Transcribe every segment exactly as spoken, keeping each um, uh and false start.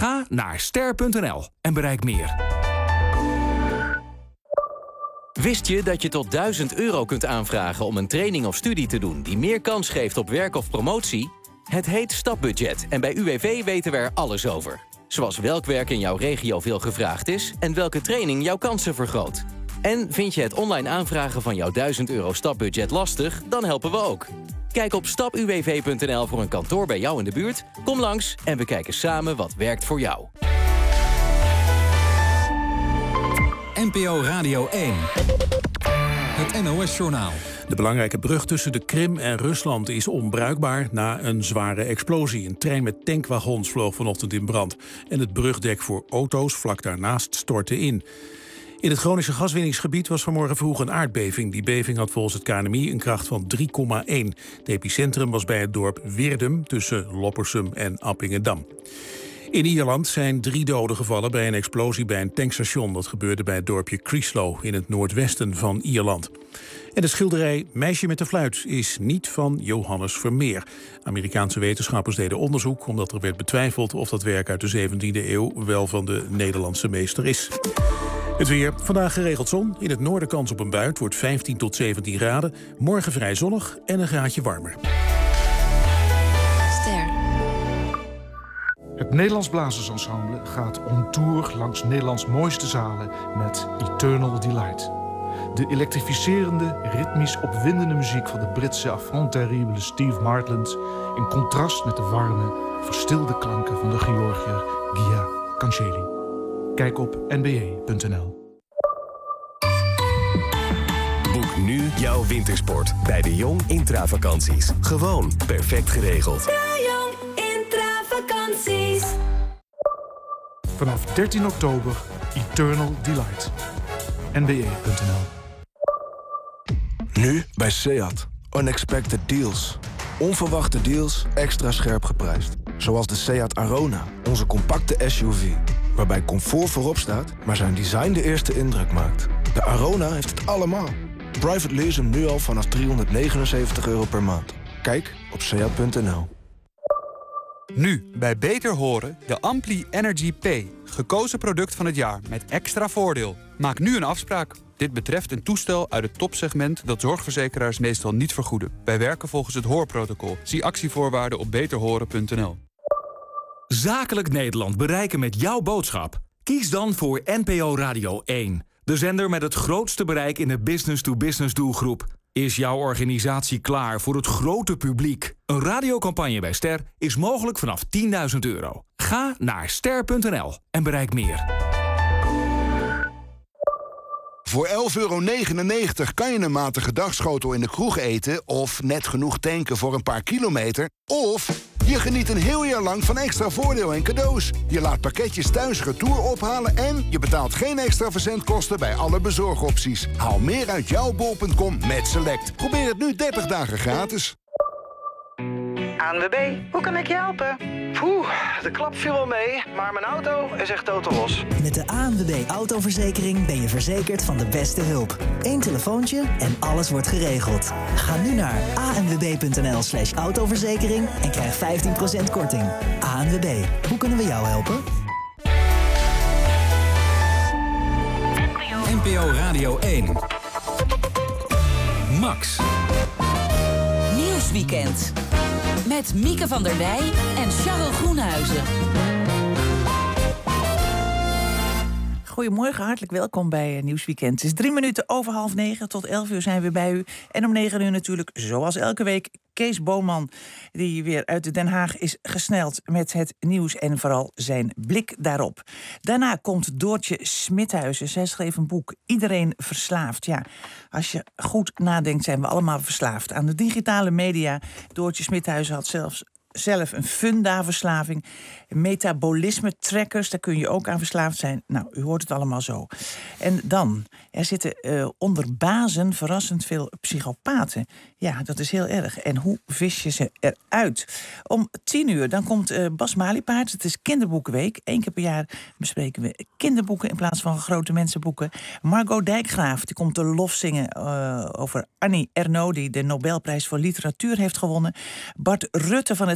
Ga naar ster punt n l en bereik meer. Wist je dat je tot duizend euro kunt aanvragen om een training of studie te doen die meer kans geeft op werk of promotie? Het heet Stapbudget en bij U W V weten we er alles over. Zoals welk werk in jouw regio veel gevraagd is en welke training jouw kansen vergroot. En vind je het online aanvragen van jouw duizend euro stapbudget lastig? Dan helpen we ook. Kijk op stap u w v punt n l voor een kantoor bij jou in de buurt. Kom langs en we kijken samen wat werkt voor jou. N P O Radio één. Het N O S-journaal. De belangrijke brug tussen de Krim en Rusland is onbruikbaar na een zware explosie. Een trein met tankwagons vloog vanochtend in brand. En het brugdek voor auto's vlak daarnaast stortte in. In het Groningse gaswinningsgebied was vanmorgen vroeg een aardbeving. Die beving had volgens het K N M I een kracht van drie komma één. Het epicentrum was bij het dorp Weerdum tussen Loppersum en Appingedam. In Ierland zijn drie doden gevallen bij een explosie bij een tankstation. Dat gebeurde bij het dorpje Crieslow in het noordwesten van Ierland. En de schilderij Meisje met de fluit is niet van Johannes Vermeer. Amerikaanse wetenschappers deden onderzoek omdat er werd betwijfeld of dat werk uit de zeventiende eeuw wel van de Nederlandse meester is. Het weer. Vandaag geregeld zon. In het noorden kans op een bui. Het wordt vijftien tot zeventien graden. Morgen vrij zonnig en een graadje warmer. Ster. Het Nederlands Blazersensemble gaat on tour langs Nederlands mooiste zalen met Eternal Delight. De elektrificerende, ritmisch opwindende muziek van de Britse affront terrible Steve Martland in contrast met de warme, verstilde klanken van de Georgiër Gia Cancelli. Kijk op n b a punt n l. Boek nu jouw wintersport bij De Jong Intravakanties. Gewoon perfect geregeld. De Jong Intravakanties. Vanaf dertien oktober Eternal Delight. n b a punt n l. Nu bij Seat. Unexpected deals. Onverwachte deals extra scherp geprijsd. Zoals de Seat Arona, onze compacte S U V. Waarbij comfort voorop staat, maar zijn design de eerste indruk maakt. De Arona heeft het allemaal. Private lease hem nu al vanaf driehonderdnegenenzeventig euro per maand. Kijk op seat punt n l. Nu, bij Beter Horen, de Ampli Energy P. Gekozen product van het jaar met extra voordeel. Maak nu een afspraak. Dit betreft een toestel uit het topsegment dat zorgverzekeraars meestal niet vergoeden. Wij werken volgens het hoorprotocol. Zie actievoorwaarden op beter horen punt n l. Zakelijk Nederland bereiken met jouw boodschap? Kies dan voor N P O Radio één. De zender met het grootste bereik in de business-to-business doelgroep. Is jouw organisatie klaar voor het grote publiek? Een radiocampagne bij Ster is mogelijk vanaf tienduizend euro. Ga naar ster punt n l en bereik meer. Voor elf euro negenennegentig kan je een matige dagschotel in de kroeg eten of net genoeg tanken voor een paar kilometer. Of je geniet een heel jaar lang van extra voordeel en cadeaus. Je laat pakketjes thuis retour ophalen en je betaalt geen extra verzendkosten bij alle bezorgopties. Haal meer uit jouw bol punt com met Select. Probeer het nu dertig dagen gratis. A N W B, hoe kan ik je helpen? Oeh, de klap viel wel mee, maar mijn auto is echt totaal los. Met de A N W B autoverzekering ben je verzekerd van de beste hulp. Eén telefoontje en alles wordt geregeld. Ga nu naar a n w b punt n l slash autoverzekering en krijg vijftien procent korting. A N W B, hoe kunnen we jou helpen? N P O Radio één. Max. Nieuwsweekend. Met Mieke van der Wij en Charles Groenhuizen. Goedemorgen, hartelijk welkom bij Nieuwsweekend. Het is drie minuten over half negen, tot elf uur zijn we bij u. En om negen uur natuurlijk, zoals elke week, Kees Boonman, die weer uit Den Haag is gesneld met het nieuws en vooral zijn blik daarop. Daarna komt Doortje Smithuizen. Zij schreef een boek, Iedereen verslaafd. Ja, als je goed nadenkt zijn we allemaal verslaafd aan de digitale media. Doortje Smithuizen had zelfs zelf een Funda-verslaving. Metabolisme-trackers, daar kun je ook aan verslaafd zijn. Nou, u hoort het allemaal zo. En dan, er zitten uh, onder bazen verrassend veel psychopaten. Ja, dat is heel erg. En hoe vis je ze eruit? Om tien uur, dan komt uh, Bas Maliepaard. Het is kinderboekenweek. Eén keer per jaar bespreken we kinderboeken in plaats van grote mensenboeken. Margot Dijkgraaf, die komt de lof zingen uh, over Annie Ernaux, die de Nobelprijs voor literatuur heeft gewonnen. Bart Rutte van het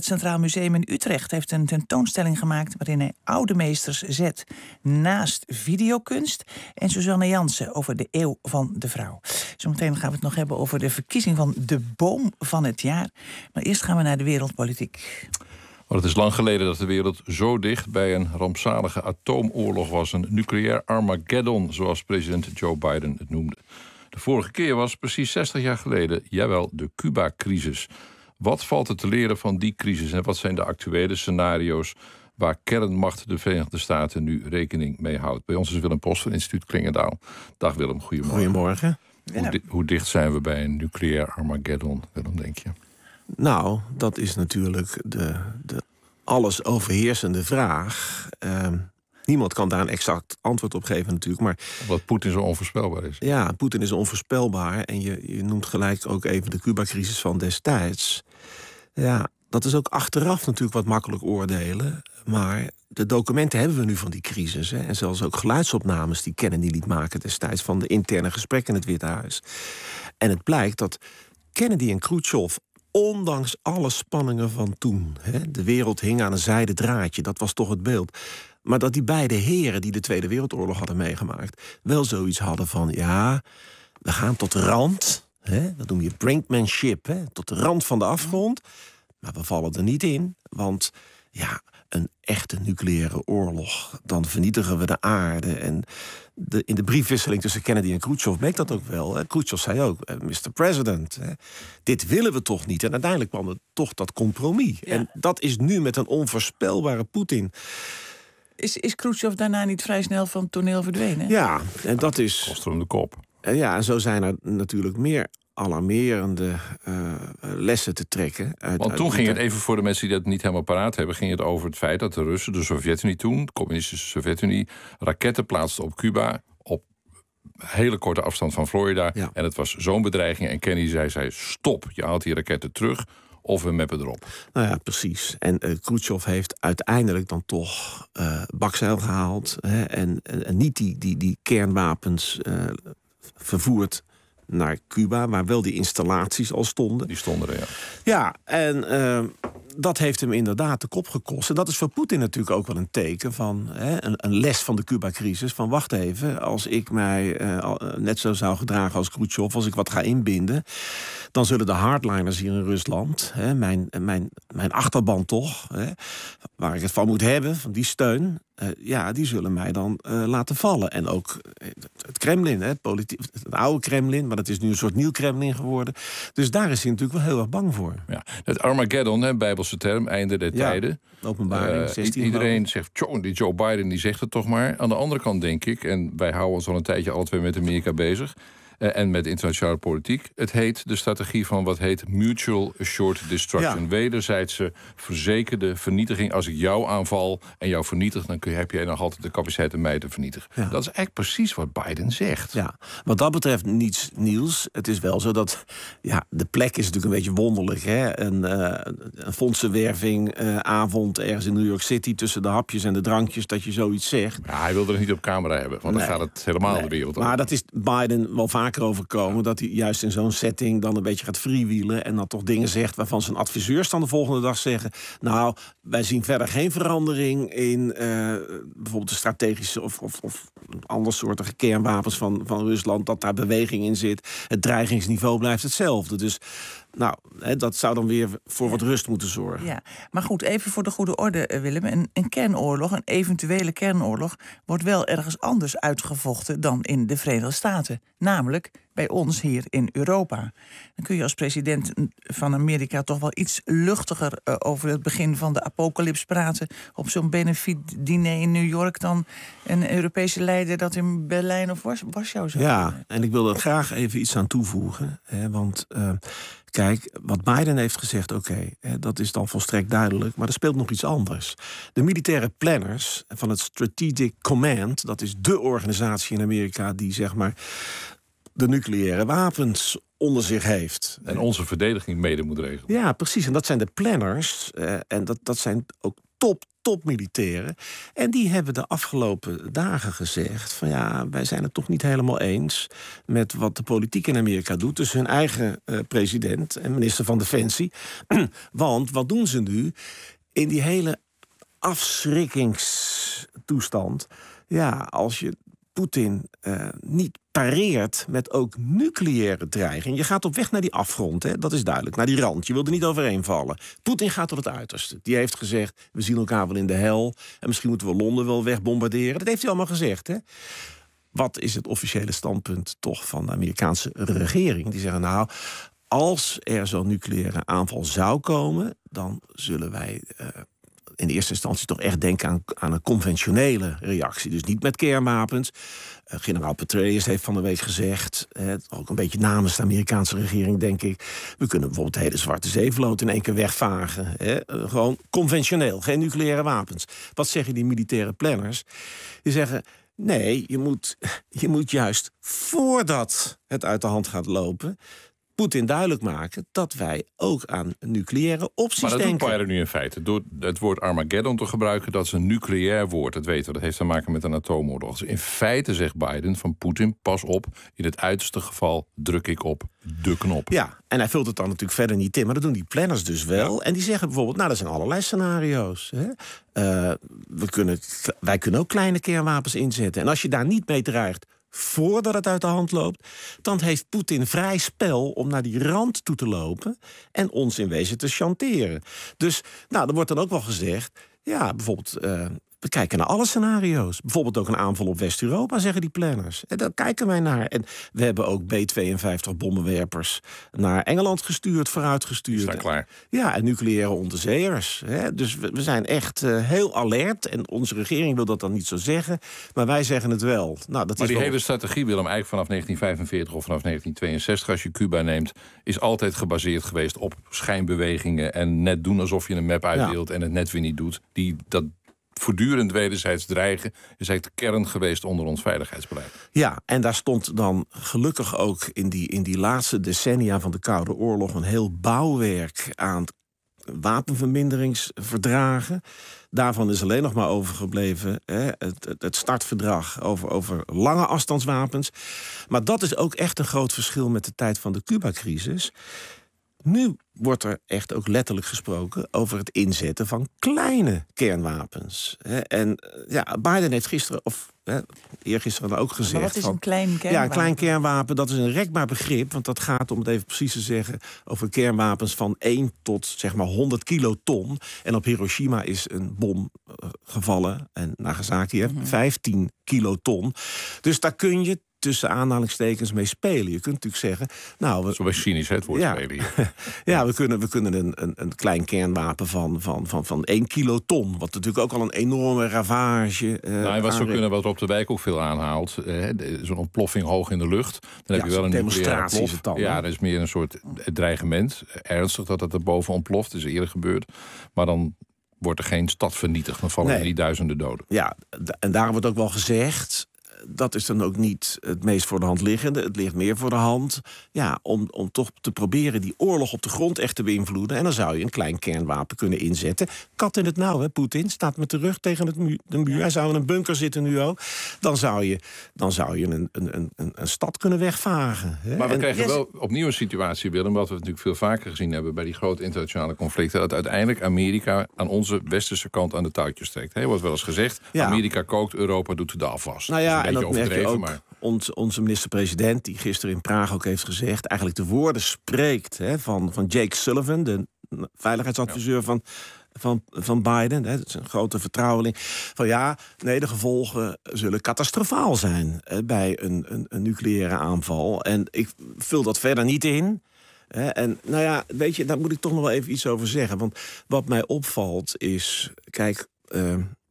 Centraal Museum in Utrecht heeft een tentoonstelling gemaakt waarin hij oude meesters zet naast videokunst. En Suzanne Jansen over de eeuw van de vrouw. Zometeen gaan we het nog hebben over de verkiezing van de boom van het jaar. Maar eerst gaan we naar de wereldpolitiek. Maar het is lang geleden dat de wereld zo dicht bij een rampzalige atoomoorlog was. Een nucleair Armageddon, zoals president Joe Biden het noemde. De vorige keer was precies zestig jaar geleden, jawel, de Cuba-crisis. Wat valt er te leren van die crisis en wat zijn de actuele scenario's waar kernmacht de Verenigde Staten nu rekening mee houdt? Bij ons is Willem Post van Instituut Klingendaal. Dag Willem, goedemorgen. Goedemorgen. Hoe, di- hoe dicht zijn we bij een nucleair Armageddon, Willem, denk je? Nou, dat is natuurlijk de, de alles overheersende vraag. Uh, niemand kan daar een exact antwoord op geven natuurlijk. Maar omdat Poetin zo onvoorspelbaar is. Ja, Poetin is onvoorspelbaar. En je, je noemt gelijk ook even de Cuba-crisis van destijds. Ja, dat is ook achteraf natuurlijk wat makkelijk oordelen. Maar de documenten hebben we nu van die crisis. Hè. En zelfs ook geluidsopnames die Kennedy liet maken destijds van de interne gesprekken in het Witte Huis. En het blijkt dat Kennedy en Khrushchev, ondanks alle spanningen van toen, hè, de wereld hing aan een zijden draadje, dat was toch het beeld. Maar dat die beide heren die de Tweede Wereldoorlog hadden meegemaakt wel zoiets hadden van, ja, we gaan tot de rand, hè, dat noem je brinkmanship, hè, tot de rand van de afgrond, maar we vallen er niet in, want ja, een echte nucleaire oorlog, dan vernietigen we de aarde. En de, in de briefwisseling tussen Kennedy en Khrushchev bleek dat ook wel. Hè. Khrushchev zei ook, mister President, hè, dit willen we toch niet. En uiteindelijk kwam er toch dat compromis. Ja. En dat is nu met een onvoorspelbare Poetin. Is, is Khrushchev daarna niet vrij snel van het toneel verdwenen? Ja, en dat is... Kost er om de kop. En ja, en zo zijn er natuurlijk meer alarmerende uh, lessen te trekken. Uit, Want toen uit ging het, even voor de mensen die dat niet helemaal paraat hebben, ging het over het feit dat de Russen, de Sovjet-Unie toen, de communistische Sovjet-Unie, raketten plaatsten op Cuba op hele korte afstand van Florida. Ja. En het was zo'n bedreiging. En Kennedy zei, zei, stop, je haalt die raketten terug of we meppen erop. Nou ja, precies. En uh, Khrushchev heeft uiteindelijk dan toch uh, bakzeil gehaald. Hè, en, en, en niet die, die, die kernwapens uh, vervoerd naar Cuba, waar wel die installaties al stonden. Die stonden er, ja. Ja, en uh, dat heeft hem inderdaad de kop gekost. En dat is voor Poetin natuurlijk ook wel een teken van, hè, een, een les van de Cuba-crisis. Van wacht even, als ik mij uh, net zo zou gedragen als Khrushchev, als ik wat ga inbinden, dan zullen de hardliners hier in Rusland, hè, mijn, mijn, mijn achterban toch, hè, waar ik het van moet hebben, van die steun, uh, ja, die zullen mij dan uh, laten vallen. En ook het Kremlin, hè, het, politiek, het oude Kremlin, maar dat is nu een soort nieuw Kremlin geworden. Dus daar is hij natuurlijk wel heel erg bang voor. Ja, het Armageddon, hè, Bijbelse term, einde der ja, tijden. Openbaring, uh, zestien Iedereen zegt, Joe, die Joe Biden die zegt het toch maar. Aan de andere kant denk ik, en wij houden ons al een tijdje alle twee met Amerika bezig, Uh, en met internationale politiek. Het heet de strategie van wat heet Mutual Assured Destruction. Ja. Wederzijdse verzekerde vernietiging. Als ik jou aanval en jou vernietig, dan kun je, heb jij nog altijd de capaciteit om mij te vernietigen. Ja. Dat is eigenlijk precies wat Biden zegt. Ja, wat dat betreft niets nieuws. Het is wel zo dat, ja, de plek is natuurlijk een beetje wonderlijk. Hè? Een, uh, een fondsenwerving uh, avond ergens in New York City tussen de hapjes en de drankjes, dat je zoiets zegt. Ja, hij wilde het niet op camera hebben, want nee. dan gaat het helemaal nee. de wereld over. Maar dat is Biden wel vaak overkomen, dat hij juist in zo'n setting dan een beetje gaat freewheelen en dan toch dingen zegt waarvan zijn adviseurs dan de volgende dag zeggen, nou, wij zien verder geen verandering in uh, bijvoorbeeld de strategische of, of, of andere soorten kernwapens van, van Rusland, dat daar beweging in zit. Het dreigingsniveau blijft hetzelfde. Dus nou, hè, dat zou dan weer voor wat rust moeten zorgen. Ja, maar goed, even voor de goede orde, Willem. Een, een kernoorlog, een eventuele kernoorlog, wordt wel ergens anders uitgevochten dan in de Verenigde Staten. Namelijk bij ons hier in Europa. Dan kun je als president van Amerika toch wel iets luchtiger uh, over het begin van de apocalyps praten op zo'n benefiet-diner in New York dan een Europese leider dat in Berlijn of Warschau zou. Ja, en ik wil er graag even iets aan toevoegen. Hè, want uh, kijk, wat Biden heeft gezegd, oké, okay, dat is dan volstrekt duidelijk, maar er speelt nog iets anders. De militaire planners van het Strategic Command, dat is de organisatie in Amerika die zeg maar de nucleaire wapens onder zich heeft. En onze verdediging mede moet regelen. Ja, precies. En dat zijn de planners. Uh, en dat, dat zijn ook top, top militairen. En die hebben de afgelopen dagen gezegd van ja, wij zijn het toch niet helemaal eens met wat de politiek in Amerika doet. Dus hun eigen uh, president en minister van Defensie. Want wat doen ze nu? In die hele afschrikkingstoestand. Ja, als je Poetin uh, niet pareert met ook nucleaire dreiging. Je gaat op weg naar die afgrond, hè? Dat is duidelijk. Naar die rand. Je wil er niet overheen vallen. Poetin gaat tot het uiterste. Die heeft gezegd, we zien elkaar wel in de hel. En misschien moeten we Londen wel wegbombarderen. Dat heeft hij allemaal gezegd, hè? Wat is het officiële standpunt toch van de Amerikaanse regering? Die zeggen, nou, als er zo'n nucleaire aanval zou komen, dan zullen wij Uh, in eerste instantie toch echt denken aan, aan een conventionele reactie. Dus niet met kernwapens. Uh, generaal Petraeus heeft van de week gezegd, eh, ook een beetje namens de Amerikaanse regering, denk ik, we kunnen bijvoorbeeld de hele Zwarte Zeevloot in één keer wegvagen. Hè? Uh, gewoon conventioneel, geen nucleaire wapens. Wat zeggen die militaire planners? Die zeggen, nee, je moet, je moet juist voordat het uit de hand gaat lopen, Poetin duidelijk maken dat wij ook aan nucleaire opties denken. Maar dat denken. doet Biden nu in feite. Door het woord Armageddon te gebruiken, dat is een nucleair woord. Dat weten we, dat heeft te maken met een atoomoorlog. Dus in feite zegt Biden van Poetin, pas op, in het uiterste geval druk ik op de knop. Ja, en hij vult het dan natuurlijk verder niet in. Maar dat doen die planners dus wel. Ja. En die zeggen bijvoorbeeld, nou, dat zijn allerlei scenario's. Hè? Uh, we kunnen, wij kunnen ook kleine kernwapens inzetten. En als je daar niet mee dreigt voordat het uit de hand loopt, dan heeft Poetin vrij spel om naar die rand toe te lopen en ons in wezen te chanteren. Dus, nou, er wordt dan ook wel gezegd, ja, bijvoorbeeld, Uh, we kijken naar alle scenario's. Bijvoorbeeld ook een aanval op West-Europa, zeggen die planners. En daar kijken wij naar. En we hebben ook B tweeënvijftig bommenwerpers naar Engeland gestuurd, vooruitgestuurd. Is daar klaar? Ja, en nucleaire onderzeeërs. Hè. Dus we, we zijn echt uh, heel alert. En onze regering wil dat dan niet zo zeggen. Maar wij zeggen het wel. Nou, dat maar is die wel hele strategie, Willem, eigenlijk vanaf negentien vijfenveertig of vanaf negentien tweeënzestig, als je Cuba neemt, is altijd gebaseerd geweest op schijnbewegingen en net doen alsof je een map uitdeelt, ja, en het net weer niet doet. Die, dat voortdurend wederzijds dreigen is eigenlijk de kern geweest onder ons veiligheidsbeleid. Ja, en daar stond dan gelukkig ook in die, in die laatste decennia van de Koude Oorlog een heel bouwwerk aan wapenverminderingsverdragen. Daarvan is alleen nog maar overgebleven hè, het, het startverdrag over, over lange afstandswapens. Maar dat is ook echt een groot verschil met de tijd van de Cuba-crisis. Nu wordt er echt ook letterlijk gesproken over het inzetten van kleine kernwapens. En ja, Biden heeft gisteren, of hè, eergisteren ook gezegd. Maar wat is een klein kernwapen? Ja, een klein kernwapen, dat is een rekbaar begrip. Want dat gaat, om het even precies te zeggen, over kernwapens van één tot zeg maar honderd kiloton. En op Hiroshima is een bom uh, gevallen. En Nagasaki heeft mm-hmm. vijftien kiloton. Dus daar kun je tussen aanhalingstekens mee spelen. Je kunt natuurlijk zeggen, nou, we, zo bij cynisch het woord ja, spelen. ja, we kunnen, we kunnen een, een, een klein kernwapen van, van, van, van één kiloton, wat natuurlijk ook al een enorme ravage Uh, nou, en wat zo kunnen, wat Rob de Wijk ook veel aanhaalt, uh, zo'n ontploffing hoog in de lucht. Dan ja, heb je wel een demonstratie nucleaire plof. Ja, dat is meer een soort dreigement. Ernstig dat het erboven ontploft, is eerder gebeurd. Maar dan wordt er geen stad vernietigd. Dan vallen er nee. niet duizenden doden. Ja, en daarom wordt ook wel gezegd, dat is dan ook niet het meest voor de hand liggende. Het ligt meer voor de hand, ja, om, om toch te proberen die oorlog op de grond echt te beïnvloeden. En dan zou je een klein kernwapen kunnen inzetten. Kat in het nauw, hè, Poetin staat met de rug tegen het mu- de muur. Hij zou in een bunker zitten nu ook. Dan zou je, dan zou je een, een, een, een stad kunnen wegvagen. Hè? Maar we en, krijgen yes. wel opnieuw een situatie, Willem, wat we natuurlijk veel vaker gezien hebben bij die grote internationale conflicten, dat uiteindelijk Amerika aan onze westerse kant aan de touwtjes trekt. Er wordt wel eens gezegd, ja, Amerika kookt, Europa doet de afwas. Nou ja, en dat merk je ook. Maar Ons, onze minister-president, die gisteren in Praag ook heeft gezegd, eigenlijk de woorden spreekt hè, van, van Jake Sullivan, de veiligheidsadviseur ja. van, van, van Biden. Hè, dat is een grote vertrouweling. Van ja, nee, de gevolgen zullen catastrofaal zijn hè, bij een, een, een nucleaire aanval. En ik vul dat verder niet in. Hè, en nou ja, weet je, daar moet ik toch nog wel even iets over zeggen. Want wat mij opvalt is, kijk, Uh,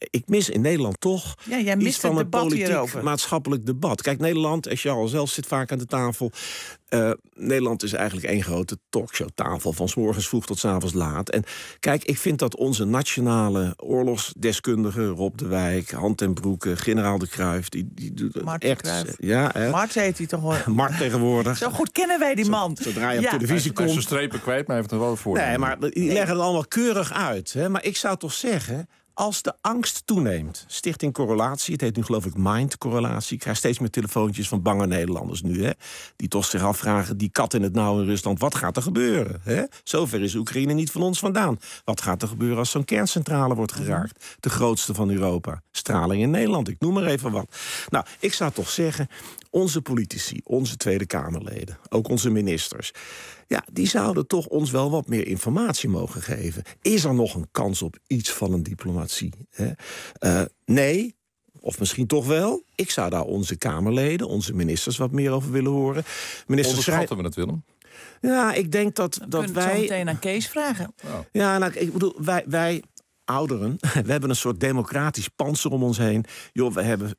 ik mis in Nederland toch Ja, jij mist iets van het een debat politiek, hierover. maatschappelijk debat. Kijk, Nederland, en Charles zelf zit vaak aan de tafel. Uh, Nederland is eigenlijk één grote talkshowtafel. Van 's morgens vroeg tot 's avonds laat. En kijk, ik vind dat onze nationale oorlogsdeskundigen, Rob de Wijk, Hand ten Broeke, generaal de Cruijff, die, die doet het Mart echt. de Cruijff. Ja, hè? Mart heet hij toch hoor. Mart tegenwoordig. Zo goed kennen wij die man. Zodra je op Ja. televisie Hij is zijn komt. strepen kwijt, maar hij heeft er wel voor. Nee, maar die leggen het allemaal keurig uit. Hè? Maar ik zou toch zeggen, als de angst toeneemt. Stichting Correlatie, het heet nu geloof ik Mind-correlatie. Ik krijg steeds meer telefoontjes van bange Nederlanders nu. Hè? Die toch zich afvragen, die kat in het nauw in Rusland, wat gaat er gebeuren? Hè? Zover is Oekraïne niet van ons vandaan. Wat gaat er gebeuren als zo'n kerncentrale wordt geraakt? De grootste van Europa. Straling in Nederland, ik noem maar even wat. Nou, ik zou toch zeggen, onze politici, onze Tweede Kamerleden, ook onze ministers, ja, die zouden toch ons wel wat meer informatie mogen geven. Is er nog een kans op iets van een diplomatie? Hè? Uh, nee, of misschien toch wel. Ik zou daar onze Kamerleden, onze ministers wat meer over willen horen. Minister Onderschatten we het, Willem? Ja, ik denk dat, dat Kunt wij... zo meteen aan Kees vragen. Oh. Ja, nou, ik bedoel, wij, wij ouderen, we hebben een soort democratisch pantser om ons heen. Joh, we hebben...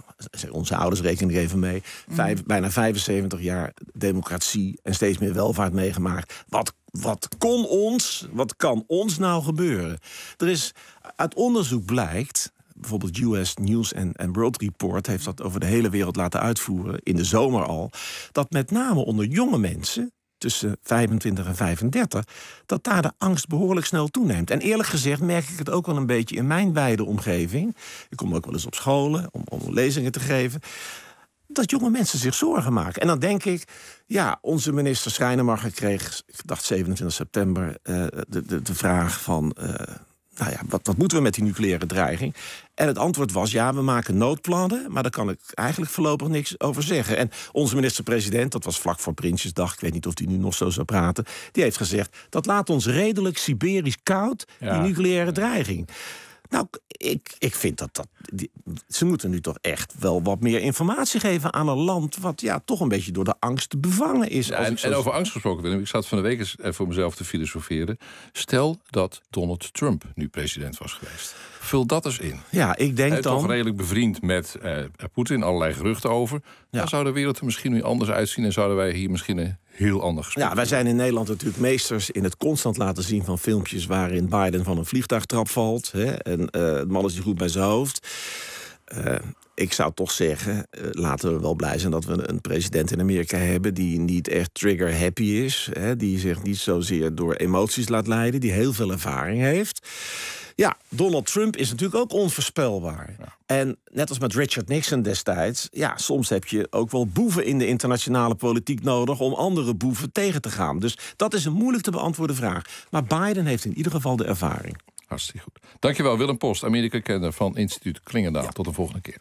Onze ouders rekenen er even mee. Vijf, bijna vijfenzeventig jaar democratie en steeds meer welvaart meegemaakt. Wat, wat kon ons, wat kan ons nou gebeuren? Er is, uit onderzoek blijkt, bijvoorbeeld U S News and World Report heeft dat over de hele wereld laten uitvoeren, in de zomer al, dat met name onder jonge mensen, tussen vijfentwintig en vijfendertig, dat daar de angst behoorlijk snel toeneemt. En eerlijk gezegd merk ik het ook wel een beetje in mijn wijde omgeving. Ik kom ook wel eens op scholen om, om lezingen te geven, dat jonge mensen zich zorgen maken. En dan denk ik, ja, onze minister Schrijnemacher kreeg, ik dacht zevenentwintig september, uh, de, de, de vraag van, Uh, nou ja, wat, wat moeten we met die nucleaire dreiging? En het antwoord was, ja, we maken noodplannen, maar daar kan ik eigenlijk voorlopig niks over zeggen. En onze minister-president, dat was vlak voor Prinsjesdag, ik weet niet of die nu nog zo zou praten, die heeft gezegd, dat laat ons redelijk Siberisch koud, Ja. die nucleaire dreiging. Nou, ik, ik vind dat dat... Die, ze moeten nu toch echt wel wat meer informatie geven aan een land wat ja, toch een beetje door de angst bevangen is. Ja, als en, ik zo en over angst gesproken, Willem. Ik zat van de week eens voor mezelf te filosoferen. Stel dat Donald Trump nu president was geweest. Vul dat eens in. Ja, ik denk Hij is dan... toch redelijk bevriend met uh, Poetin, allerlei geruchten over. Ja. Dan zou de wereld er misschien nu anders uitzien en zouden wij hier misschien een heel ander gesprek. Ja, wij zijn in Nederland natuurlijk meesters in het constant laten zien van filmpjes waarin Biden van een vliegtuigtrap valt. Hè, en uh, het man is niet goed bij zijn hoofd. Uh, ik zou toch zeggen, uh, laten we wel blij zijn dat we een president in Amerika hebben die niet echt trigger-happy is. Hè, die zich niet zozeer door emoties laat leiden, die heel veel ervaring heeft. Ja, Donald Trump is natuurlijk ook onvoorspelbaar. Ja. En net als met Richard Nixon destijds, ja, soms heb je ook wel boeven in de internationale politiek nodig om andere boeven tegen te gaan. Dus dat is een moeilijk te beantwoorden vraag. Maar Biden heeft in ieder geval de ervaring. Hartstikke goed. Dankjewel, Willem Post, Amerika-kenner van Instituut Klingendaal. Ja. Tot de volgende keer.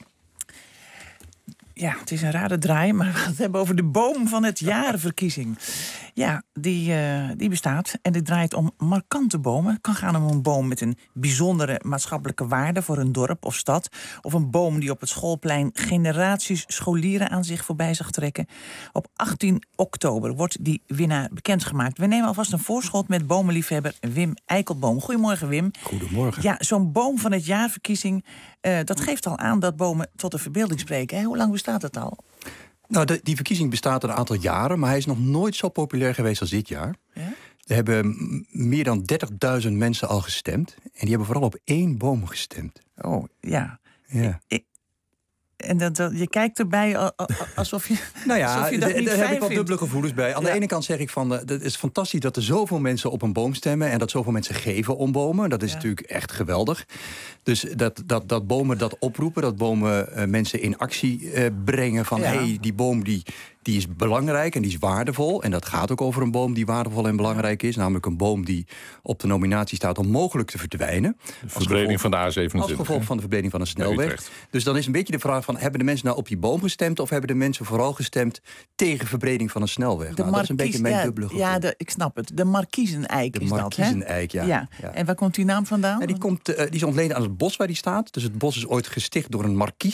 Ja, het is een rare draai, maar we gaan het hebben over de boom van het jaarverkiezing. Ja, die, uh, die bestaat en dit draait om markante bomen. Het kan gaan om een boom met een bijzondere maatschappelijke waarde voor een dorp of stad. Of een boom die op het schoolplein generaties scholieren aan zich voorbij zag trekken. Op achttien oktober wordt die winnaar bekendgemaakt. We nemen alvast een voorschot met bomenliefhebber Wim Eikelboom. Goedemorgen, Wim. Goedemorgen. Ja, zo'n boom van het jaarverkiezing, uh, dat geeft al aan dat bomen tot de verbeelding spreken. Hè? Hoe lang bestaat het al? Nou, de, die verkiezing bestaat al een aantal jaren, maar hij is nog nooit zo populair geweest als dit jaar. Ja? Er hebben meer dan dertigduizend mensen al gestemd. En die hebben vooral op één boom gestemd. Oh, ja. Ja. Ik, en dat, dat, je kijkt erbij alsof je, nou ja, alsof je dat d- niet daar fijn heb ik wel vindt. dubbele gevoelens bij. Aan Ja. de ene kant zeg ik van, uh, het is fantastisch dat er zoveel mensen op een boom stemmen en dat zoveel mensen geven om bomen. Dat is ja. natuurlijk echt geweldig. Dus dat, dat, dat bomen dat oproepen, dat bomen uh, mensen in actie uh, brengen van ja. hey, die boom die, die is belangrijk en die is waardevol. En dat gaat ook over een boom die waardevol en belangrijk is. Namelijk een boom die op de nominatie staat om mogelijk te verdwijnen. De verbreding van de A zevenentwintig. Als gevolg van de verbreding van een snelweg. Dus dan is een beetje de vraag van, hebben de mensen nou op die boom gestemd of hebben de mensen vooral gestemd tegen verbreding van een snelweg? De nou, dat is een beetje mijn ja, dubbele gevoel. Ja, de, ik snap het. De markiezeneik De is dat, hè? markiezeneik, ja. Ja. ja. En waar komt die naam vandaan? Ja, die, komt, uh, die is ontleden aan het bos waar die staat. Dus het bos is ooit gesticht door een markies.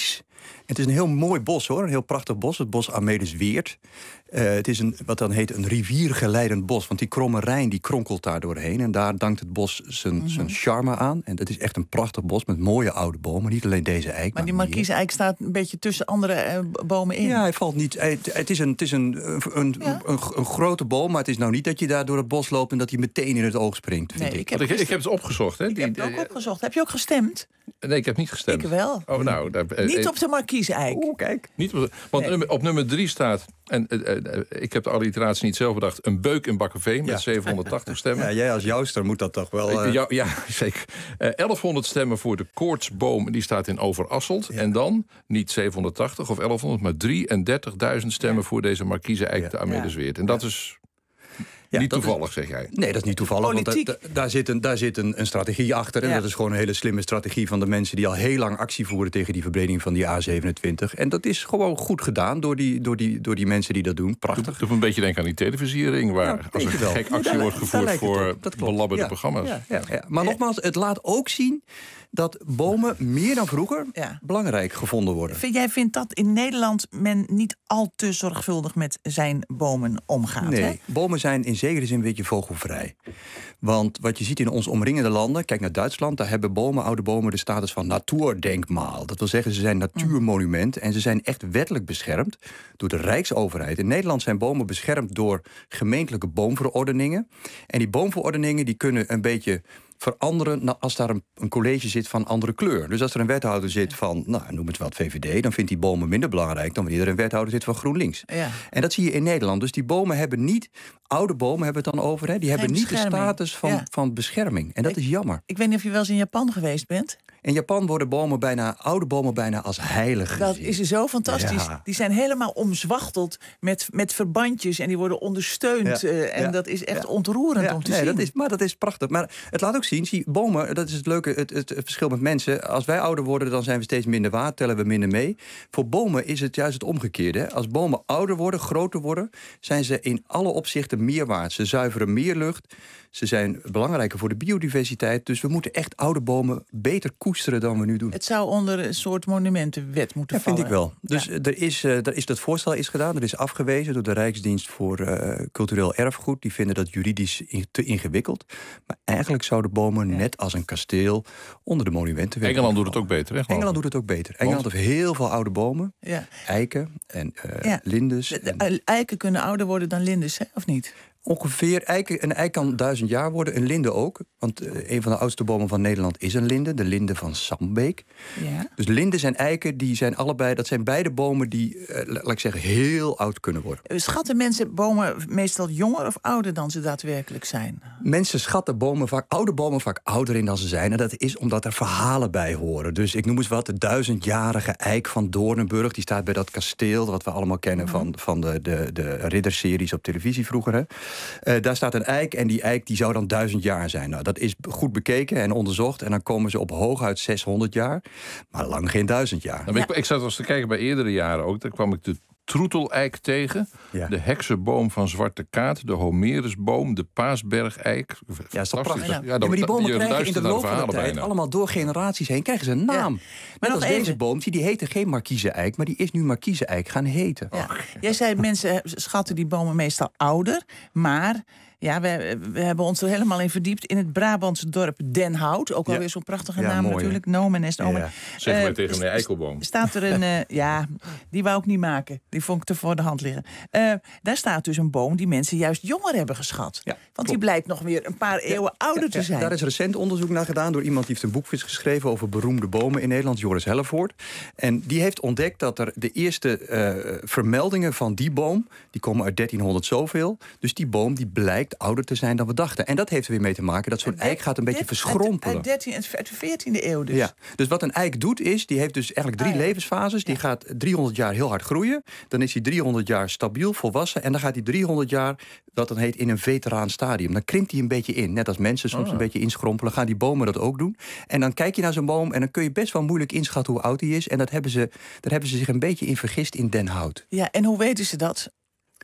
Het is een heel mooi bos, hoor. Een heel prachtig bos. Het bos Amelisweert. Uh, het is een, wat dan heet een riviergeleidend bos. Want die kromme Rijn die kronkelt daar doorheen. En daar dankt het bos zijn, mm-hmm. zijn charme aan. En dat is echt een prachtig bos met mooie oude bomen. Niet alleen deze eik. Maar die markiezeik staat een beetje tussen andere uh, bomen in. Ja, hij valt niet. Het, het is, een, het is een, een, ja. een, een, een grote boom. Maar het is nou niet dat je daar door het bos loopt en dat hij meteen in het oog springt. Nee, ik. Ik, heb ik, ik heb het opgezocht. Hè? Ik die, heb het ook opgezocht. Heb je ook gestemd? Nee, ik heb niet gestemd. Ik wel. Oh, nou, daar, uh, niet op de markiezeik. Oeh, kijk. Niet op, want nee. nummer, op nummer drie staat, en uh, uh, ik heb de alliteratie niet zelf bedacht, een beuk in Bakkeveen met ja. zevenhonderdtachtig stemmen. Ja, jij als jouster moet dat toch wel... Uh... Ja, ja, zeker. Uh, elfhonderd stemmen voor de koortsboom, die staat in Overasselt. Ja. En dan niet zevenhonderdtachtig of elfhonderd, maar drieëndertigduizend stemmen ja. voor deze markiezeik te Amelisweert. En dat ja. is... Ja, niet toevallig, is, zeg jij? Nee, dat is niet toevallig. Politiek. Want da, da, daar zit, een, daar zit een, een strategie achter. En ja. dat is gewoon een hele slimme strategie van de mensen die al heel lang actie voeren tegen die verbreding van die A zevenentwintig. En dat is gewoon goed gedaan door die, door die, door die mensen die dat doen. Prachtig. Doe een beetje denken aan die televisiering, waar ja, als er gek actie ja, wordt gevoerd voor belabberde ja, programma's. Ja, ja, ja. Maar ja. nogmaals, het laat ook zien dat bomen meer dan vroeger ja. belangrijk gevonden worden. Vind, jij vindt dat in Nederland men niet al te zorgvuldig met zijn bomen omgaat? Nee, hè? Bomen zijn in zekere zin een beetje vogelvrij. Want wat je ziet in ons omringende landen, kijk naar Duitsland, daar hebben bomen, oude bomen de status van natuurdenkmaal. Dat wil zeggen, ze zijn natuurmonument en ze zijn echt wettelijk beschermd door de Rijksoverheid. In Nederland zijn bomen beschermd door gemeentelijke boomverordeningen. En die boomverordeningen die kunnen een beetje veranderen als daar een, een college zit van andere kleur. Dus als er een wethouder zit van, nou, noem het wat V V D, dan vindt die bomen minder belangrijk dan wanneer er een wethouder zit van GroenLinks. Ja. En dat zie je in Nederland. Dus die bomen hebben niet, oude bomen hebben we het dan over, hè, die Geen hebben niet de status van, ja. van bescherming. En dat ik, is jammer. Ik weet niet of je wel eens in Japan geweest bent. In Japan worden bomen bijna, oude bomen bijna als heilig Dat gezien. is zo fantastisch. Ja. Die zijn helemaal omzwachteld met, met verbandjes en die worden ondersteund. Ja. Uh, en ja. dat is echt ja. ontroerend ja. om te nee, zien. Dat is, maar dat is prachtig. Maar het laat ook zien, zie, bomen, dat is het leuke, het, het, het verschil met mensen. Als wij ouder worden, dan zijn we steeds minder waard, tellen we minder mee. Voor bomen is het juist het omgekeerde. Hè. Als bomen ouder worden, groter worden, zijn ze in alle opzichten meer waard. Ze zuiveren meer lucht. Ze zijn belangrijker voor de biodiversiteit. Dus we moeten echt oude bomen beter koesteren dan we nu doen. Het zou onder een soort monumentenwet moeten ja, vallen. vind ik wel. Dus ja. er is, uh, er is dat voorstel is gedaan. Dat is afgewezen door de Rijksdienst voor uh, Cultureel Erfgoed. Die vinden dat juridisch in, te ingewikkeld. Maar eigenlijk zouden bomen ja. net als een kasteel onder de monumentenwet. Engeland doet het ook beter, hè? Engeland doet het ook beter. Engeland heeft heel veel oude bomen. Ja. Eiken en uh, ja. lindes. De, de, en... Eiken kunnen ouder worden dan lindes, hè? Of niet? Ongeveer, eiken, een eik kan duizend jaar worden, een linde ook. Want uh, een van de oudste bomen van Nederland is een linde, de linde van Sambeek. Ja. Dus linden en eiken, die zijn allebei, dat zijn beide bomen die, uh, laat ik zeggen, heel oud kunnen worden. Schatten mensen bomen meestal jonger of ouder dan ze daadwerkelijk zijn? Mensen schatten bomen vaak, oude bomen vaak ouder in dan ze zijn. En dat is omdat er verhalen bij horen. Dus ik noem eens wat, de duizendjarige eik van Doornenburg, die staat bij dat kasteel, wat we allemaal kennen mm-hmm. van, van de, de, de ridderseries op televisie vroeger, hè. Uh, daar staat een eik en die eik die zou dan duizend jaar zijn. Nou, dat is goed bekeken en onderzocht. En dan komen ze op hooguit zeshonderd jaar. Maar lang geen duizend jaar. Nou, ik, ik zat eens te kijken bij eerdere jaren ook. Daar kwam ik de troeteleik tegen. Ja. De heksenboom van Zwarte Kaat. De Homerusboom. De Paasbergeik. Ja, is toch prachtig? Ja. Ja, Ja, maar die bomen je krijgen in de loop van de tijd... bijna. allemaal door generaties heen krijgen ze een naam. Ja. Maar als even. deze boom, die heette geen markiezeneik... maar die is nu markiezeneik gaan heten. Ja. Jij zei, mensen schatten die bomen meestal ouder. Maar... Ja, we, we hebben ons er helemaal in verdiept in het Brabantse dorp Den Hout. Ook alweer ja. zo'n prachtige ja, naam mooi, natuurlijk. Nomen est omen. Ja. Zeg maar uh, tegen een st- eikelboom. Staat er een... Uh, ja, die wou ik niet maken. Die vond ik te voor de hand liggen. Uh, daar staat dus een boom die mensen juist jonger hebben geschat. Ja, Want klopt. Die blijkt nog weer een paar eeuwen ja, ouder ja, te zijn. Ja, daar is recent onderzoek naar gedaan door iemand die heeft een boek geschreven over beroemde bomen in Nederland, Joris Hellevoort. En die heeft ontdekt dat er de eerste uh, vermeldingen van die boom, die komen uit dertienhonderd zoveel. Dus die boom die blijkt ouder te zijn dan we dachten. En dat heeft er weer mee te maken dat zo'n eik gaat een beetje verschrompelen. Uit, dertien, uit de veertiende eeuw dus. Ja, dus wat een eik doet is, die heeft dus eigenlijk drie ah, ja. levensfases. Die ja. gaat driehonderd jaar heel hard groeien. Dan is hij driehonderd jaar stabiel, volwassen. En dan gaat hij driehonderd jaar, wat dan heet, in een veteraan stadium. Dan krimpt hij een beetje in. Net als mensen soms oh. een beetje inschrompelen. Gaan die bomen dat ook doen. En dan kijk je naar zo'n boom en dan kun je best wel moeilijk inschatten hoe oud hij is. En dat hebben ze, daar hebben ze zich een beetje in vergist in Den Hout. Ja, en hoe weten ze dat?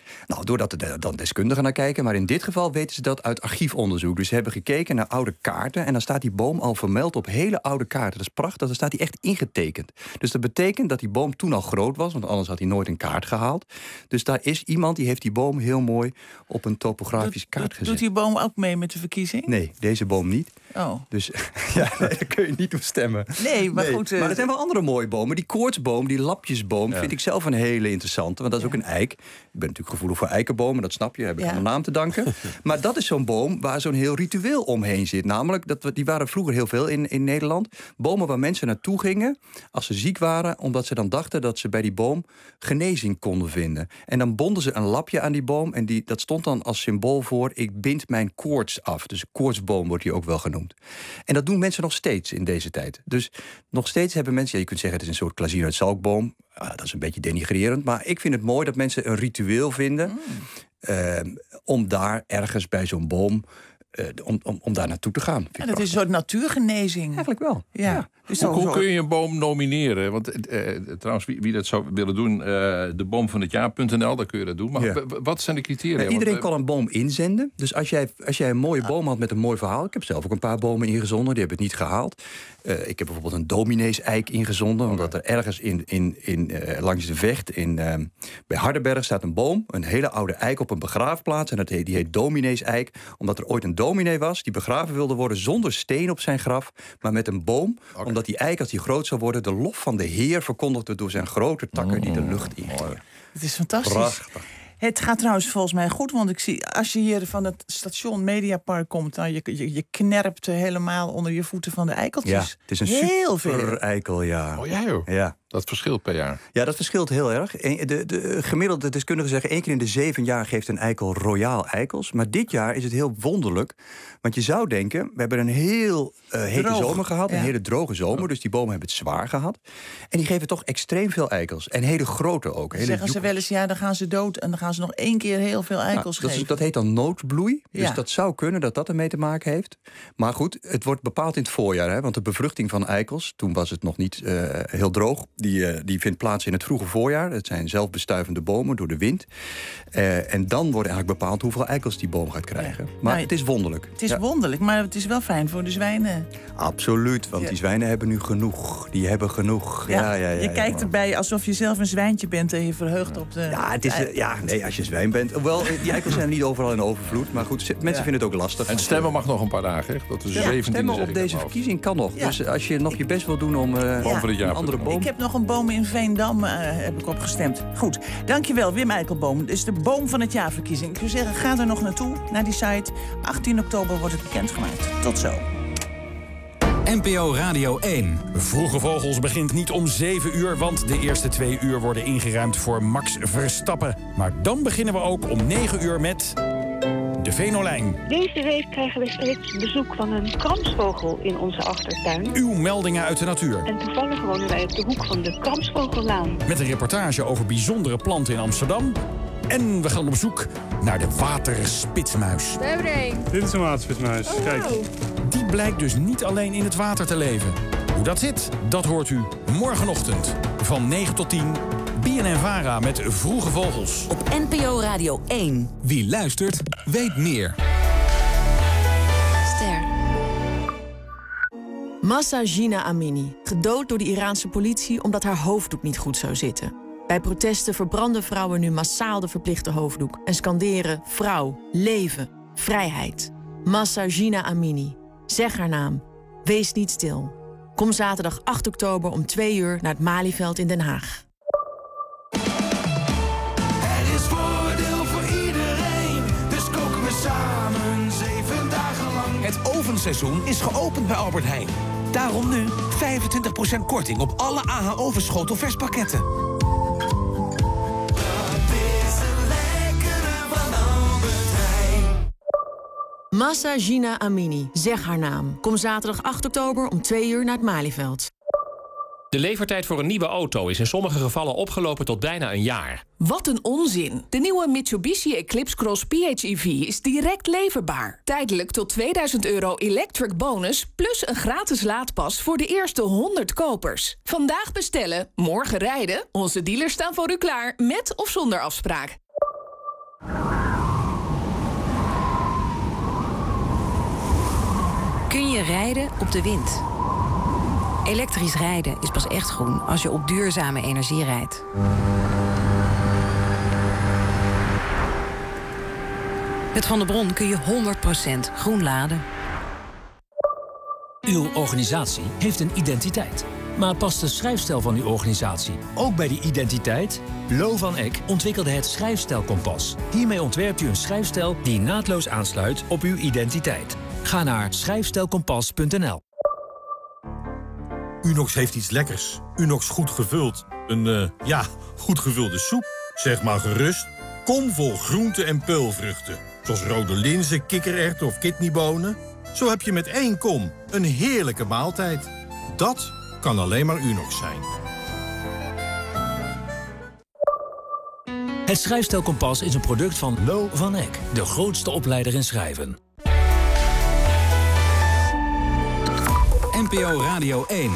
Nou, doordat er dan deskundigen naar kijken. Maar in dit geval weten ze dat uit archiefonderzoek. Dus ze hebben gekeken naar oude kaarten. En dan staat die boom al vermeld op hele oude kaarten. Dat is prachtig, dan staat hij echt ingetekend. Dus dat betekent dat die boom toen al groot was. Want anders had hij nooit een kaart gehaald. Dus daar is iemand die heeft die boom heel mooi op een topografische doet, kaart gezet. Doet die boom ook mee met de verkiezing? Nee, deze boom niet. Oh. Dus ja, nee, daar kun je niet op stemmen. Nee, maar nee. goed. Uh... Maar er zijn wel andere mooie bomen. Die koortsboom, die lapjesboom, ja. vind ik zelf een hele interessante. Want dat is ja. ook een eik. Ik ben natuurlijk gevoelig voor eikenbomen, dat snap je. Heb ik ja. aan mijn naam te danken. Maar dat is zo'n boom waar zo'n heel ritueel omheen zit. Namelijk, dat we, die waren vroeger heel veel in, in Nederland. Bomen waar mensen naartoe gingen als ze ziek waren. Omdat ze dan dachten dat ze bij die boom genezing konden vinden. En dan bonden ze een lapje aan die boom. En die, dat stond dan als symbool voor: ik bind mijn koorts af. Dus koortsboom wordt die ook wel genoemd. En dat doen mensen nog steeds in deze tijd. Dus nog steeds hebben mensen... Ja, je kunt zeggen, het is een soort Klazien uit Zalkboom. Uh, dat is een beetje denigrerend. Maar ik vind het mooi dat mensen een ritueel vinden... Mm. Uh, om daar ergens bij zo'n boom... Uh, om, om, om daar naartoe te gaan. En dat is een soort natuurgenezing. Eigenlijk wel. Ja. ja. Dus hoe, hoe kun je een boom nomineren? Want uh, trouwens, wie, wie dat zou willen doen, uh, de boom van het jaar punt n l, daar kun je dat doen. Maar ja. wat zijn de criteria? Nou, iedereen Want, kan een boom inzenden. Dus als jij, als jij een mooie boom had met een mooi verhaal... Ik heb zelf ook een paar bomen ingezonden, die hebben het niet gehaald. Uh, ik heb bijvoorbeeld een dominees-eik ingezonden... Okay. omdat er ergens in, in, in, uh, langs de Vecht in, uh, bij Hardenberg staat een boom... een hele oude eik op een begraafplaats. En dat heet, die heet dominees-eik, omdat er ooit een dominee was... die begraven wilde worden zonder steen op zijn graf... maar met een boom, okay. omdat die eik, als die groot zou worden... de lof van de Heer verkondigde door zijn grote takken mm, die de lucht ingingen. Het is fantastisch. Prachtig. Het gaat trouwens volgens mij goed, want ik zie... als je hier van het station Mediapark komt... dan je, je, je knerpt helemaal onder je voeten van de eikeltjes. Ja, het is een heel super veel. eikel, ja. Oh ja, joh. Ja. Dat verschilt per jaar. Ja, dat verschilt heel erg. De, de gemiddelde deskundigen zeggen... één keer in de zeven jaar geeft een eikel royaal eikels. Maar dit jaar is het heel wonderlijk. Want je zou denken, we hebben een heel uh, hete Droog. zomer gehad. Ja. Een hele droge zomer, dus die bomen hebben het zwaar gehad. En die geven toch extreem veel eikels. En hele grote ook. Hele zeggen ze wel eens, ja, dan gaan ze dood... en dan gaan ze nog één keer heel veel eikels nou, dat, geven. is, dat heet dan noodbloei. Dus ja. dat zou kunnen dat dat ermee te maken heeft. Maar goed, het wordt bepaald in het voorjaar. Hè, want de bevruchting van eikels, toen was het nog niet uh, heel droog... die, uh, die vindt plaats in het vroege voorjaar. Het zijn zelfbestuivende bomen door de wind. Uh, en dan wordt eigenlijk bepaald hoeveel eikels die boom gaat krijgen. Ja. Maar nou, het is wonderlijk. Het is ja. wonderlijk, maar het is wel fijn voor de zwijnen. Absoluut, want ja. die zwijnen hebben nu genoeg. Die hebben genoeg. Ja, ja, ja, ja, je ja, kijkt ja. erbij alsof je zelf een zwijntje bent... en je verheugt op de... Ja, het is, uh, ja nee, als je zwijn bent... Wel, die eikels zijn niet overal in overvloed. Maar goed, mensen ja. vinden het ook lastig. En stemmen mag nog een paar dagen, hè? Dat is ja, zeventien stemmen op deze verkiezing kan nog. Ja. Dus als je nog je best wil doen om uh, ja. een ja. andere boom... Ik heb nog een boom in Veendam, uh, heb ik opgestemd. Goed, dankjewel Wim Eikelboom. Dit is de boom van het jaarverkiezing. Ik zou zeggen, ga er nog naartoe, naar die site. achttien oktober wordt het bekendgemaakt. Tot zo. N P O Radio één. Vroege Vogels begint niet om zeven uur... want de eerste twee uur worden ingeruimd voor Max Verstappen. Maar dan beginnen we ook om negen uur met... de Venolijn. Deze week krijgen we steeds bezoek van een kramsvogel in onze achtertuin. Uw meldingen uit de natuur. En toevallig wonen wij op de hoek van de Kramsvogellaan. Met een reportage over bijzondere planten in Amsterdam. En we gaan op zoek naar de waterspitsmuis. We hebben er een. Dit is een waterspitsmuis. Oh, Kijk. wow. Die blijkt dus niet alleen in het water te leven. Hoe dat zit, dat hoort u morgenochtend. Van negen tot tien. B N N Vara met Vroege Vogels. Op N P O Radio één. Wie luistert, weet meer. Ster. Mahsa Jina Amini, gedood door de Iraanse politie omdat haar hoofddoek niet goed zou zitten. Bij protesten verbranden vrouwen nu massaal de verplichte hoofddoek en scanderen vrouw, leven, vrijheid. Mahsa Jina Amini. Zeg haar naam. Wees niet stil. Kom zaterdag acht oktober om twee uur naar het Malieveld in Den Haag. Er is voordeel voor iedereen, dus koken we samen zeven dagen lang. Het ovenseizoen is geopend bij Albert Heijn. Daarom nu vijfentwintig procent korting op alle A H O-verschotelverspakketten. Mahsa Jina Amini. Zeg haar naam. Kom zaterdag acht oktober om twee uur naar het Malieveld. De levertijd voor een nieuwe auto is in sommige gevallen opgelopen tot bijna een jaar. Wat een onzin. De nieuwe Mitsubishi Eclipse Cross P H E V is direct leverbaar. Tijdelijk tot tweeduizend euro electric bonus... plus een gratis laadpas voor de eerste honderd kopers. Vandaag bestellen, morgen rijden. Onze dealers staan voor u klaar, met of zonder afspraak. Kun je rijden op de wind? Elektrisch rijden is pas echt groen als je op duurzame energie rijdt. Met Van der Bron kun je honderd procent groen laden. Uw organisatie heeft een identiteit. Maar past de schrijfstijl van uw organisatie ook bij die identiteit? Lo van Eck ontwikkelde het Schrijfstijlkompas. Hiermee ontwerpt u een schrijfstijl die naadloos aansluit op uw identiteit. Ga naar schrijfstijlkompas punt n l. Unox heeft iets lekkers. Unox goed gevuld. Een, uh, ja, goed gevulde soep. Zeg maar gerust. Kom vol groenten en peulvruchten. Zoals rode linzen, kikkererwten of kidneybonen. Zo heb je met één kom een heerlijke maaltijd. Dat kan alleen maar Unox zijn. Het Schrijfstijlkompas is een product van Lo van Eck, de grootste opleider in schrijven. N P O Radio één.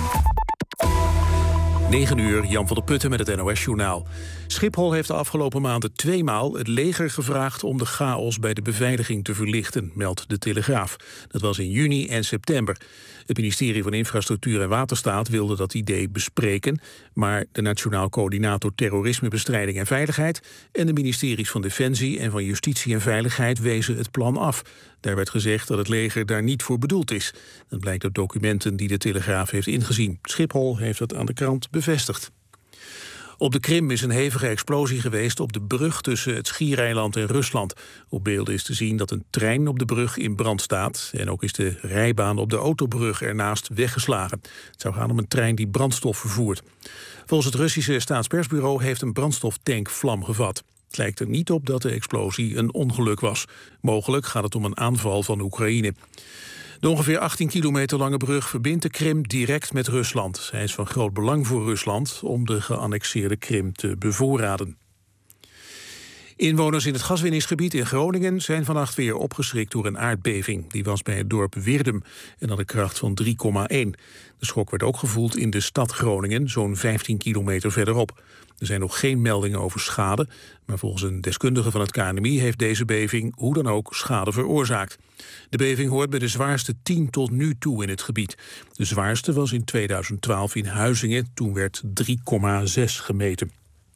negen uur, Jan van der Putten met het N O S-journaal. Schiphol heeft de afgelopen maanden tweemaal het leger gevraagd om de chaos bij de beveiliging te verlichten, meldt de Telegraaf. Dat was in juni en september. Het ministerie van Infrastructuur en Waterstaat wilde dat idee bespreken, maar de Nationaal Coördinator Terrorismebestrijding en Veiligheid en de ministeries van Defensie en van Justitie en Veiligheid wezen het plan af. Daar werd gezegd dat het leger daar niet voor bedoeld is. Dat blijkt uit documenten die de Telegraaf heeft ingezien. Schiphol heeft dat aan de krant bevestigd. Op de Krim is een hevige explosie geweest op de brug tussen het Schiereiland en Rusland. Op beelden is te zien dat een trein op de brug in brand staat. En ook is de rijbaan op de autobrug ernaast weggeslagen. Het zou gaan om een trein die brandstof vervoert. Volgens het Russische staatspersbureau heeft een brandstoftank vlam gevat. Het lijkt er niet op dat de explosie een ongeluk was. Mogelijk gaat het om een aanval van Oekraïne. De ongeveer achttien kilometer lange brug verbindt de Krim direct met Rusland. Hij is van groot belang voor Rusland om de geannexeerde Krim te bevoorraden. Inwoners in het gaswinningsgebied in Groningen zijn vannacht weer opgeschrikt door een aardbeving. Die was bij het dorp Wirdum en had een kracht van drie komma één. De schok werd ook gevoeld in de stad Groningen, zo'n vijftien kilometer verderop. Er zijn nog geen meldingen over schade, maar volgens een deskundige van het K N M I heeft deze beving hoe dan ook schade veroorzaakt. De beving hoort bij de zwaarste tien tot nu toe in het gebied. De zwaarste was in tweeduizend twaalf in Huizingen, toen werd drie komma zes gemeten.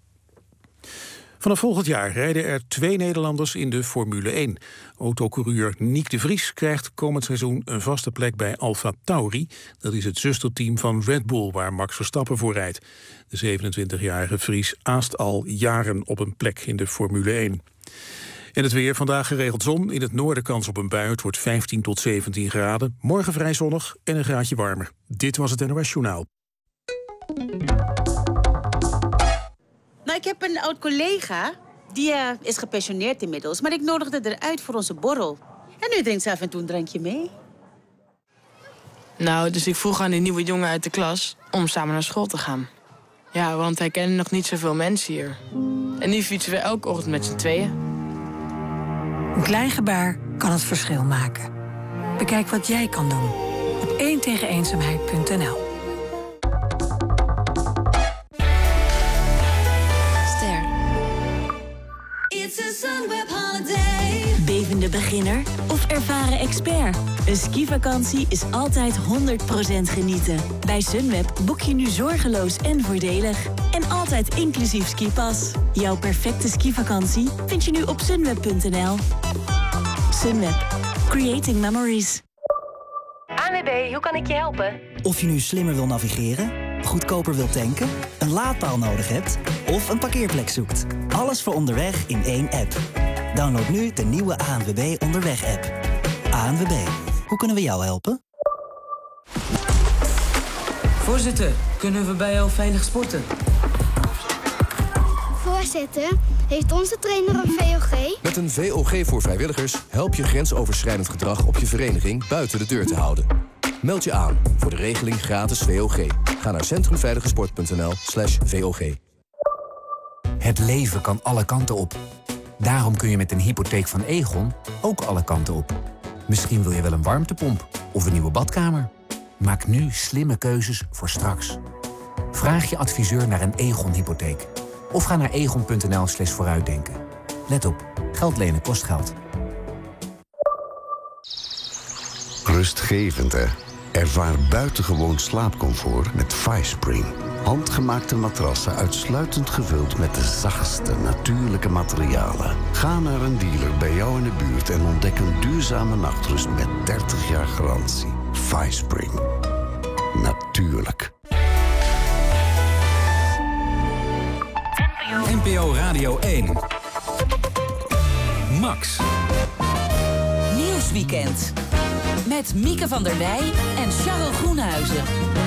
Vanaf volgend jaar rijden er twee Nederlanders in de Formule één. Autocoureur Nick de Vries krijgt komend seizoen een vaste plek bij AlphaTauri. Dat is het zusterteam van Red Bull, waar Max Verstappen voor rijdt. De zevenentwintigjarige Vries aast al jaren op een plek in de Formule één. En het weer, vandaag geregeld zon. In het noorden kans op een bui. Het wordt vijftien tot zeventien graden. Morgen vrij zonnig en een graadje warmer. Dit was het N O S Journaal. Nou, ik heb een oud-collega, die uh, is gepensioneerd inmiddels, maar ik nodigde eruit voor onze borrel. En nu drinkt ze af en toe een drankje mee. Nou, dus ik vroeg aan die nieuwe jongen uit de klas om samen naar school te gaan. Ja, want hij kende nog niet zoveel mensen hier. En nu fietsen we elke ochtend met z'n tweeën. Een klein gebaar kan het verschil maken. Bekijk wat jij kan doen op één tegen eenzaamheid punt n l. It's a Sunweb holiday. Bevende beginner of ervaren expert? Een skivakantie is altijd honderd procent genieten. Bij Sunweb boek je nu zorgeloos en voordelig. En altijd inclusief skipas. Jouw perfecte skivakantie vind je nu op sunweb punt n l. Sunweb. Creating memories. A N W B, hoe kan ik je helpen? Of je nu slimmer wil navigeren, goedkoper wilt tanken, een laadpaal nodig hebt of een parkeerplek zoekt. Alles voor onderweg in één app. Download nu de nieuwe A N W B Onderweg-app. A N W B, hoe kunnen we jou helpen? Voorzitter, kunnen we bij jou veilig sporten? Voorzitter, heeft onze trainer een V O G? Met een V O G voor vrijwilligers help je grensoverschrijdend gedrag op je vereniging buiten de deur te houden. Meld je aan voor de regeling gratis V O G. Ga naar centrumveiligesport punt n l slash V O G. Het leven kan alle kanten op. Daarom kun je met een hypotheek van Egon ook alle kanten op. Misschien wil je wel een warmtepomp of een nieuwe badkamer. Maak nu slimme keuzes voor straks. Vraag je adviseur naar een Egon-hypotheek. Of ga naar egon punt n l slash vooruitdenken. Let op, geld lenen kost geld. Rustgevend, hè? Ervaar buitengewoon slaapcomfort met Firespring. Handgemaakte matrassen uitsluitend gevuld met de zachtste natuurlijke materialen. Ga naar een dealer bij jou in de buurt en ontdek een duurzame nachtrust met dertig jaar garantie. Firespring. Natuurlijk. N P O Radio één. Max. Nieuwsweekend. Met Mieke van der Wij en Charles Groenhuizen.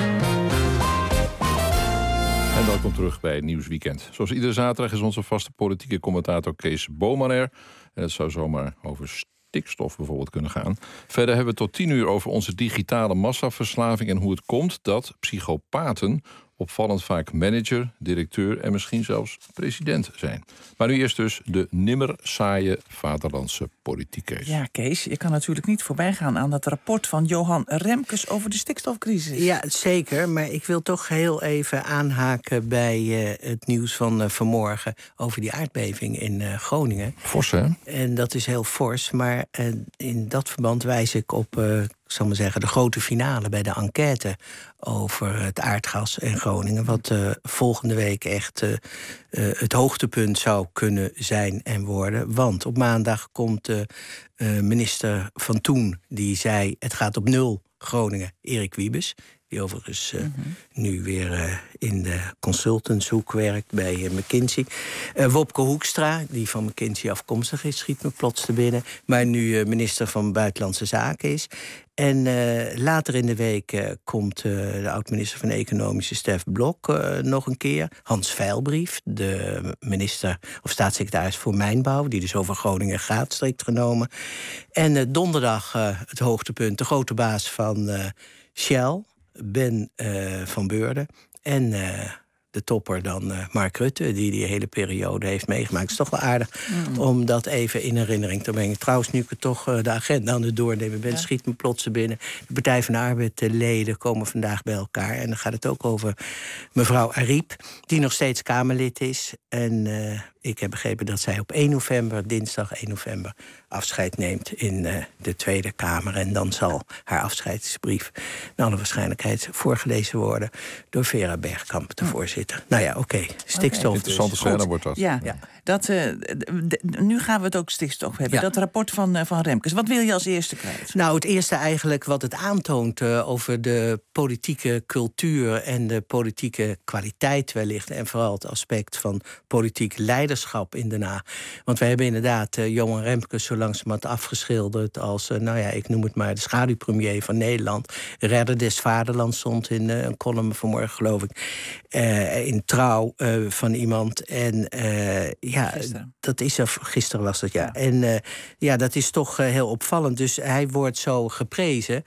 En welkom terug bij Nieuwsweekend. Zoals iedere zaterdag is onze vaste politieke commentator Kees Boman er. En het zou zomaar over stikstof bijvoorbeeld kunnen gaan. Verder hebben we tot tien uur over onze digitale massaverslaving en hoe het komt dat psychopaten opvallend vaak manager, directeur en misschien zelfs president zijn. Maar nu eerst dus de nimmer saaie vaderlandse politiek, Kees. Ja, Kees, je kan natuurlijk niet voorbij gaan aan dat rapport van Johan Remkes over de stikstofcrisis. Ja, zeker. Maar ik wil toch heel even aanhaken bij uh, het nieuws van uh, vanmorgen over die aardbeving in uh, Groningen. Fors, hè? En dat is heel fors. Maar uh, in dat verband wijs ik op, uh, ik zal maar zeggen, de grote finale bij de enquête over het aardgas in Groningen. Wat uh, volgende week echt uh, uh, het hoogtepunt zou kunnen zijn en worden. Want op maandag komt de uh, uh, minister van toen, die zei het gaat op nul Groningen, Erik Wiebes. Die overigens uh, mm-hmm. nu weer uh, in de consultantshoek werkt bij uh, McKinsey. Uh, Wopke Hoekstra, die van McKinsey afkomstig is, schiet me plots te binnen. Maar nu uh, minister van Buitenlandse Zaken is. En uh, later in de week uh, komt uh, de oud-minister van Economische Stef Blok uh, nog een keer. Hans Veilbrief, de minister of staatssecretaris voor Mijnbouw, die dus over Groningen gaat, strikt genomen. En uh, donderdag uh, het hoogtepunt, de grote baas van uh, Shell, Ben uh, van Beurden. En uh, de topper dan uh, Mark Rutte, die die hele periode heeft meegemaakt. Het is toch wel aardig mm. om dat even in herinnering te brengen. Trouwens, nu ik het toch uh, de agenda aan het doornemen ben, ja. schiet me plots er binnen. De Partij van de Arbeid, de leden, komen vandaag bij elkaar. En dan gaat het ook over mevrouw Ariep, die nog steeds Kamerlid is. En uh, ik heb begrepen dat zij op één november, dinsdag één november... afscheid neemt in uh, de Tweede Kamer. En dan zal haar afscheidsbrief naar alle waarschijnlijkheid voorgelezen worden door Vera Bergkamp, de voorzitter. Nou ja, oké. Okay. Stikstof. Okay. Interessante scène Goed. wordt dat. Ja, ja. Dat, uh, de, de, nu gaan we het ook stikstof hebben. Ja. Dat rapport van, uh, van Remkes. Wat wil je als eerste kwijt? Nou, het eerste eigenlijk wat het aantoont uh, over de politieke cultuur en de politieke kwaliteit wellicht. En vooral het aspect van politiek leiderschap in Den Haag. Want we hebben inderdaad uh, Johan Remkes zo langzamerhand afgeschilderd als, uh, nou ja, ik noem het maar de schaduwpremier van Nederland. Redder des Vaderlands stond in uh, een column vanmorgen, geloof ik. Uh, in Trouw uh, van iemand. En uh, ja, gisteren. dat is er, gisteren was dat, ja. ja. En uh, ja, dat is toch uh, heel opvallend. Dus hij wordt zo geprezen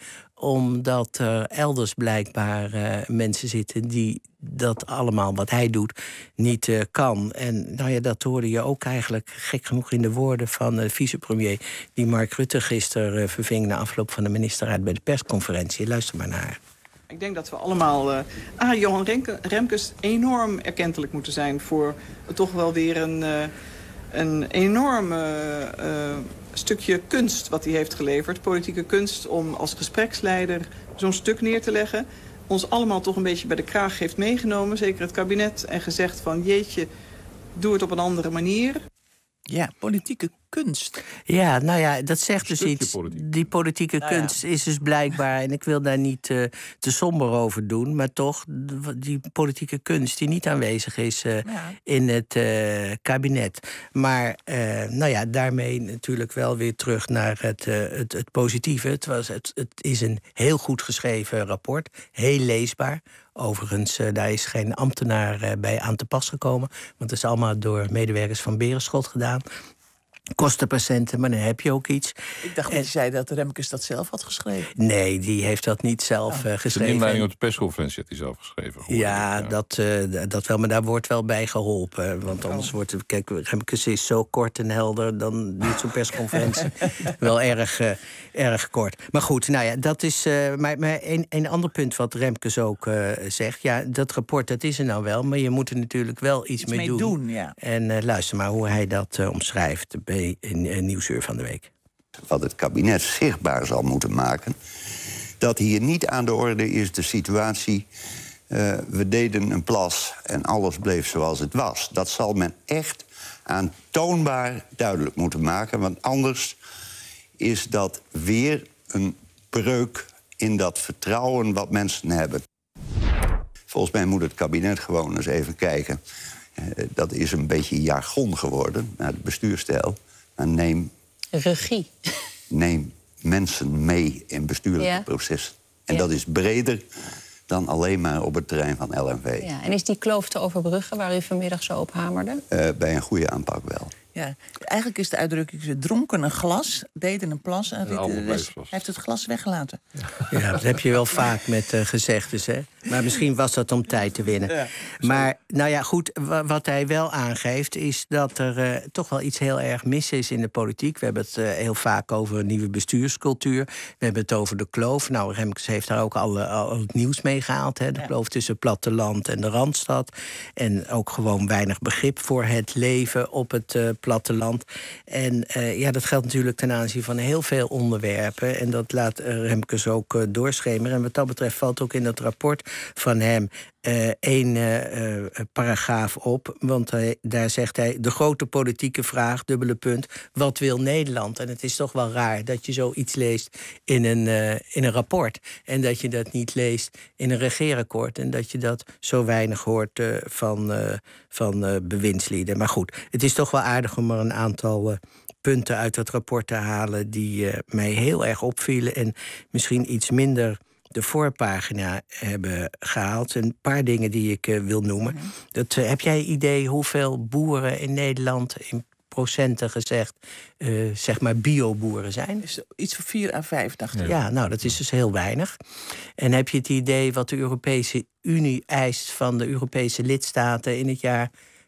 omdat er elders blijkbaar uh, mensen zitten die dat allemaal wat hij doet niet uh, kan. En nou ja, dat hoorde je ook eigenlijk gek genoeg in de woorden van de vicepremier die Mark Rutte gisteren uh, verving na afloop van de ministerraad bij de persconferentie. Luister maar naar haar. Ik denk dat we allemaal uh, ah, Johan Remke, Remkes enorm erkentelijk moeten zijn voor uh, toch wel weer een, uh, een enorm uh, uh, stukje kunst wat hij heeft geleverd. Politieke kunst om als gespreksleider zo'n stuk neer te leggen. Ons allemaal toch een beetje bij de kraag heeft meegenomen, zeker het kabinet, en gezegd van jeetje, doe het op een andere manier. Ja, politieke kunst. Ja, nou ja, dat zegt dus iets. Politiek. Die politieke nou ja. kunst is dus blijkbaar, en ik wil daar niet uh, te somber over doen, maar toch die politieke kunst die niet aanwezig is uh, ja. in het uh, kabinet. Maar uh, nou ja, daarmee natuurlijk wel weer terug naar het, uh, het, het positieve. Het, was, het, het is een heel goed geschreven rapport, heel leesbaar. Overigens, uh, daar is geen ambtenaar uh, bij aan te pas gekomen, want het is allemaal door medewerkers van Berenschot gedaan. kostenpercenten, maar dan heb je ook iets. Ik dacht dat je zei dat Remkes dat zelf had geschreven. Nee, die heeft dat niet zelf oh. uh, geschreven. De inleiding op de persconferentie had hij zelf geschreven. Ja, ja. Dat, uh, dat wel, maar daar wordt wel bij geholpen. Want anders oh. wordt het... Kijk, Remkes is zo kort en helder, dan duurt zo'n persconferentie wel erg, uh, erg kort. Maar goed, nou ja, dat is... Uh, maar maar een, een ander punt wat Remkes ook uh, zegt... ja, dat rapport, dat is er nou wel, maar je moet er natuurlijk wel iets, iets mee, mee doen. doen ja. En uh, luister maar hoe hij dat uh, omschrijft... in een Nieuwsuur van de Week. Wat het kabinet zichtbaar zal moeten maken... dat hier niet aan de orde is de situatie... Uh, we deden een plas en alles bleef zoals het was. Dat zal men echt aantoonbaar duidelijk moeten maken... want anders is dat weer een breuk in dat vertrouwen wat mensen hebben. Volgens mij moet het kabinet gewoon eens even kijken... Uh, dat is een beetje jargon geworden, naar het bestuurstijl... Maar neem, regie. Neem mensen mee in bestuurlijke ja. processen. En ja. dat is breder dan alleen maar op het terrein van L N V. Ja. En is die kloof te overbruggen waar u vanmiddag zo op hamerde? Uh, bij een goede aanpak wel. Ja, eigenlijk is de uitdrukking... ze dronken een glas, deden een plas... en ja, hij heeft het glas weggelaten. Ja, dat heb je wel vaak met uh, gezegdes, hè? Maar misschien was dat om tijd te winnen. Ja, maar, nou ja, goed, wat hij wel aangeeft... is dat er uh, toch wel iets heel erg mis is in de politiek. We hebben het uh, heel vaak over een nieuwe bestuurscultuur. We hebben het over de kloof. Nou, Remkes heeft daar ook al, al het nieuws mee gehaald, hè? De ja. kloof tussen het platteland en de Randstad. En ook gewoon weinig begrip voor het leven op het uh, platteland. En uh, ja, dat geldt natuurlijk ten aanzien van heel veel onderwerpen. En dat laat uh, Remkes ook uh, doorschemeren. En wat dat betreft valt ook in dat rapport van hem uh, één uh, uh, paragraaf op. Want hij, daar zegt hij, de grote politieke vraag, dubbele punt, wat wil Nederland? En het is toch wel raar dat je zoiets leest in een, uh, in een rapport. En dat je dat niet leest in een regeerakkoord. En dat je dat zo weinig hoort uh, van, uh, van uh, bewindslieden. Maar goed, het is toch wel aardig om er een aantal... Uh, punten uit dat rapport te halen die uh, mij heel erg opvielen... en misschien iets minder de voorpagina hebben gehaald. Een paar dingen die ik uh, wil noemen. Mm-hmm. Dat, uh, heb jij idee hoeveel boeren in Nederland... in procenten gezegd, uh, zeg maar bioboeren zijn? Is iets van vier à vijf, dacht ik. Ja, nou, dat is dus heel weinig. En heb je het idee wat de Europese Unie eist... van de Europese lidstaten in het jaar...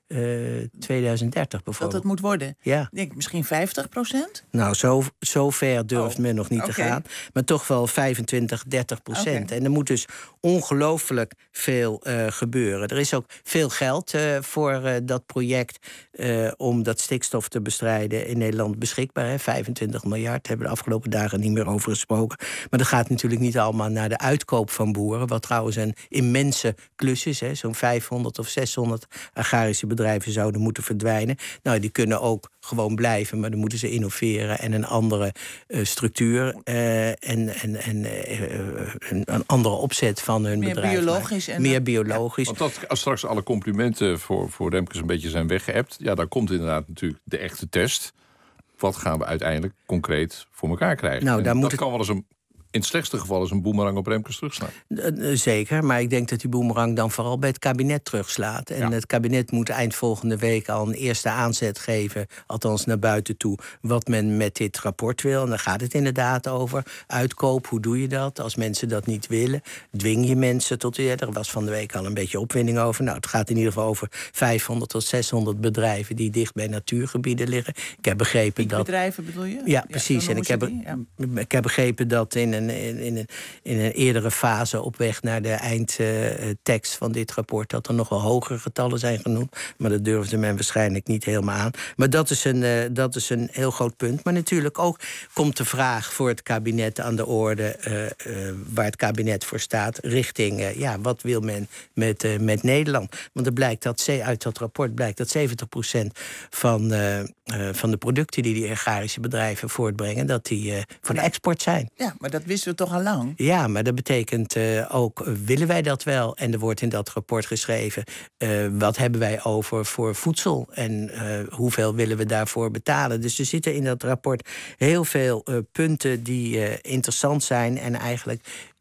Uh, tweeduizend dertig bijvoorbeeld. Dat het moet worden? Ja. Ik denk misschien vijftig procent? Nou, zo, zo ver durft oh. men nog niet okay. te gaan. Maar toch wel vijfentwintig, dertig procent. Okay. En er moet dus ongelooflijk veel uh, gebeuren. Er is ook veel geld uh, voor uh, dat project... Uh, om dat stikstof te bestrijden in Nederland beschikbaar. Hè? vijfentwintig miljard, daar hebben we de afgelopen dagen niet meer over gesproken. Maar dat gaat natuurlijk niet allemaal naar de uitkoop van boeren... wat trouwens een immense klus is. Zo'n vijfhonderd of zeshonderd agrarische bedrijven zouden moeten verdwijnen. Nou, die kunnen ook gewoon blijven, maar dan moeten ze innoveren... en een andere uh, structuur uh, en, en, en uh, een, een andere opzet van hun meer bedrijf. Biologisch en meer biologisch. Ja, want dat, als straks alle complimenten voor, voor Remkes een beetje zijn weggeëpt... ja, dan komt inderdaad natuurlijk de echte test. Wat gaan we uiteindelijk concreet voor elkaar krijgen? Nou, daar moet dat het... kan wel eens een... In het slechtste geval is een boemerang op Remkes terugslaan. Zeker, maar ik denk dat die boemerang dan vooral bij het kabinet terugslaat. En ja. het kabinet moet eind volgende week al een eerste aanzet geven... althans naar buiten toe, wat men met dit rapport wil. En dan gaat het inderdaad over uitkoop. Hoe doe je dat? Als mensen dat niet willen, dwing je mensen tot... Ja, er was van de week al een beetje opwinding over. Nou, het gaat in ieder geval over vijfhonderd tot zeshonderd bedrijven... die dicht bij natuurgebieden liggen. Ik heb begrepen die dat... bedrijven bedoel je? Ja, ja precies. En ik heb, ja. ik heb begrepen dat in een In, in, een, in een eerdere fase op weg naar de eindtekst uh, van dit rapport... dat er nog wel hogere getallen zijn genoemd. Maar dat durfde men waarschijnlijk niet helemaal aan. Maar dat is een, uh, dat is een heel groot punt. Maar natuurlijk ook komt de vraag voor het kabinet aan de orde... Uh, uh, waar het kabinet voor staat, richting... Uh, ja, wat wil men met, uh, met Nederland? Want er blijkt dat, uit dat rapport blijkt dat zeventig procent van, uh, uh, van de producten... die die agrarische bedrijven voortbrengen, dat die uh, voor de export zijn. Ja, maar dat wisten we toch al lang? Ja, maar dat betekent uh, ook, uh, willen wij dat wel? En er wordt in dat rapport geschreven... Uh, wat hebben wij over voor voedsel? En uh, hoeveel willen we daarvoor betalen? Dus er zitten in dat rapport heel veel uh, punten die uh, interessant zijn... en eigenlijk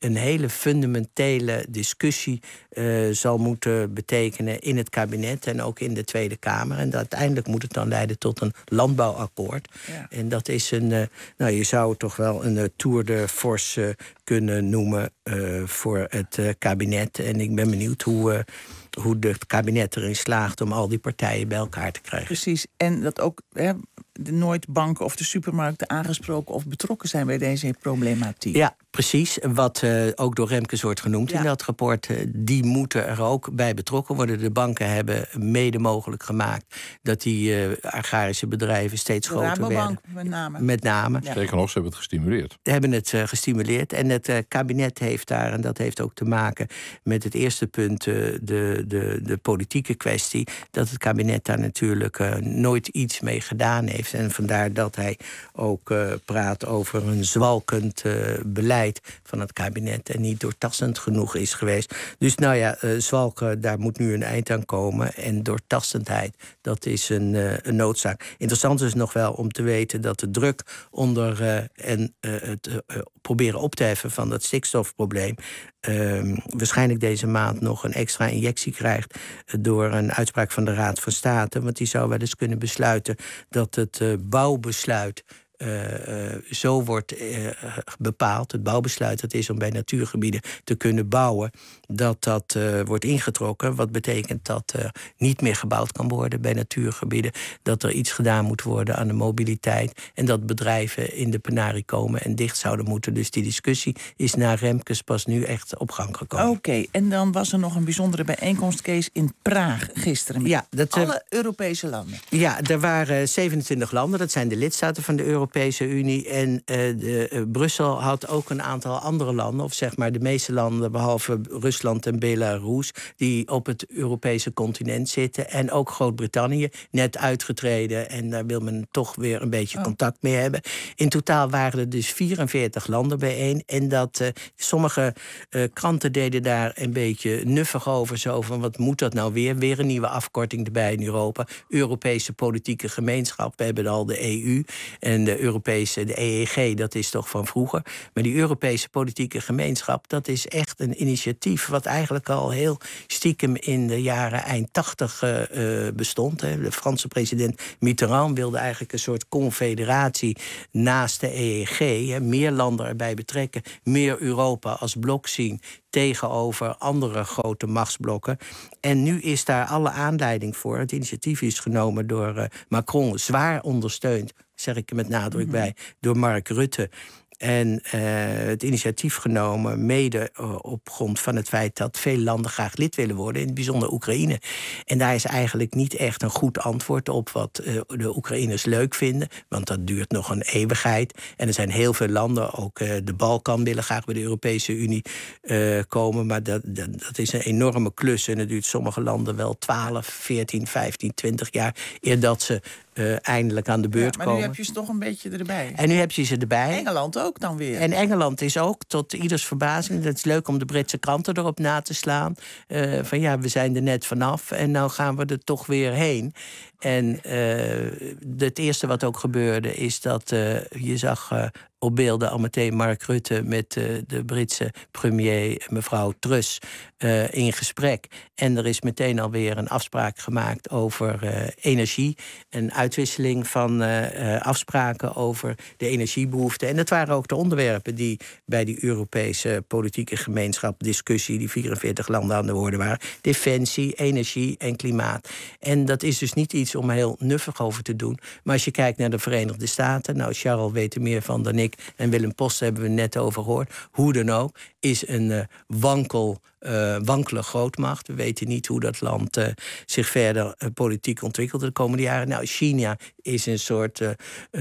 een hele fundamentele discussie uh, zal moeten betekenen in het kabinet en ook in de Tweede Kamer. En dat uiteindelijk moet het dan leiden tot een landbouwakkoord. Ja. En dat is een, uh, nou je zou het toch wel een uh, tour de force uh, kunnen noemen uh, voor het uh, kabinet. En ik ben benieuwd hoe... Uh, hoe het kabinet erin slaagt om al die partijen bij elkaar te krijgen. Precies, en dat ook hè, de nooit banken of de supermarkten aangesproken of betrokken zijn bij deze problematiek. Ja, precies. Wat uh, ook door Remkes wordt genoemd ja. in dat rapport. Uh, die moeten er ook bij betrokken worden. De banken hebben mede mogelijk gemaakt dat die uh, agrarische bedrijven steeds de groter Rabobank, werden. met name. Met name. Ja. Zeker nog, ze hebben het gestimuleerd. Ze hebben het uh, gestimuleerd. En het uh, kabinet heeft daar, en dat heeft ook te maken met het eerste punt, uh, de, de, de politieke kwestie, dat het kabinet daar natuurlijk uh, nooit iets mee gedaan heeft. En vandaar dat hij ook uh, praat over een zwalkend uh, beleid van het kabinet en niet doortastend genoeg is geweest. Dus nou ja, uh, zwalken, daar moet nu een eind aan komen. En doortastendheid, dat is een, uh, een noodzaak. Interessant is nog wel om te weten dat de druk onder uh, en uh, het uh, proberen op te heffen van dat stikstofprobleem Uh, waarschijnlijk deze maand nog een extra injectie krijgt door een uitspraak van de Raad van State. Want die zou wel eens kunnen besluiten dat het uh, bouwbesluit Uh, uh, zo wordt uh, bepaald, het bouwbesluit dat is om bij natuurgebieden te kunnen bouwen, dat dat uh, wordt ingetrokken. Wat betekent dat uh, niet meer gebouwd kan worden bij natuurgebieden. Dat er iets gedaan moet worden aan de mobiliteit. En dat bedrijven in de penarie komen en dicht zouden moeten. Dus die discussie is na Remkes pas nu echt op gang gekomen. Oké, okay, en dan was er nog een bijzondere bijeenkomst, Kees, in Praag gisteren. Met ja, dat, alle uh, Europese landen. Ja, er waren zevenentwintig landen. Dat zijn de lidstaten van de Europese Europese Unie. En uh, de, uh, Brussel had ook een aantal andere landen, of zeg maar de meeste landen, behalve Rusland en Belarus, die op het Europese continent zitten. En ook Groot-Brittannië, net uitgetreden. En daar wil men toch weer een beetje oh. contact mee hebben. In totaal waren er dus vierenveertig landen bijeen. En dat uh, sommige uh, kranten deden daar een beetje nuffig over. Zo van, wat moet dat nou weer? Weer een nieuwe afkorting erbij in Europa. Europese politieke gemeenschap. We hebben al de E U en de Europese, de E E G, dat is toch van vroeger. Maar die Europese politieke gemeenschap, dat is echt een initiatief wat eigenlijk al heel stiekem in de jaren eind tachtig uh, bestond. Hè. De Franse president Mitterrand wilde eigenlijk een soort confederatie naast de E E G. Hè. Meer landen erbij betrekken, meer Europa als blok zien tegenover andere grote machtsblokken. En nu is daar alle aanleiding voor. Het initiatief is genomen door uh, Macron, zwaar ondersteund, zeg ik er met nadruk mm-hmm. bij, door Mark Rutte. En uh, het initiatief genomen mede uh, op grond van het feit dat veel landen graag lid willen worden, in het bijzonder Oekraïne. En daar is eigenlijk niet echt een goed antwoord op wat uh, de Oekraïners leuk vinden, want dat duurt nog een eeuwigheid. En er zijn heel veel landen, ook uh, de Balkan willen graag bij de Europese Unie uh, komen, maar dat, dat, dat is een enorme klus en het duurt sommige landen wel twaalf, veertien, vijftien, twintig jaar eer dat ze Uh, eindelijk aan de beurt ja, maar komen. nu heb je ze toch een beetje erbij. En nu heb je ze erbij. Engeland ook dan weer. En Engeland is ook, tot ieders verbazing, het is leuk om de Britse kranten erop na te slaan. Uh, van ja, we zijn er net vanaf en nou gaan we er toch weer heen. En uh, het eerste wat ook gebeurde is dat uh, je zag uh, op beelden al meteen Mark Rutte met uh, de Britse premier mevrouw Truss uh, in gesprek. En er is meteen alweer een afspraak gemaakt over uh, energie. Een uitwisseling van uh, uh, afspraken over de energiebehoeften. En dat waren ook de onderwerpen die bij die Europese politieke gemeenschap discussie, die vierenveertig landen aan de orde waren. Defensie, energie en klimaat. En dat is dus niet iets om heel nuffig over te doen. Maar als je kijkt naar de Verenigde Staten, nou, Charles weet er meer van dan ik en Willem Post hebben we net over gehoord. Hoe dan ook, is een uh, wankel, uh, wankele grootmacht. We weten niet hoe dat land uh, zich verder uh, politiek ontwikkelt de komende jaren. Nou, China is een soort uh,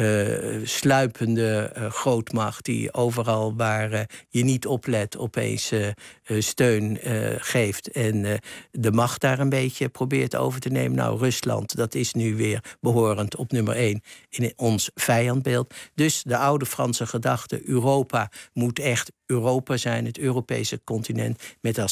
uh, sluipende uh, grootmacht die overal waar uh, je niet oplet opeens uh, uh, steun uh, geeft en uh, de macht daar een beetje probeert over te nemen. Nou, Rusland, dat is nu weer behorend op nummer één in ons vijandbeeld. Dus de oude Franse gedachte, Europa moet echt Europa zijn, het Europese continent, met als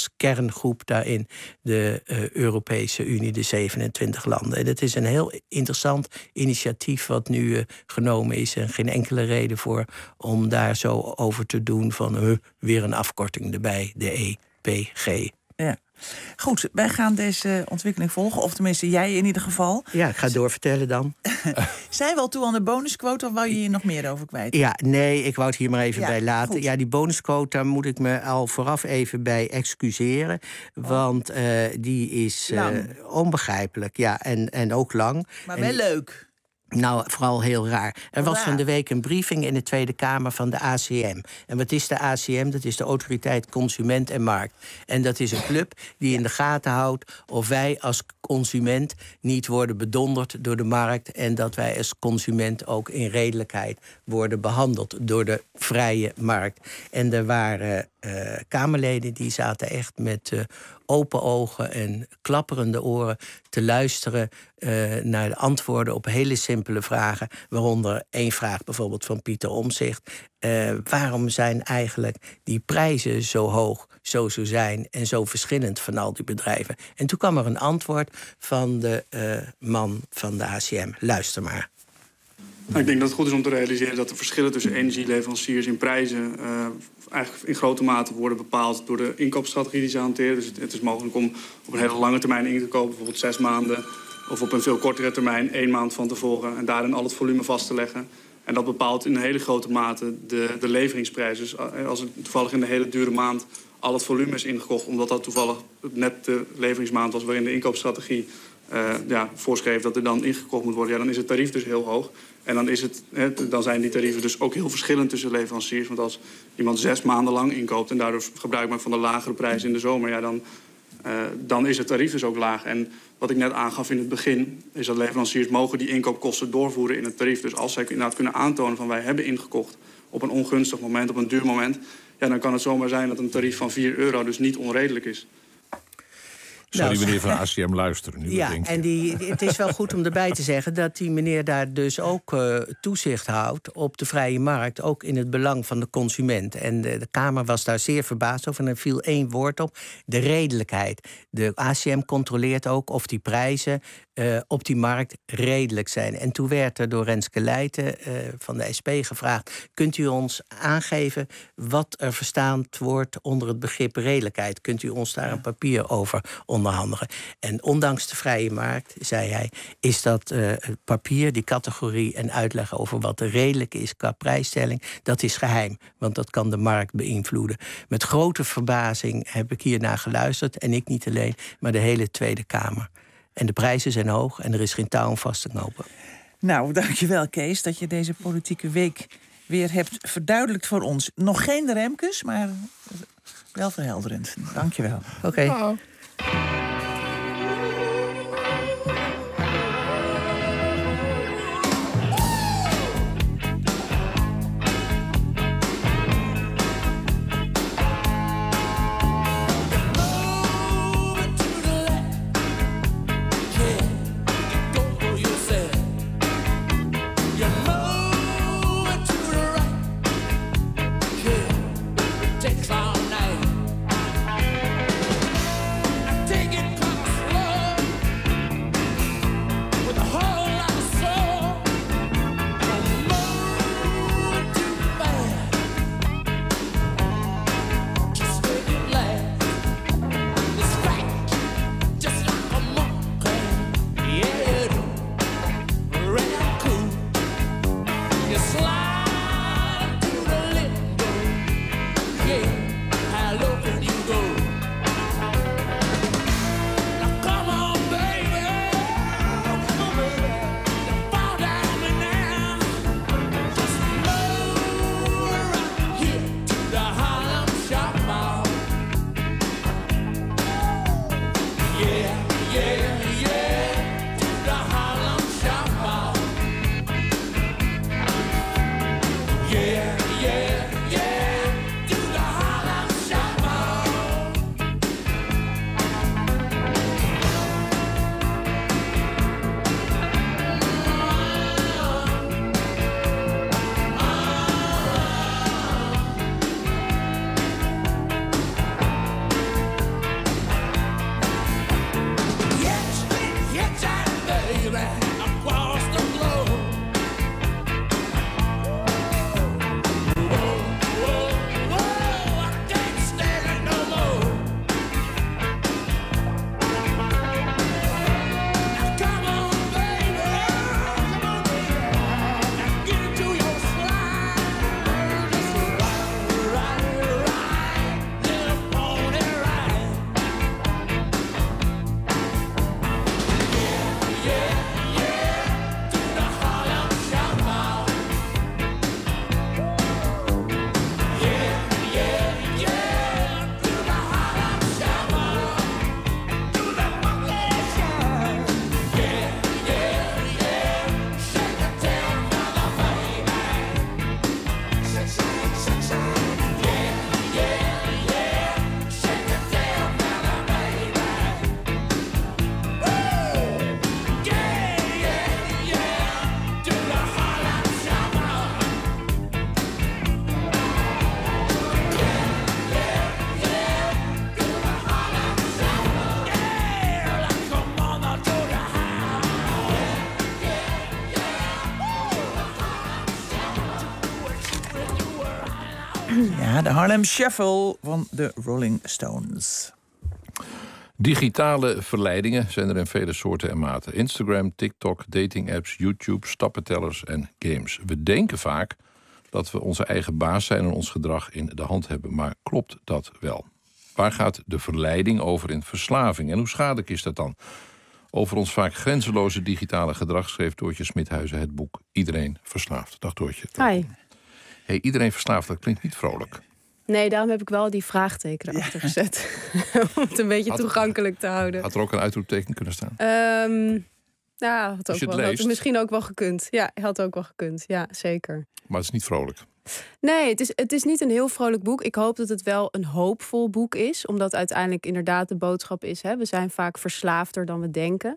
als kerngroep daarin de uh, Europese Unie, de zevenentwintig landen. En het is een heel interessant initiatief wat nu uh, genomen is en geen enkele reden voor om daar zo over te doen van uh, weer een afkorting erbij, de E P G. Ja. Goed, wij gaan deze ontwikkeling volgen. Of tenminste, jij in ieder geval. Ja, ik ga doorvertellen dan. Zijn we al toe aan de bonusquota of wou je hier nog meer over kwijt? Ja, nee, ik wou het hier maar even ja, bij laten. goed. Ja, die bonusquota moet ik me al vooraf even bij excuseren. Oh. Want uh, die is uh, onbegrijpelijk. Ja, en, en ook lang. Maar wel en, leuk. Nou, vooral heel raar. Er was raar. van de week een briefing in de Tweede Kamer van de A C M. En wat is de A C M? Dat is de Autoriteit Consument en Markt. En dat is een club die in de gaten houdt of wij als consument niet worden bedonderd door de markt en dat wij als consument ook in redelijkheid worden behandeld door de vrije markt. En er waren uh, Kamerleden die zaten echt met uh, open ogen en klapperende oren te luisteren uh, naar de antwoorden op hele simpele vragen. Waaronder één vraag bijvoorbeeld van Pieter Omtzigt. Uh, waarom zijn eigenlijk die prijzen zo hoog, zo zo zijn en zo verschillend van al die bedrijven? En toen kwam er een antwoord van de uh, man van de A C M. Luister maar. Nou, ik denk dat het goed is om te realiseren dat de verschillen tussen energieleveranciers in prijzen uh, eigenlijk in grote mate worden bepaald door de inkoopstrategie die ze hanteren. Dus het, het is mogelijk om op een hele lange termijn in te kopen, bijvoorbeeld zes maanden, of op een veel kortere termijn één maand van tevoren en daarin al het volume vast te leggen. En dat bepaalt in een hele grote mate de, de leveringsprijs. Dus als er toevallig in de hele dure maand al het volume is ingekocht, omdat dat toevallig net de leveringsmaand was waarin de inkoopstrategie uh, ja, voorschreef dat er dan ingekocht moet worden, ja, dan is het tarief dus heel hoog. En dan, is het, he, dan zijn die tarieven dus ook heel verschillend tussen leveranciers. Want als iemand zes maanden lang inkoopt en daardoor gebruik maakt van de lagere prijs in de zomer, ja, dan, uh, dan is het tarief dus ook laag. En wat ik net aangaf in het begin, is dat leveranciers mogen die inkoopkosten doorvoeren in het tarief. Dus als zij inderdaad kunnen aantonen van wij hebben ingekocht op een ongunstig moment, op een duur moment, ja, dan kan het zomaar zijn dat een tarief van vier euro dus niet onredelijk is. Zou die meneer van de A C M luisteren nu? Ja, en die, het is wel goed om erbij te zeggen dat die meneer daar dus ook uh, toezicht houdt op de vrije markt, ook in het belang van de consument. En de, de Kamer was daar zeer verbaasd over en er viel één woord op: de redelijkheid. De A C M controleert ook of die prijzen uh, op die markt redelijk zijn. En toen werd er door Renske Leijten uh, van de S P gevraagd: kunt u ons aangeven wat er verstaan wordt onder het begrip redelijkheid? Kunt u ons daar een papier over onderhandelen? En ondanks de vrije markt, zei hij, is dat uh, het papier, die categorie en uitleg over wat redelijk is qua prijsstelling, dat is geheim, want dat kan de markt beïnvloeden. Met grote verbazing heb ik hiernaar geluisterd, en ik niet alleen, maar de hele Tweede Kamer. En de prijzen zijn hoog en er is geen touw om vast te knopen. Nou, dankjewel Kees, dat je deze politieke week weer hebt verduidelijkt voor ons. Nog geen Remkes, maar wel verhelderend. Dankjewel. Oké. Okay. Oh. Take baby, across the globe. Whoa, whoa, whoa, I can't stand it no more. Now come on, baby, come on, baby. Now get into your slide. Just ride, ride, ride, little pony ride. Yeah, yeah, to the Harlem Shuffle. Yeah, yeah, yeah, to the Harlem Shuffle. To the monkey shine. Yeah, yeah, yeah, shake the tail feather, baby. Shake, shake, shake, shake. Yeah, yeah, yeah, shake the tail feather, baby. Woo! Yeah, yeah, yeah, to the Harlem Shuffle. Yeah, yeah, yeah, to the Harlem Shuffle. Yeah, like a mother to the house. Yeah, Ja, de Harlem Shuffle van de Rolling Stones. Digitale verleidingen zijn er in vele soorten en maten. Instagram, TikTok, dating-apps, YouTube, stappentellers en games. We denken vaak dat we onze eigen baas zijn en ons gedrag in de hand hebben. Maar klopt dat wel? Waar gaat de verleiding over in verslaving? En hoe schadelijk is dat dan? Over ons vaak grenzeloze digitale gedrag schreef Doortje Smithuizen het boek Iedereen Verslaafd. Dag Doortje. Hi. Hey, iedereen verslaafd, dat klinkt niet vrolijk. Nee, daarom heb ik wel die vraagteken erachter gezet. Om het een beetje Had- toegankelijk te houden. Had er ook een uitroepteken kunnen staan? Ehm ja, had Als ook je het wel, had leest. misschien ook wel gekund. Ja, had ook wel gekund. Ja, zeker. Maar het is niet vrolijk. Nee, het is, het is niet een heel vrolijk boek. Ik hoop dat het wel een hoopvol boek is. Omdat uiteindelijk inderdaad de boodschap is... Hè, we zijn vaak verslaafder dan we denken.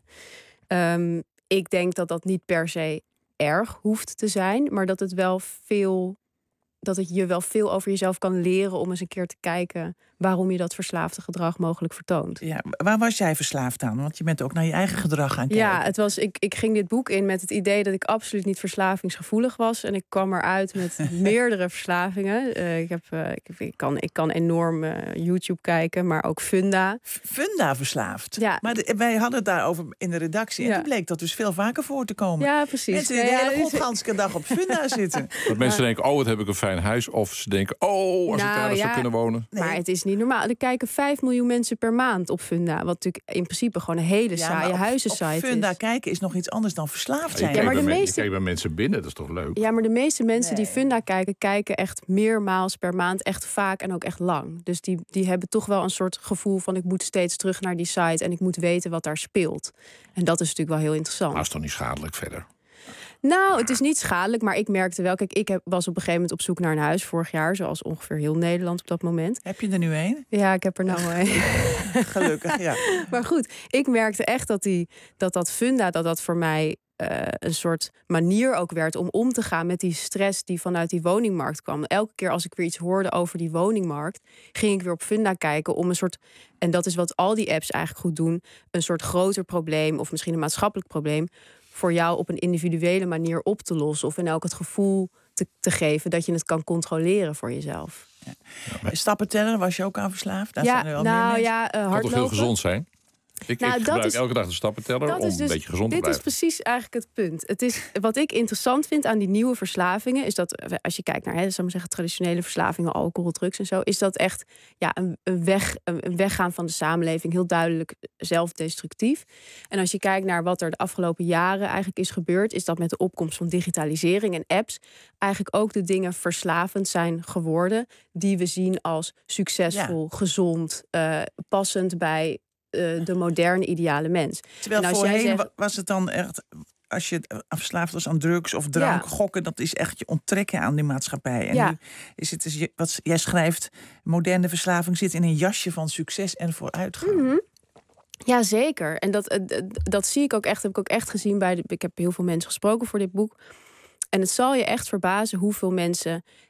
Ehm, ik denk dat dat niet per se erg hoeft te zijn. Maar dat het wel veel... dat het je wel veel over jezelf kan leren... om eens een keer te kijken waarom je dat verslaafde gedrag mogelijk vertoont. Ja, waar was jij verslaafd aan? Want je bent ook naar je eigen gedrag gaan kijken. Ja, het was, ik, ik ging dit boek in met het idee dat ik absoluut niet verslavingsgevoelig was. En ik kwam eruit met meerdere verslavingen. Uh, ik, heb, uh, ik, ik, kan, ik kan enorm uh, YouTube kijken, maar ook Funda. Funda verslaafd? Ja. Maar de, wij hadden het daarover in de redactie. En Ja. toen bleek dat dus veel vaker voor te komen. Ja, precies. Mensen die Ja, de ja, hele dat is- godganse dag op Funda zitten. Dat mensen denken, oh, wat heb ik een fijn huis. Of ze denken, oh, als ik Nou, daar eens zou ja, kunnen wonen. Maar het is niet normaal. Er kijken vijf miljoen mensen per maand op Funda. Wat natuurlijk in principe gewoon een hele Ja, maar saaie op- huizensite op Funda is. kijken is nog iets anders dan verslaafd Je zijn. kijkt maar bij de men- meeste- Je kijkt bij mensen binnen, dat is toch leuk? Ja, maar de meeste mensen die Funda kijken, kijken echt meermaals per maand, echt vaak en ook echt lang. Dus die, die hebben toch wel een soort gevoel van ik moet steeds terug naar die site en ik moet weten wat daar speelt. En dat is natuurlijk wel heel interessant. Maar is toch niet schadelijk verder? Nou, het is niet schadelijk, maar ik merkte wel... Kijk, ik heb, was op een gegeven moment op zoek naar een huis vorig jaar... zoals ongeveer heel Nederland op dat moment. Heb je er nu een? Ja, ik heb er nou een. Gelukkig, ja. Maar goed, ik merkte echt dat die, dat, dat Funda... dat dat voor mij uh, een soort manier ook werd... om om te gaan met die stress die vanuit die woningmarkt kwam. Elke keer als ik weer iets hoorde over die woningmarkt... ging ik weer op Funda kijken om een soort... en dat is wat al die apps eigenlijk goed doen... een soort groter probleem of misschien een maatschappelijk probleem... voor jou op een individuele manier op te lossen... of in elk het gevoel te, te geven dat je het kan controleren voor jezelf. Ja. Stappenteller, was je ook aan verslaafd? Daar ja, zijn er wel meer nou mensen. ja, uh, Kan toch hardlopen. heel gezond zijn? Ik, Nou, ik dat gebruik is- elke dag de stappenteller Dat om is dus- een beetje gezond te dit blijven. is precies eigenlijk het punt. Het is, wat ik interessant vind aan die nieuwe verslavingen... is dat, als je kijkt naar hè, zou ik maar zeggen, traditionele verslavingen... alcohol, drugs en zo... is dat echt ja, een, een, weg, een, een weggaan van de samenleving... heel duidelijk zelfdestructief. En als je kijkt naar wat er de afgelopen jaren eigenlijk is gebeurd... is dat met de opkomst van digitalisering en apps... eigenlijk ook de dingen verslavend zijn geworden... die we zien als succesvol, gezond, uh, passend bij... Uh, de moderne ideale mens. Terwijl en als voorheen jij zegt, wa- was het dan echt... als je verslaafd was aan drugs of drank, Ja. gokken... dat is echt je onttrekken aan die maatschappij. En Ja. nu is het, dus je- wat jij schrijft... moderne verslaving zit in een jasje van succes en vooruitgang. Mhm. Ja, zeker. En dat, eh, d- dat zie ik ook echt, heb ik ook echt gezien bij de, ik heb heel veel mensen gesproken voor dit boek. En het zal je echt verbazen hoeveel mensen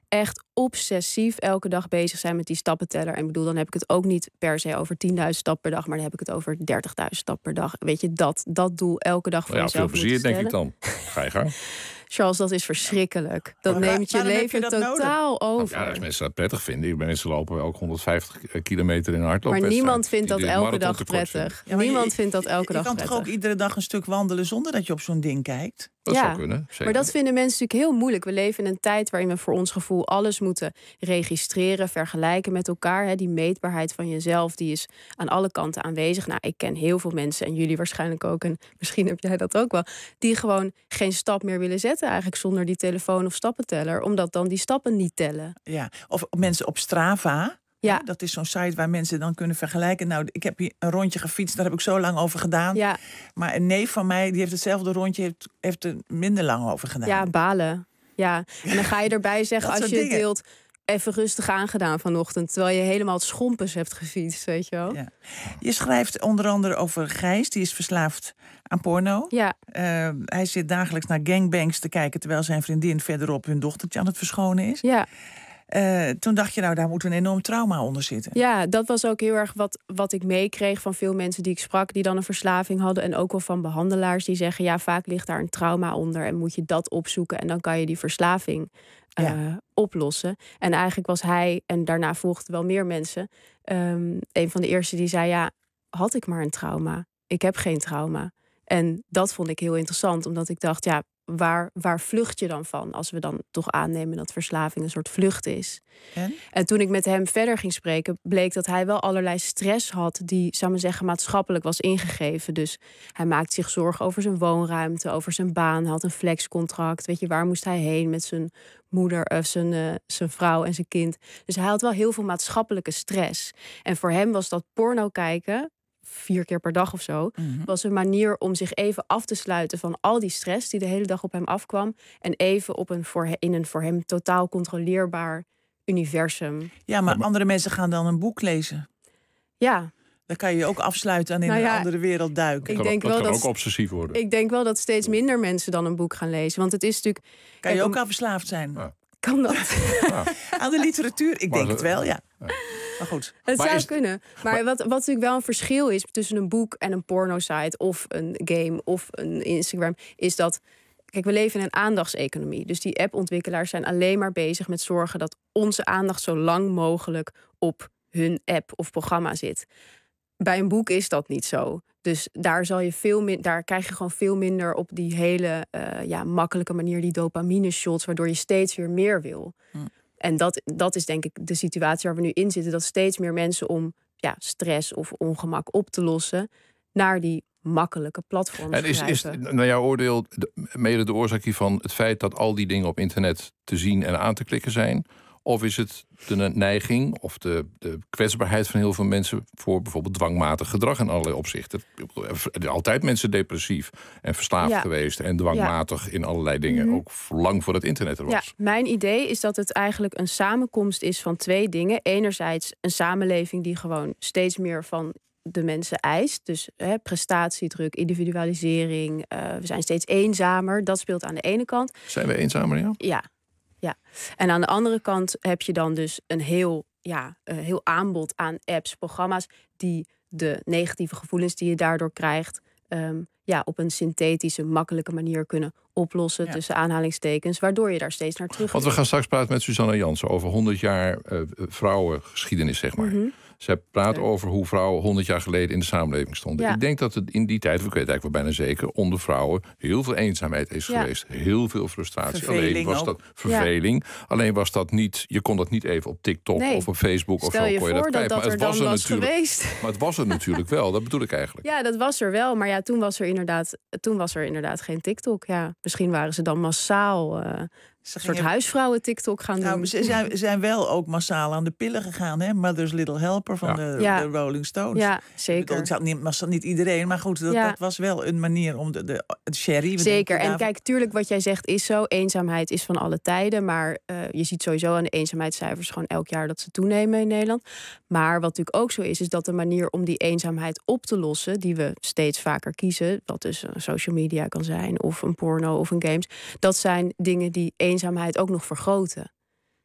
echt obsessief elke dag bezig zijn met die stappenteller. En ik bedoel, dan heb ik het ook niet per se over tienduizend stappen per dag, maar dan heb ik het over dertigduizend stappen per dag. Weet je, dat, dat doel elke dag voor Ja, jezelf veel plezier, denk ik stellen. dan. Ga je gang. Charles, dat is verschrikkelijk. Dat Maar neemt je waarom heb leven je dat totaal over. Ja, als mensen dat prettig vinden. Mensen lopen ook honderdvijftig kilometer in een hardloopwedstrijd. Maar niemand vindt dat Die de elke marathon dag tekort prettig. vinden. Niemand vindt dat elke dag Je kan prettig. toch ook iedere dag een stuk wandelen zonder dat je op zo'n ding kijkt? Dat ja, zou kunnen, zeker. maar dat vinden mensen natuurlijk heel moeilijk. We leven in een tijd waarin we voor ons gevoel alles moeten registreren, vergelijken met elkaar. Hè. Die meetbaarheid van jezelf, die is aan alle kanten aanwezig. Nou, ik ken heel veel mensen, en jullie waarschijnlijk ook, en misschien heb jij dat ook wel, die gewoon geen stap meer willen zetten eigenlijk zonder die telefoon of stappenteller, omdat dan die stappen niet tellen. Ja, of mensen op Strava. Ja. Dat is zo'n site waar mensen dan kunnen vergelijken. Nou, ik heb hier een rondje gefietst, daar heb ik zo lang over gedaan. Ja. Maar een neef van mij, die heeft hetzelfde rondje, heeft, heeft er minder lang over gedaan. Ja, balen. Ja, en dan ga je erbij zeggen Dat als je soort het dingen. deelt, even rustig aangedaan vanochtend, terwijl je helemaal het schompens hebt gefietst, weet je wel. Ja. Je schrijft onder andere over Gijs, die is verslaafd aan porno. Ja. Uh, hij zit dagelijks naar gangbangs te kijken, terwijl zijn vriendin verderop hun dochtertje aan het verschonen is. Ja. Uh, toen dacht je, nou, daar moet een enorm trauma onder zitten. Ja, dat was ook heel erg wat, wat ik meekreeg van veel mensen die ik sprak, die dan een verslaving hadden. En ook wel van behandelaars die zeggen, ja, vaak ligt daar een trauma onder en moet je dat opzoeken en dan kan je die verslaving uh, ja. oplossen. En eigenlijk was hij, en daarna volgden wel meer mensen, um, een van de eerste die zei, ja, had ik maar een trauma. Ik heb geen trauma. En dat vond ik heel interessant, omdat ik dacht, ja, Waar, waar vlucht je dan van? Als we dan toch aannemen dat verslaving een soort vlucht is. En? En toen ik met hem verder ging spreken, bleek dat hij wel allerlei stress had die, zou maar zeggen, maatschappelijk was ingegeven. Dus hij maakte zich zorgen over zijn woonruimte, over zijn baan. Hij had een flexcontract. Weet je, waar moest hij heen met zijn moeder, of zijn, uh, zijn vrouw en zijn kind? Dus hij had wel heel veel maatschappelijke stress. En voor hem was dat porno kijken, vier keer per dag of zo, mm-hmm. was een manier om zich even af te sluiten van al die stress die de hele dag op hem afkwam. En even op een voor he, in een voor hem totaal controleerbaar universum. Ja, maar andere mensen gaan dan een boek lezen. Ja. Dan kan je je ook afsluiten en in nou ja, een andere wereld duiken. Ik dat denk dat wel kan dat, ook obsessief worden. Ik denk wel dat steeds minder mensen dan een boek gaan lezen. Want het is natuurlijk... Kan je kijk, ook al verslaafd zijn? Ja. Kan dat? Ja. Aan de literatuur? Ik maar denk de, het wel, ja. ja. Maar goed. Het maar zou is, kunnen. Maar, maar wat, wat natuurlijk wel een verschil is tussen een boek en een pornosite of een game of een Instagram, is dat, kijk, we leven in een aandachtseconomie. Dus die appontwikkelaars zijn alleen maar bezig met zorgen dat onze aandacht zo lang mogelijk op hun app of programma zit. Bij een boek is dat niet zo. Dus daar, zal je veel min, daar krijg je gewoon veel minder op die hele uh, ja, makkelijke manier die dopamine shots, waardoor je steeds weer meer wil. Hm. En dat, dat is denk ik de situatie waar we nu in zitten. Dat steeds meer mensen om ja, stress of ongemak op te lossen naar die makkelijke platforms En is, is naar jouw oordeel de, mede de oorzaak hiervan het feit dat al die dingen op internet te zien en aan te klikken zijn? Of is het de neiging of de, de kwetsbaarheid van heel veel mensen voor bijvoorbeeld dwangmatig gedrag in allerlei opzichten? Altijd mensen depressief en verslaafd ja. geweest en dwangmatig ja. in allerlei dingen. Mm-hmm. Ook lang voordat internet er was. Ja, mijn idee is dat het eigenlijk een samenkomst is van twee dingen. Enerzijds een samenleving die gewoon steeds meer van de mensen eist. Dus hè, prestatiedruk, individualisering. Uh, we zijn steeds eenzamer. Dat speelt aan de ene kant. Zijn we eenzamer, ja? Ja. Ja, en aan de andere kant heb je dan dus een heel, ja, uh, heel aanbod aan apps, programma's die de negatieve gevoelens die je daardoor krijgt, um, ja, op een synthetische, makkelijke manier kunnen oplossen, ja. tussen aanhalingstekens, waardoor je daar steeds naar terug. Want we gaan straks praten met Suzanne Jansen over honderd jaar uh, vrouwengeschiedenis, zeg maar. Mm-hmm. Zij praat over hoe vrouwen honderd jaar geleden in de samenleving stonden. Ja. Ik denk dat het in die tijd, ik weet het eigenlijk wel bijna zeker, onder vrouwen heel veel eenzaamheid is ja. geweest. Heel veel frustratie. Verveling Alleen was ook. dat verveling. Ja. Alleen was dat niet, je kon dat niet even op TikTok nee. of op Facebook Stel of zo. je kon je voor dat dat, kijken. dat Maar er het was dan er was natuurlijk, geweest. Maar het was er natuurlijk wel, dat bedoel ik eigenlijk. Ja, dat was er wel. Maar ja, toen was er inderdaad, toen was er inderdaad geen TikTok. Ja, misschien waren ze dan massaal uh, een soort huisvrouwen TikTok gaan nou, doen. Ze zijn, zijn wel ook massaal aan de pillen gegaan, hè? Mother's Little Helper van ja. de, ja. de Rolling Stones. Ja, zeker. Ik zat niet, niet iedereen, maar goed, dat, ja. dat was wel een manier om de, de, de sherry. Zeker. En kijk, tuurlijk wat jij zegt is zo. Eenzaamheid is van alle tijden. Maar uh, je ziet sowieso aan de eenzaamheidscijfers gewoon elk jaar dat ze toenemen in Nederland. Maar wat natuurlijk ook zo is, is dat de manier om die eenzaamheid op te lossen, die we steeds vaker kiezen, wat dus uh, social media kan zijn, of een porno of een games, dat zijn dingen die eenzaamheid ook nog vergroten.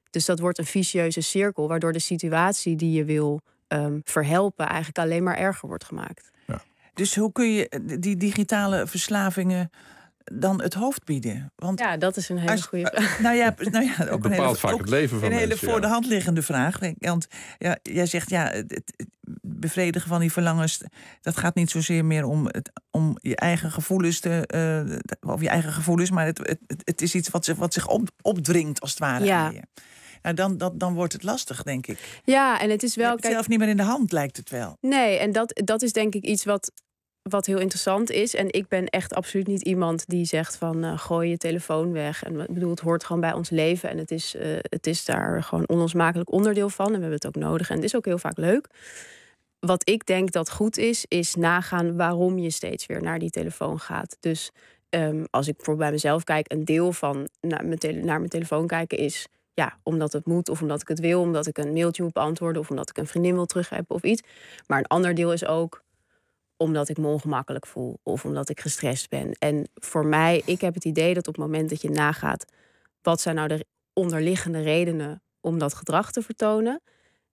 Dus dat wordt een vicieuze cirkel, waardoor de situatie die je wil um, verhelpen eigenlijk alleen maar erger wordt gemaakt. Ja. Dus hoe kun je die digitale verslavingen dan het hoofd bieden? Want ja, dat is een hele als, goede vraag. Nou ja, nou ja ook bepaalt een hele, vaak ook het leven van een hele mensen, voor ja. de hand liggende vraag. Want ja, jij zegt ja, het, het bevredigen van die verlangens, dat gaat niet zozeer meer om, het, om je eigen gevoelens te, uh, of je eigen gevoelens, maar het, het, het is iets wat zich, wat zich op, opdringt als het ware. Ja. aan je. Nou, dan, dat, dan wordt het lastig, denk ik. Ja, en het is wel. Je hebt het zelf niet meer in de hand, lijkt het wel. Nee, en dat, dat is denk ik iets wat. Wat heel interessant is. En ik ben echt absoluut niet iemand die zegt van uh, gooi je telefoon weg. En ik bedoel, het hoort gewoon bij ons leven. En het is, uh, het is daar gewoon onlosmakelijk onderdeel van. En we hebben het ook nodig. En het is ook heel vaak leuk. Wat ik denk dat goed is, is nagaan waarom je steeds weer naar die telefoon gaat. Dus um, als ik bijvoorbeeld bij mezelf kijk, een deel van naar mijn, tele- naar mijn telefoon kijken is ja, omdat het moet, of omdat ik het wil, omdat ik een mailtje moet beantwoorden, of omdat ik een vriendin wil terugheppen of iets. Maar een ander deel is ook omdat ik me ongemakkelijk voel of omdat ik gestrest ben. En voor mij, ik heb het idee dat op het moment dat je nagaat, wat zijn nou de onderliggende redenen om dat gedrag te vertonen,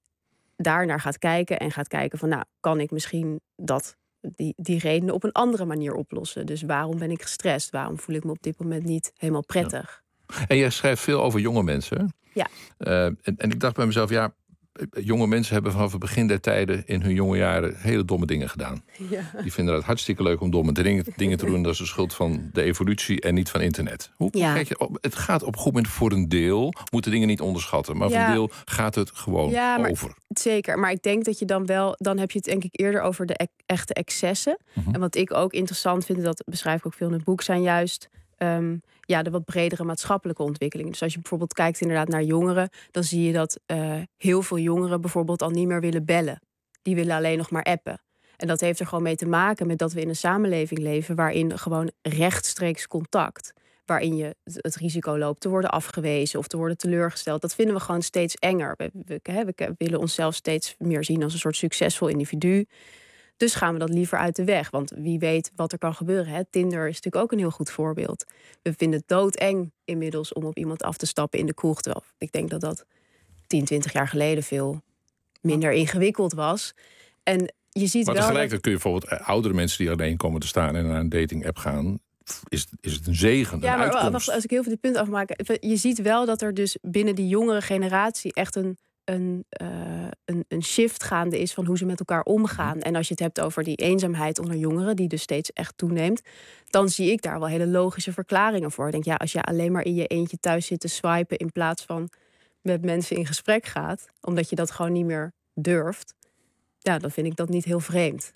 daarnaar gaat kijken en gaat kijken van, nou, kan ik misschien dat, die, die redenen op een andere manier oplossen? Dus waarom ben ik gestrest? Waarom voel ik me op dit moment niet helemaal prettig? Ja. En jij schrijft veel over jonge mensen, hè? Ja. Uh, en, en ik dacht bij mezelf, ja, jonge mensen hebben vanaf het begin der tijden in hun jonge jaren hele domme dingen gedaan. Ja. Die vinden het hartstikke leuk om domme dingen, dingen te doen. Dat is de schuld van de evolutie en niet van internet. Hoe, Ja. kijk je, op- het gaat op een goed moment voor een deel. Moeten dingen niet onderschatten. Maar voor Ja. een deel gaat het gewoon Ja, maar over. zeker. Maar ik denk dat je dan wel, dan heb je het denk ik eerder over de e- echte excessen. Mhm. En wat ik ook interessant vind, dat beschrijf ik ook veel in het boek, zijn juist um, ja, de wat bredere maatschappelijke ontwikkelingen. Dus als je bijvoorbeeld kijkt inderdaad naar jongeren, dan zie je dat uh, heel veel jongeren bijvoorbeeld al niet meer willen bellen. Die willen alleen nog maar appen. En dat heeft er gewoon mee te maken met dat we in een samenleving leven waarin gewoon rechtstreeks contact, waarin je het risico loopt te worden afgewezen of te worden teleurgesteld, dat vinden we gewoon steeds enger. We, we, hè, we willen onszelf steeds meer zien als een soort succesvol individu. Dus gaan we dat liever uit de weg. Want wie weet wat er kan gebeuren. Hè? Tinder is natuurlijk ook een heel goed voorbeeld. We vinden het doodeng inmiddels om op iemand af te stappen in de kroeg. Terwijl ik denk dat dat tien, twintig jaar geleden veel minder ingewikkeld was. En je ziet Maar wel tegelijkertijd dat... kun je bijvoorbeeld eh, oudere mensen die alleen komen te staan en naar een dating app gaan, is, is het een zegen, Ja, een maar uitkomst. wacht, als ik heel veel die punten afmaak. Je ziet wel dat er dus binnen die jongere generatie echt een, een, uh, een, een shift gaande is van hoe ze met elkaar omgaan. En als je het hebt over die eenzaamheid onder jongeren, die dus steeds echt toeneemt, dan zie ik daar wel hele logische verklaringen voor. Ik denk, ja, als je alleen maar in je eentje thuis zit te swipen in plaats van met mensen in gesprek gaat, omdat je dat gewoon niet meer durft, ja, dan vind ik dat niet heel vreemd.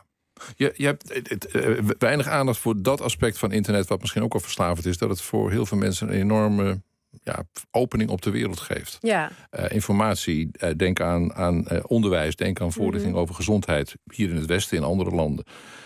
Je, je hebt het, het, uh, weinig aandacht voor dat aspect van internet, wat misschien ook al verslavend is, dat het voor heel veel mensen een enorme ja, opening op de wereld geeft. Ja. Uh, informatie, uh, denk aan, aan uh, onderwijs, denk aan voorlichting Mhm. over gezondheid, hier in het Westen, in andere landen.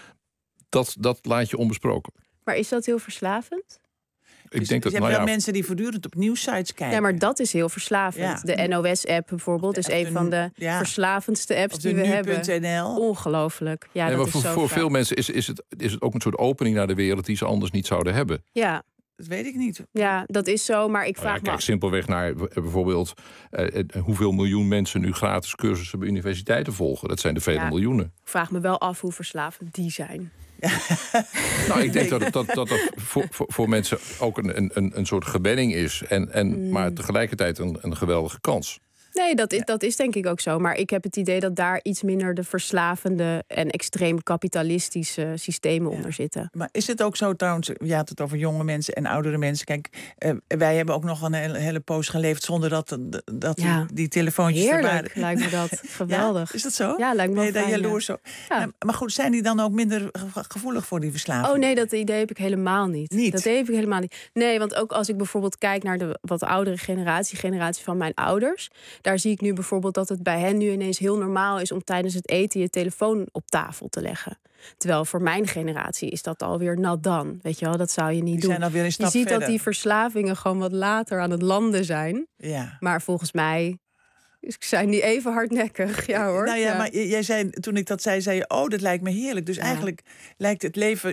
Dat, dat laat je onbesproken. Maar is dat heel verslavend? Ik Dus denk dat, je hebt nou wel ja, mensen die voortdurend op nieuwsites kijken. Ja, maar dat is heel verslavend. Ja. De N O S-app bijvoorbeeld is Of een de- van de ja. verslavendste apps Of die de we nu hebben. punt n l. Ongelooflijk. Ja, nee, dat maar is voor, zo voor fijn. veel mensen is, is, het, is het ook een soort opening naar de wereld die ze anders niet zouden hebben. Ja. Dat weet ik niet. Ja, dat is zo, maar ik Nou vraag ja, me kijk af. simpelweg naar b- bijvoorbeeld uh, uh, hoeveel miljoen mensen nu gratis cursussen bij universiteiten volgen. Dat zijn er vele Ja. miljoenen. Ik vraag me wel af hoe verslavend die zijn. Nou, ik denk dat het, dat, dat dat voor, voor, voor mensen ook een, een, een soort gewenning is. En, en, Mm. Maar tegelijkertijd een, een geweldige kans. Nee, dat is, dat is denk ik ook zo. Maar ik heb het idee dat daar iets minder de verslavende en extreem kapitalistische systemen onder zitten. Maar is het ook zo trouwens, je had het over jonge mensen en oudere mensen. Kijk, uh, wij hebben ook nog een hele, hele poos geleefd zonder dat, dat Ja. die, die telefoontjes er Heerlijk, waren. lijkt me dat. Geweldig. Ja, is dat zo? Ja, lijkt me ben je wel daar fijn, ja. jaloers op? Ja. Ja, maar goed, zijn die dan ook minder ge- gevoelig voor die verslaving? Oh nee, dat idee heb ik helemaal niet. Niet? Dat idee heb ik helemaal niet. Nee, want ook als ik bijvoorbeeld kijk naar de wat oudere generatie, generatie van mijn ouders, daar zie ik nu bijvoorbeeld dat het bij hen nu ineens heel normaal is om tijdens het eten je telefoon op tafel te leggen. Terwijl voor mijn generatie is dat alweer not done. Weet je wel, dat zou je niet Die doen. zijn alweer een je stap ziet verder. dat die verslavingen gewoon wat later aan het landen zijn. Ja. Maar volgens mij zijn die even hardnekkig. Ja hoor. Nou ja, maar j- jij zei, toen ik dat zei, zei je, oh, dat lijkt me heerlijk. Dus eigenlijk lijkt het leven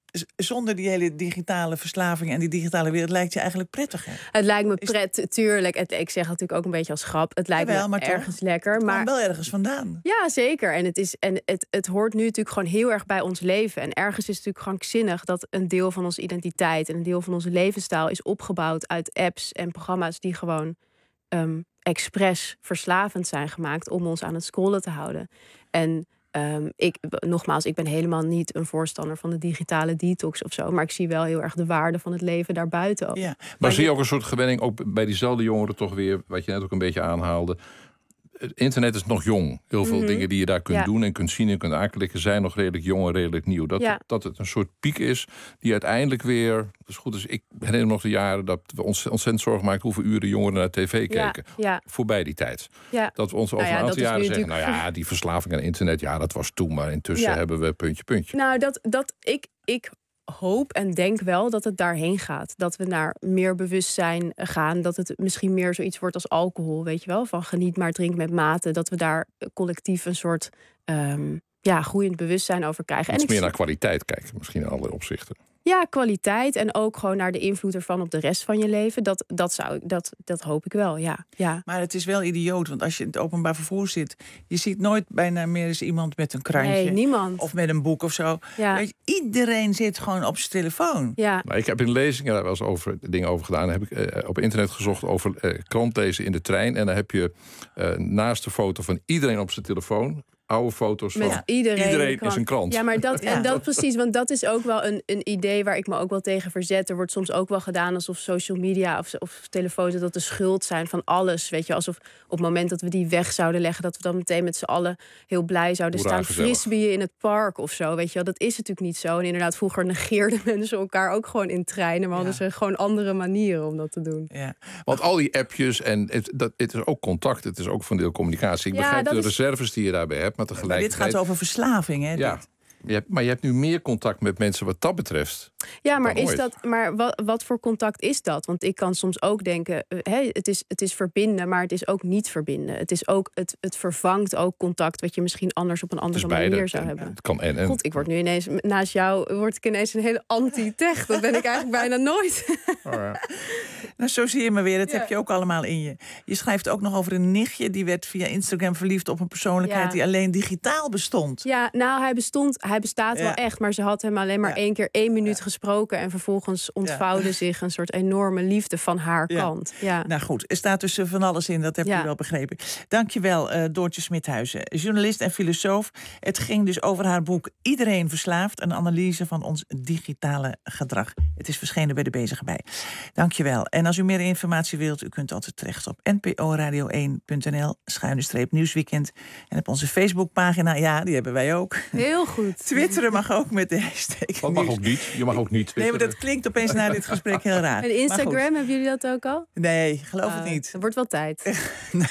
z- zonder die hele digitale verslaving en die digitale wereld lijkt je eigenlijk prettiger. Het lijkt me pret, tuurlijk. Het, ik zeg natuurlijk ook een beetje als grap. Het lijkt Jawel, me maar toch, ergens lekker. Het Maar kwam wel ergens vandaan. ja, zeker. En, het, is, en het, het hoort nu natuurlijk gewoon heel erg bij ons leven. En ergens is het natuurlijk krankzinnig dat een deel van onze identiteit en een deel van onze levensstijl is opgebouwd uit apps en programma's die gewoon um, expres verslavend zijn gemaakt om ons aan het scrollen te houden. En um, ik, nogmaals, ik ben helemaal niet een voorstander van de digitale detox of zo. Maar ik zie wel heel erg de waarde van het leven daarbuiten ook. Ja. Maar, maar zie je ook een soort gewenning, ook bij diezelfde jongeren toch weer, wat je net ook een beetje aanhaalde. Het internet is nog jong. Heel veel Mm-hmm. dingen die je daar kunt Ja. doen en kunt zien en kunt aanklikken zijn nog redelijk jong en redelijk nieuw. Dat, Ja. het, dat het een soort piek is die uiteindelijk weer, dus goed, dus ik herinner me nog de jaren dat we ons ontzettend zorgen maakten hoeveel uren jongeren naar tv Ja, keken. ja. Voorbij die tijd. Ja. Dat we ons Nou over ja, een dat aantal is jaren nu zeggen, nou natuurlijk- ja, die verslaving aan internet, ja, dat was toen, maar intussen Ja. hebben we puntje, puntje. Nou, dat, dat ik, ik hoop en denk wel dat het daarheen gaat. Dat we naar meer bewustzijn gaan. Dat het misschien meer zoiets wordt als alcohol, weet je wel? Van geniet maar, drink met mate. Dat we daar collectief een soort um, ja, groeiend bewustzijn over krijgen. Iets en ik meer zie- naar kwaliteit kijken, misschien in alle opzichten. Ja, kwaliteit en ook gewoon naar de invloed ervan op de rest van je leven. Dat, dat, zou, dat, dat hoop ik wel, ja. ja. Maar het is wel idioot, want als je in het openbaar vervoer zit, je ziet nooit bijna meer eens iemand met een krantje. Nee, niemand. Of met een boek of zo. Ja. Weet je, iedereen zit gewoon op zijn telefoon. Ja. Nou, ik heb in lezingen daar wel eens over dingen over gedaan. Dan heb ik eh, op internet gezocht over eh, krant lezen in de trein. En dan heb je eh, naast de foto van iedereen op zijn telefoon oude foto's Met van iedereen, iedereen krant. is een krant. Ja, maar dat, Ja. en dat precies, want dat is ook wel een, een idee waar ik me ook wel tegen verzet. Er wordt soms ook wel gedaan alsof social media of, of telefoons dat de schuld zijn van alles. Weet je, alsof op het moment dat we die weg zouden leggen, dat we dan meteen met z'n allen heel blij zouden Hoera, staan. gezellig. Frisbeeën in het park of zo. Weet je wel, dat is natuurlijk niet zo. En inderdaad, vroeger negeerden mensen elkaar ook gewoon in treinen, maar hadden ze gewoon andere manieren om dat te doen. Ja. Want al die appjes en het, dat, het is ook contact, het is ook van deel communicatie. Ik Ja, begrijp dat de is- reserves die je daarbij hebt, maar Maar tegelijkertijd. dit gaat over verslaving, hè? Ja, dit. je hebt, maar je hebt nu meer contact met mensen wat dat betreft. Ja, maar, Dan is ooit. dat, maar wat, wat voor contact is dat? Want ik kan soms ook denken, uh, hè, het, is, het is verbinden, maar het is ook niet verbinden. Het, is ook, het, het vervangt ook contact wat je misschien anders op een Het andere is beide. manier zou hebben. Het kan en en. God, ik word nu ineens, naast jou word ik ineens een hele anti-tech. Dat ben ik eigenlijk bijna nooit. Oh ja. Nou, zo zie je me weer. Dat Ja. heb je ook allemaal in je. Je schrijft ook nog over een nichtje die werd via Instagram verliefd op een persoonlijkheid Ja. die alleen digitaal bestond. Ja, nou, hij bestond, hij bestaat Ja. wel echt, maar ze had hem alleen maar Ja. één keer één minuut gesproken en vervolgens ontvouwde zich een soort enorme liefde van haar Ja. kant. Ja. Nou goed, er staat dus van alles in, dat heb Ja. je wel begrepen. Dankjewel, uh, Doortje Smithuizen, journalist en filosoof. Het ging dus over haar boek Iedereen Verslaafd, een analyse van ons digitale gedrag. Het is verschenen bij de Bezige Bij. Dankjewel. En als u meer informatie wilt, u kunt altijd terecht op n p o radio één punt n l, schuine streep nieuwsweekend. En op onze Facebookpagina, ja, die hebben wij ook. Heel goed. Twitteren mag ook met de hashtag. Dat mag nieuws. ook niet. Je mag ook niet Nee, maar twitteren. dat klinkt opeens na dit gesprek heel raar. En Maar Instagram, goed. hebben jullie dat ook al? Nee, geloof het Uh, niet. Het wordt wel tijd.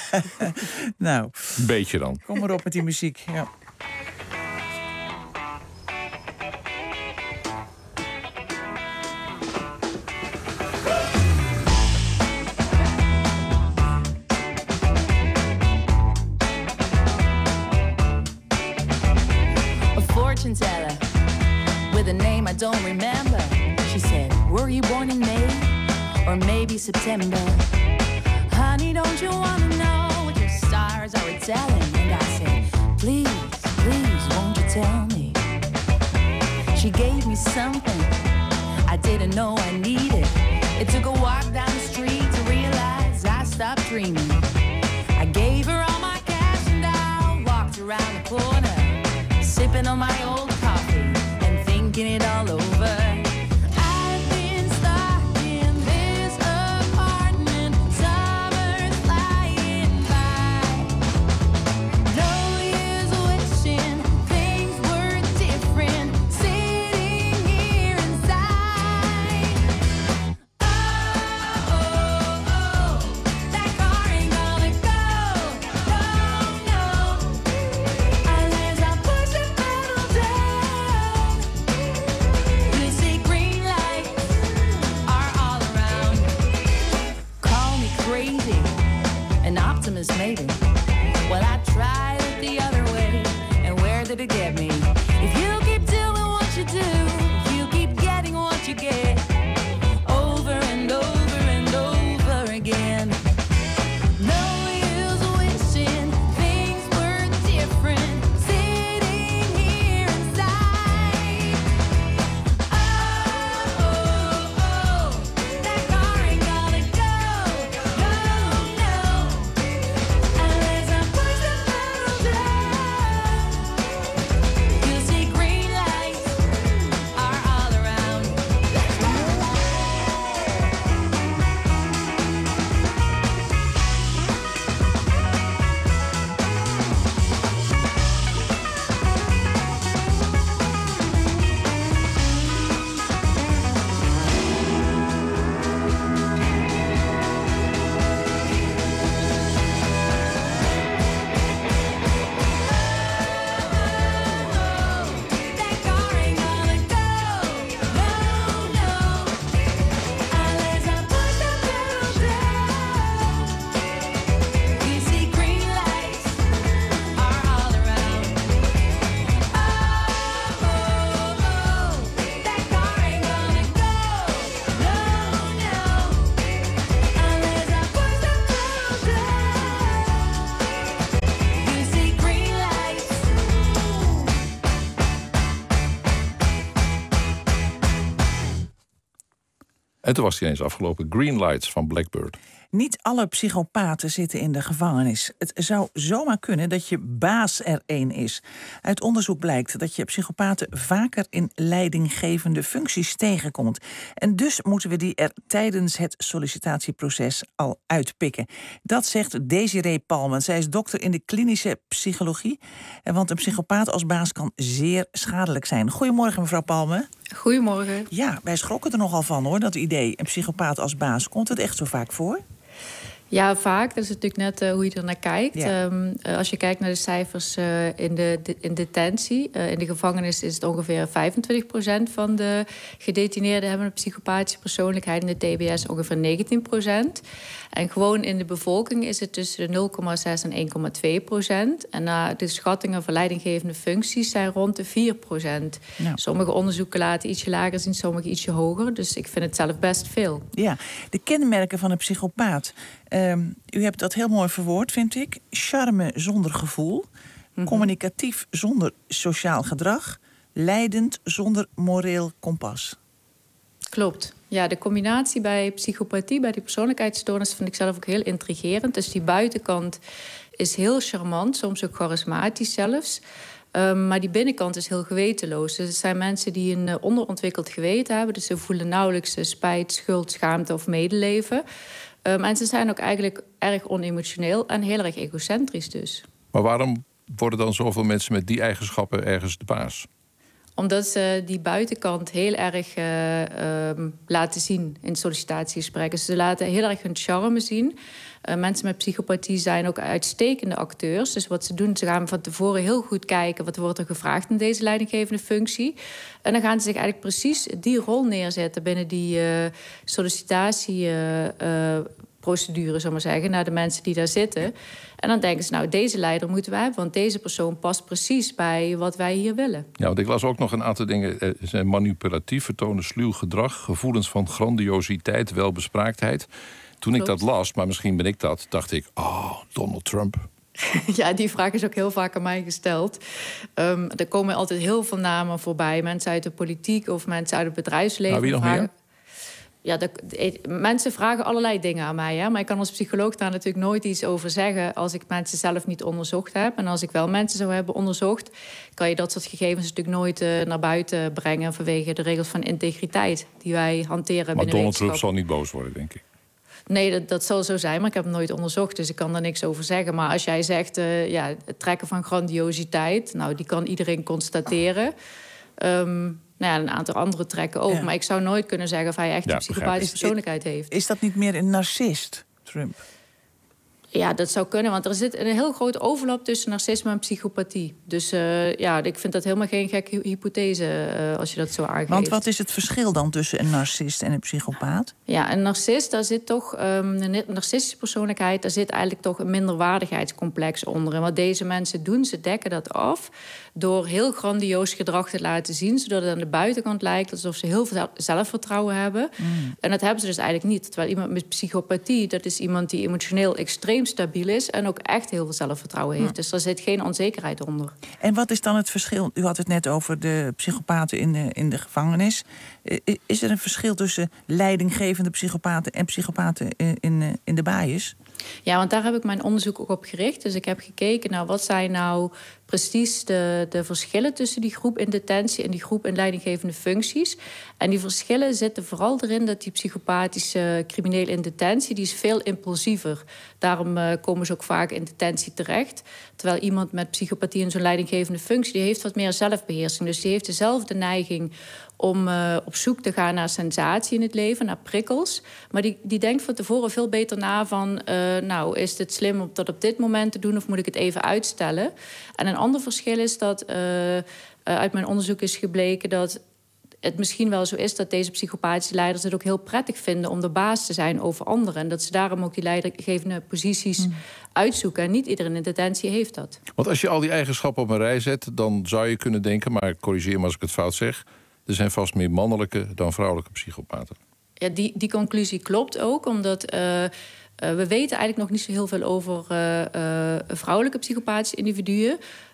Nou, Een beetje dan. kom maar op met die muziek. Ja. A fortune teller with a name I don't remember. She said, were you born in May or maybe September? Honey, don't you want to know what your stars are telling? And I said, please, please, won't you tell me? She gave me something I didn't know I needed. It took a walk down the street to realize I stopped dreaming. I gave her all my cash and I walked around the corner, sipping on my old coffee and thinking it all over. I've been stuck in this apartment, summer's flying by. No use wishing things were different, sitting here inside. Oh, oh, oh, that car ain't gonna go, no, no, unless I push the pedal down. En toen was hij ineens afgelopen. Green Lights van Blackbird. Niet alle psychopaten zitten in de gevangenis. Het zou zomaar kunnen dat je baas er één is. Uit onderzoek blijkt dat je psychopaten vaker in leidinggevende functies tegenkomt. En dus moeten we die er tijdens het sollicitatieproces al uitpikken. Dat zegt Desiree Palmen. Zij is dokter in de klinische psychologie. Want een psychopaat als baas kan zeer schadelijk zijn. Goedemorgen, mevrouw Palmen. Goedemorgen. Ja, wij schrokken er nogal van, hoor, dat idee. Een psychopaat als baas. Komt het echt zo vaak voor? Ja, vaak. Dat is natuurlijk net uh, hoe je er naar kijkt. Ja. Um, uh, als je kijkt naar de cijfers uh, in, de, de, in detentie... Uh, in de gevangenis is het ongeveer vijfentwintig procent van de gedetineerden... hebben een psychopathische persoonlijkheid. In de T B S ongeveer negentien procent. En gewoon in de bevolking is het tussen de nul komma zes en één komma twee procent. En uh, de schattingen voor leidinggevende functies zijn rond de vier procent. Ja. Sommige onderzoeken laten ietsje lager zien, sommige ietsje hoger. Dus ik vind het zelf best veel. Ja, de kenmerken van een psychopaat. Um, u hebt dat heel mooi verwoord, vind ik. Charme zonder gevoel. Mm-hmm. Communicatief zonder sociaal gedrag. Leidend zonder moreel kompas. Klopt. Ja, de combinatie bij psychopathie, bij die persoonlijkheidsstoornis... vind ik zelf ook heel intrigerend. Dus die buitenkant is heel charmant, soms ook charismatisch zelfs. Um, maar die binnenkant is heel gewetenloos. Dus het zijn mensen die een uh, onderontwikkeld geweten hebben. Dus ze voelen nauwelijks uh, spijt, schuld, schaamte of medeleven. Um, en ze zijn ook eigenlijk erg onemotioneel en heel erg egocentrisch dus. Maar waarom worden dan zoveel mensen met die eigenschappen ergens de baas? Omdat ze die buitenkant heel erg uh, um, laten zien in sollicitatiegesprekken. Ze laten heel erg hun charme zien. Uh, mensen met psychopathie zijn ook uitstekende acteurs. Dus wat ze doen, ze gaan van tevoren heel goed kijken... wat wordt er gevraagd in deze leidinggevende functie. En dan gaan ze zich eigenlijk precies die rol neerzetten... binnen die uh, sollicitatieprocedure, uh, zal maar zeggen... naar de mensen die daar zitten. En dan denken ze, nou, deze leider moeten wij hebben... want deze persoon past precies bij wat wij hier willen. Ja, want ik las ook nog een aantal dingen. Ze zijn manipulatief, vertonen sluw gedrag... gevoelens van grandiositeit, welbespraaktheid... Toen ik Klopt. dat las, maar misschien ben ik dat, dacht ik... oh, Donald Trump. Ja, die vraag is ook heel vaak aan mij gesteld. Um, er komen altijd heel veel namen voorbij. Mensen uit de politiek of mensen uit het bedrijfsleven. Nou, wie nog vragen... meer? Ja, de, de, mensen vragen allerlei dingen aan mij. Hè? Maar ik kan als psycholoog daar natuurlijk nooit iets over zeggen... als ik mensen zelf niet onderzocht heb. En als ik wel mensen zou hebben onderzocht... kan je dat soort gegevens natuurlijk nooit uh, naar buiten brengen... vanwege de regels van integriteit die wij hanteren maar binnen Donald Trump wetenschap. zal niet boos worden, denk ik. Nee, dat, dat zal zo zijn, maar ik heb hem nooit onderzocht... dus ik kan daar niks over zeggen. Maar als jij zegt, uh, ja, het trekken van grandiositeit... nou, die kan iedereen constateren... Um, nou ja, een aantal andere trekken ook. Ja. Maar ik zou nooit kunnen zeggen of hij echt ja, een psychopathische persoonlijkheid heeft. Is dat niet meer een narcist, Trump? Ja, dat zou kunnen, want er zit een heel groot overlap tussen narcisme en psychopathie. Dus uh, ja, ik vind dat helemaal geen gekke hypothese uh, als je dat zo aangeeft. Want wat is het verschil dan tussen een narcist en een psychopaat? Ja, een narcist, daar zit toch, um, een narcistische persoonlijkheid... daar zit eigenlijk toch een minderwaardigheidscomplex onder. En wat deze mensen doen, ze dekken dat af... door heel grandioos gedrag te laten zien... zodat het aan de buitenkant lijkt alsof ze heel veel zelfvertrouwen hebben. Mm. En dat hebben ze dus eigenlijk niet. Terwijl iemand met psychopathie, dat is iemand die emotioneel extreem stabiel is... en ook echt heel veel zelfvertrouwen heeft. Mm. Dus er zit geen onzekerheid onder. En wat is dan het verschil? U had het net over de psychopaten in de, in de gevangenis. Is er een verschil tussen leidinggevende psychopaten... en psychopaten in, in, in de baaiers? Ja, want daar heb ik mijn onderzoek ook op gericht. Dus ik heb gekeken naar wat zijn nou precies de, de verschillen... tussen die groep in detentie en die groep in leidinggevende functies. En die verschillen zitten vooral erin dat die psychopathische crimineel in detentie... die is veel impulsiever. Daarom uh, komen ze ook vaak in detentie terecht. Terwijl iemand met psychopathie in zo'n leidinggevende functie... die heeft wat meer zelfbeheersing. Dus die heeft dezelfde neiging om uh, op zoek te gaan naar sensatie in het leven, naar prikkels. Maar die, die denkt van tevoren veel beter na van... Uh, nou, is het slim om dat op dit moment te doen... of moet ik het even uitstellen? En een ander verschil is dat uh, uh, uit mijn onderzoek is gebleken... dat het misschien wel zo is dat deze psychopathische leiders het ook heel prettig vinden... om de baas te zijn over anderen. En dat ze daarom ook die leidinggevende posities mm. uitzoeken. En niet iedereen in detentie heeft dat. Want als je al die eigenschappen op een rij zet... dan zou je kunnen denken, maar corrigeer me als ik het fout zeg... er zijn vast meer mannelijke dan vrouwelijke psychopaten. Ja, die, die conclusie klopt ook, omdat... Uh, Uh, we weten eigenlijk nog niet zo heel veel over uh, uh, vrouwelijke psychopathische individuen.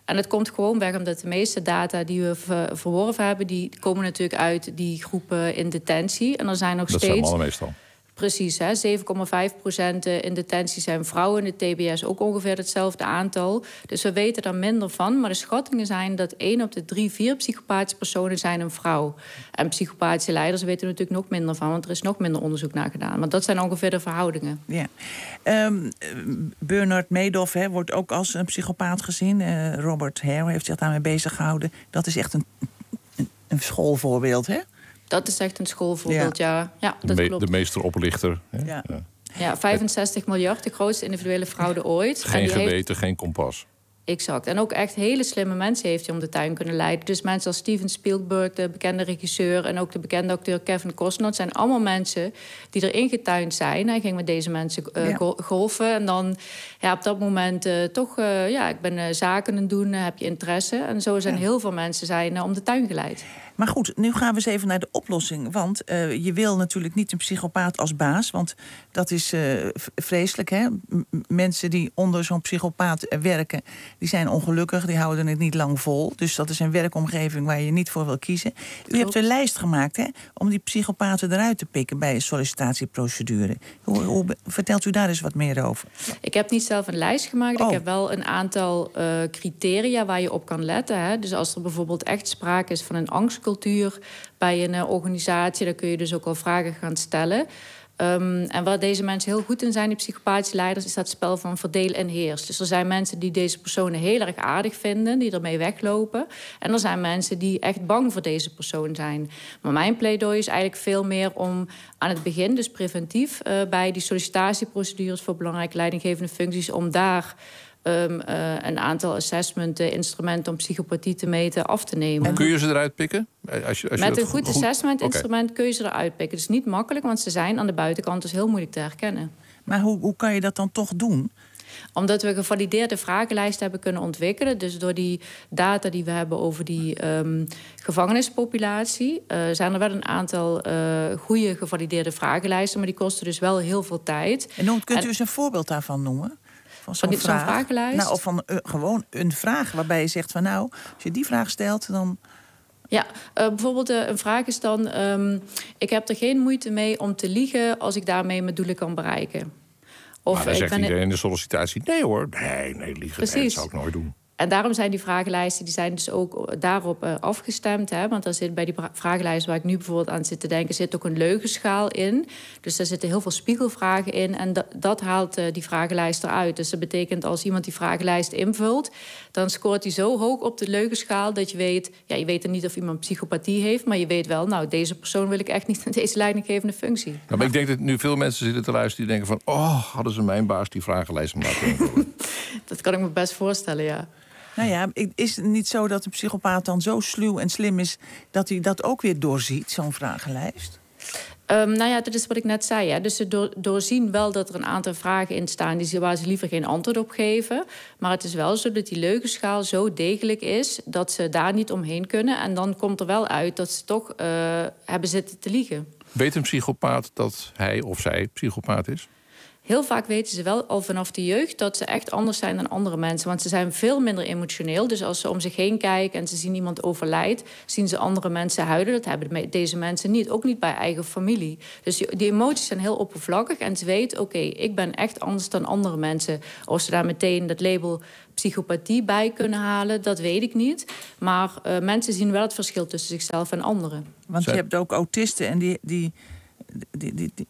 En dat komt gewoon weg omdat de meeste data die we ver- verworven hebben... die komen natuurlijk uit die groepen in detentie. En er zijn nog Dat steeds... zijn mannen meestal. Precies, hè, zeven komma vijf procent in detentie zijn vrouwen. In de T B S ook ongeveer hetzelfde aantal. Dus we weten daar minder van. Maar de schattingen zijn dat één op de drie, vier psychopathische personen zijn een vrouw. En psychopathische leiders weten er natuurlijk nog minder van... want er is nog minder onderzoek naar gedaan. Maar dat zijn ongeveer de verhoudingen. Ja. Um, Bernard Madoff hè, wordt ook als een psychopaat gezien. Uh, Robert Hare heeft zich daarmee bezig gehouden. Dat is echt een, een, een schoolvoorbeeld, hè? Dat is echt een schoolvoorbeeld, ja. ja. ja De, dat me- klopt. de meesteroplichter. Hè? Ja. Ja. Ja, vijfenzestig miljard, de grootste individuele fraude ooit. En Geen die geweten, heeft... geen kompas. Exact. En ook echt hele slimme mensen heeft hij om de tuin kunnen leiden. Dus mensen als Steven Spielberg, de bekende regisseur... en ook de bekende acteur Kevin Costner. Het zijn allemaal mensen die erin getuind zijn. Hij ging met deze mensen uh, Ja. go- golfen. En dan ja, op dat moment uh, toch... Uh, ja, ik ben uh, zaken aan het doen, uh, heb je interesse. En zo zijn Ja. heel veel mensen zijn uh, om de tuin geleid. Maar goed, nu gaan we eens even naar de oplossing. Want uh, je wil natuurlijk niet een psychopaat als baas. Want dat is uh, v- vreselijk, hè? M- mensen die onder zo'n psychopaat uh, werken... die zijn ongelukkig, die houden het niet lang vol. Dus dat is een werkomgeving waar je niet voor wil kiezen. U hebt een lijst gemaakt, hè? Om die psychopaten eruit te pikken bij een sollicitatieprocedure. Hoe, hoe, vertelt u daar eens wat meer over? Ik heb niet zelf een lijst gemaakt. Oh. Ik heb wel een aantal uh, criteria waar je op kan letten. Hè. Dus als er bijvoorbeeld echt sprake is van een angstcultuur bij een uh, organisatie... dan kun je dus ook al vragen gaan stellen. Um, en waar deze mensen heel goed in zijn, die psychopathische leiders... is dat spel van verdeel en heers. Dus er zijn mensen die deze personen heel erg aardig vinden... die ermee weglopen. En er zijn mensen die echt bang voor deze persoon zijn. Maar mijn pleidooi is eigenlijk veel meer om aan het begin... dus preventief uh, bij die sollicitatieprocedures... voor belangrijke leidinggevende functies... om daar um, uh, een aantal assessment-instrumenten... om psychopathie te meten, af te nemen. Kun je ze eruit pikken? Als je, als je Met dat een goed assessment-instrument kun je ze eruit pikken. Het is niet makkelijk, want ze zijn aan de buitenkant dus heel moeilijk te herkennen. Maar hoe, hoe kan je dat dan toch doen? Omdat we gevalideerde vragenlijsten hebben kunnen ontwikkelen. Dus door die data die we hebben over die um, gevangenispopulatie... Uh, zijn er wel een aantal uh, goede gevalideerde vragenlijsten... maar die kosten dus wel heel veel tijd. En dan kunt u En- eens een voorbeeld daarvan noemen? Van Van die- zo'n vragenlijst? Nou, of van uh, gewoon een vraag waarbij je zegt van... nou, als je die vraag stelt, dan... Ja, uh, bijvoorbeeld uh, een vraag is dan... Um, ik heb er geen moeite mee om te liegen... als ik daarmee mijn doelen kan bereiken. Maar dan ik zegt ben- iedereen in de sollicitatie... nee hoor, nee, nee, liegen, nee, dat Precies. zou ik nooit doen. En daarom zijn die vragenlijsten die zijn dus ook daarop uh, afgestemd. Hè? Want er zit bij die bra- vragenlijst waar ik nu bijvoorbeeld aan zit te denken... zit ook een leugenschaal in. Dus daar zitten heel veel spiegelvragen in. En dat, dat haalt uh, die vragenlijst eruit. Dus dat betekent als iemand die vragenlijst invult... dan scoort hij zo hoog op de leugenschaal dat je weet... ja, je weet dan niet of iemand psychopathie heeft... maar je weet wel, nou, deze persoon wil ik echt niet in deze leidinggevende functie. Nou, maar ik denk dat nu veel mensen zitten te luisteren... die denken van, oh, hadden ze mijn baas die vragenlijst maar laten invullen. Dat kan ik me best voorstellen, ja. Nou ja, is het niet zo dat een psychopaat dan zo sluw en slim is... dat hij dat ook weer doorziet, zo'n vragenlijst? Um, nou ja, dat is wat ik net zei. Hè. Dus ze door, doorzien wel dat er een aantal vragen in staan... Die ze, waar ze liever geen antwoord op geven. Maar het is wel zo dat die leugenschaal zo degelijk is... dat ze daar niet omheen kunnen. En dan komt er wel uit dat ze toch uh, hebben zitten te liegen. Weet een psychopaat dat hij of zij psychopaat is? Heel vaak weten ze wel al vanaf de jeugd dat ze echt anders zijn dan andere mensen. Want ze zijn veel minder emotioneel. Dus als ze om zich heen kijken en ze zien iemand overlijdt... zien ze andere mensen huilen. Dat hebben de- deze mensen niet. Ook niet bij eigen familie. Dus die, die emoties zijn heel oppervlakkig. En ze weten, oké, okay, ik ben echt anders dan andere mensen. Of ze daar meteen dat label psychopathie bij kunnen halen, dat weet ik niet. Maar uh, mensen zien wel het verschil tussen zichzelf en anderen. Want je hebt ook autisten en die... die, die, die, die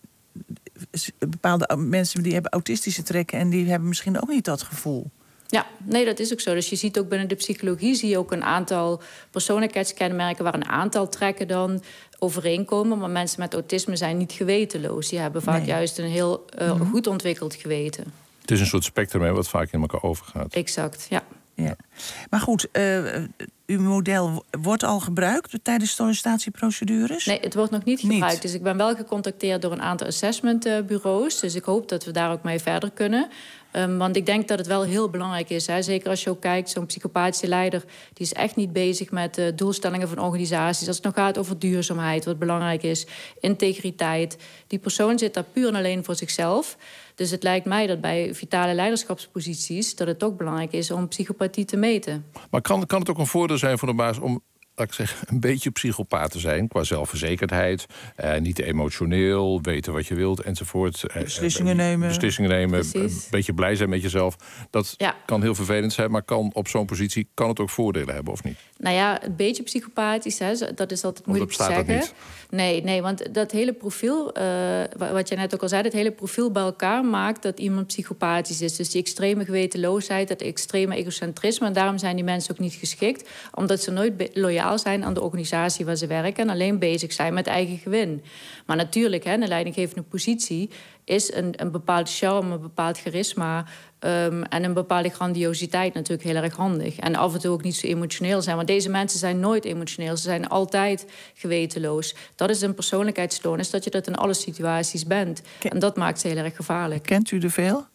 bepaalde mensen die hebben autistische trekken... en die hebben misschien ook niet dat gevoel. Ja, nee, dat is ook zo. Dus je ziet ook binnen de psychologie... zie je ook een aantal persoonlijkheidskenmerken... waar een aantal trekken dan overeenkomen. Maar mensen met autisme zijn niet gewetenloos. Die hebben vaak Nee. juist een heel uh, Mhm. goed ontwikkeld geweten. Het is een soort spectrum hè, wat vaak in elkaar overgaat. Exact, ja. Ja. Maar goed, uh, uw model wordt al gebruikt tijdens sollicitatieprocedures? Nee, het wordt nog niet gebruikt. Niet. Dus ik ben wel gecontacteerd door een aantal assessmentbureaus. Dus ik hoop dat we daar ook mee verder kunnen. Um, want ik denk dat het wel heel belangrijk is. Hè? Zeker als je ook kijkt, zo'n psychopathische leider... die is echt niet bezig met uh, doelstellingen van organisaties. Als het nog gaat over duurzaamheid, wat belangrijk is, integriteit. Die persoon zit daar puur en alleen voor zichzelf. Dus het lijkt mij dat bij vitale leiderschapsposities... dat het ook belangrijk is om psychopathie te meten. Maar kan, kan het ook een voordeel zijn voor de baas om... laat ik zeggen, een beetje psychopaat te zijn qua zelfverzekerdheid. Eh, niet te emotioneel, weten wat je wilt enzovoort. Eh, Beslissingen nemen. Beslissingen nemen, Precies. een beetje blij zijn met jezelf. Dat Ja. kan heel vervelend zijn, maar kan op zo'n positie kan het ook voordelen hebben, of niet? Nou ja, een beetje psychopathisch, hè, dat is altijd moeilijk te bestaat dat zeggen. niet. Nee, nee, want dat hele profiel, uh, wat jij net ook al zei... dat hele profiel bij elkaar maakt dat iemand psychopathisch is. Dus die extreme gewetenloosheid, dat extreme egocentrisme... en daarom zijn die mensen ook niet geschikt... omdat ze nooit be- loyaal zijn aan de organisatie waar ze werken... en alleen bezig zijn met eigen gewin. Maar natuurlijk, hè, een leidinggevende positie... is een, een bepaald charme, een bepaald charisma... Um, en een bepaalde grandiositeit natuurlijk heel erg handig. En af en toe ook niet zo emotioneel zijn. Want deze mensen zijn nooit emotioneel. Ze zijn altijd gewetenloos. Dat is een persoonlijkheidsstoornis, dat je dat in alle situaties bent. Ken... En dat maakt ze heel erg gevaarlijk. Kent u er veel?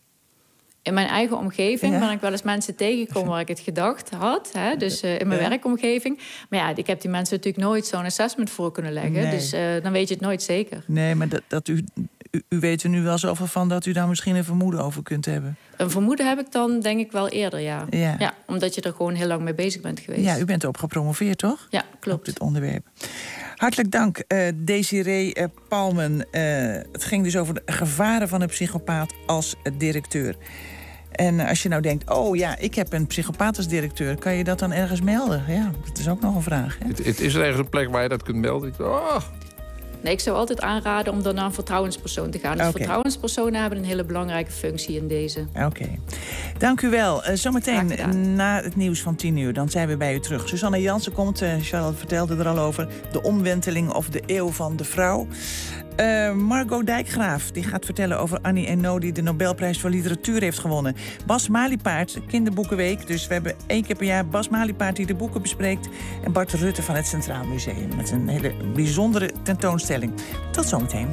In mijn eigen omgeving Ja. ben ik wel eens mensen tegengekomen waar ik het gedacht had. Hè? Dus uh, in mijn Ja. werkomgeving. Maar ja, ik heb die mensen natuurlijk nooit zo'n assessment voor kunnen leggen. Nee. Dus uh, dan weet je het nooit zeker. Nee, maar dat, dat u, u, u weet er nu wel zoveel van... dat u daar misschien een vermoeden over kunt hebben. Een vermoeden heb ik dan denk ik wel eerder, ja. Ja. ja omdat je er gewoon heel lang mee bezig bent geweest. Ja, u bent erop gepromoveerd, toch? Ja, klopt. Op dit onderwerp. Hartelijk dank, uh, Desiree uh, Palmen. Uh, het ging dus over de gevaren van een psychopaat als uh, directeur. En als je nou denkt, oh ja, ik heb een psychopaat als directeur... kan je dat dan ergens melden? Ja, dat is ook nog een vraag. Hè? Het, het is er ergens een plek waar je dat kunt melden? Ik, oh. Nee, ik zou altijd aanraden om dan naar een vertrouwenspersoon te gaan. Dus Oké. Vertrouwenspersonen hebben een hele belangrijke functie in deze. Oké. Okay. Dank u wel. Uh, zometeen na het nieuws van tien uur, dan zijn we bij u terug. Susanne Jansen komt, uh, Charlotte vertelde er al over... de omwenteling of de eeuw van de vrouw. Uh, Margot Dijkgraaf die gaat vertellen over Annie Ernaux... die de Nobelprijs voor literatuur heeft gewonnen. Bas Maliepaard, Kinderboekenweek. Dus we hebben één keer per jaar Bas Maliepaard die de boeken bespreekt... en Bart Rutte van het Centraal Museum... met een hele bijzondere tentoonstelling. Tot zometeen.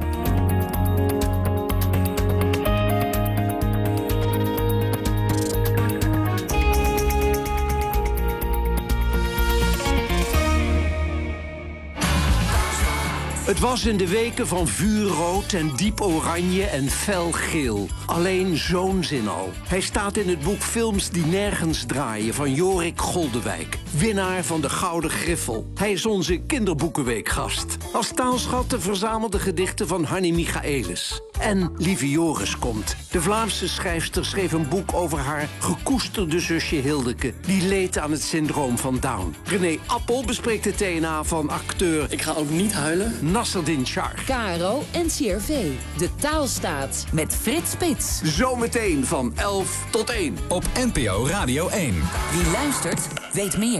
Het was in de weken van vuurrood en diep oranje en fel geel. Alleen zo'n zin al. Hij staat in het boek Films die nergens draaien van Jorik Goldewijk. Winnaar van de Gouden Griffel. Hij is onze kinderboekenweekgast. Als taalschat de verzamelde gedichten van Hanni Michaelis. En Lieve Joris komt. De Vlaamse schrijfster schreef een boek over haar gekoesterde zusje Hildeke. Die leed aan het syndroom van Down. René Appel bespreekt de T N A van acteur... Ik ga ook niet huilen. Nasserdin Char. K R O en C R V. De taalstaat met Frits Spits. Zometeen van elf tot één. Op N P O Radio één. Wie luistert, weet meer.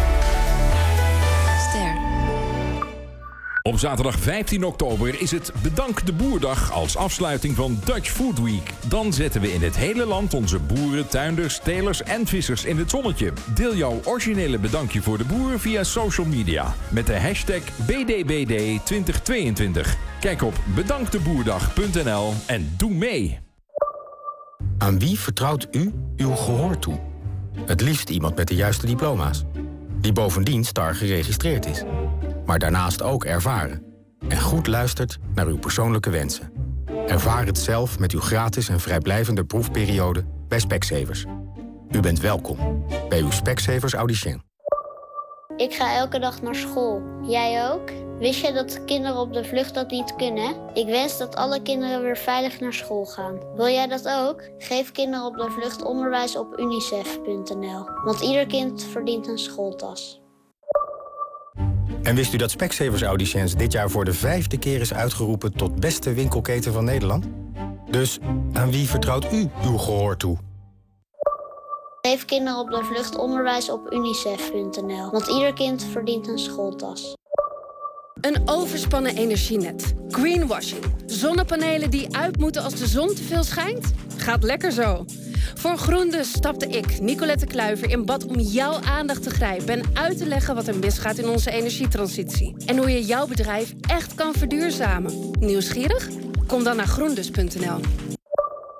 Ster. Op zaterdag vijftien oktober is het Bedank de Boerdag als afsluiting van Dutch Food Week. Dan zetten we in het hele land onze boeren, tuinders, telers en vissers in het zonnetje. Deel jouw originele bedankje voor de boer via social media met de hashtag B D B D twintig tweeëntwintig. Kijk op bedanktdeboerdag punt n l en doe mee. Aan wie vertrouwt u uw gehoor toe? Het liefst iemand met de juiste diploma's. Die bovendien STAR geregistreerd is. Maar daarnaast ook ervaren. En goed luistert naar uw persoonlijke wensen. Ervaar het zelf met uw gratis en vrijblijvende proefperiode bij Specsavers. U bent welkom bij uw Specsavers Audicien. Ik ga elke dag naar school. Jij ook? Wist je dat kinderen op de vlucht dat niet kunnen? Ik wens dat alle kinderen weer veilig naar school gaan. Wil jij dat ook? Geef kinderen op de vlucht onderwijs op unicef punt n l. Want ieder kind verdient een schooltas. En wist u dat Specsavers Audiciëns dit jaar voor de vijfde keer is uitgeroepen tot beste winkelketen van Nederland? Dus aan wie vertrouwt u uw gehoor toe? Geef kinderen op de vlucht onderwijs op unicef punt n l. Want ieder kind verdient een schooltas. Een overspannen energienet. Greenwashing. Zonnepanelen die uit moeten als de zon te veel schijnt? Gaat lekker zo. Voor GroenDus stapte ik, Nicolette Kluiver, in bad om jouw aandacht te grijpen en uit te leggen wat er misgaat in onze energietransitie. En hoe je jouw bedrijf echt kan verduurzamen. Nieuwsgierig? Kom dan naar groendus punt n l.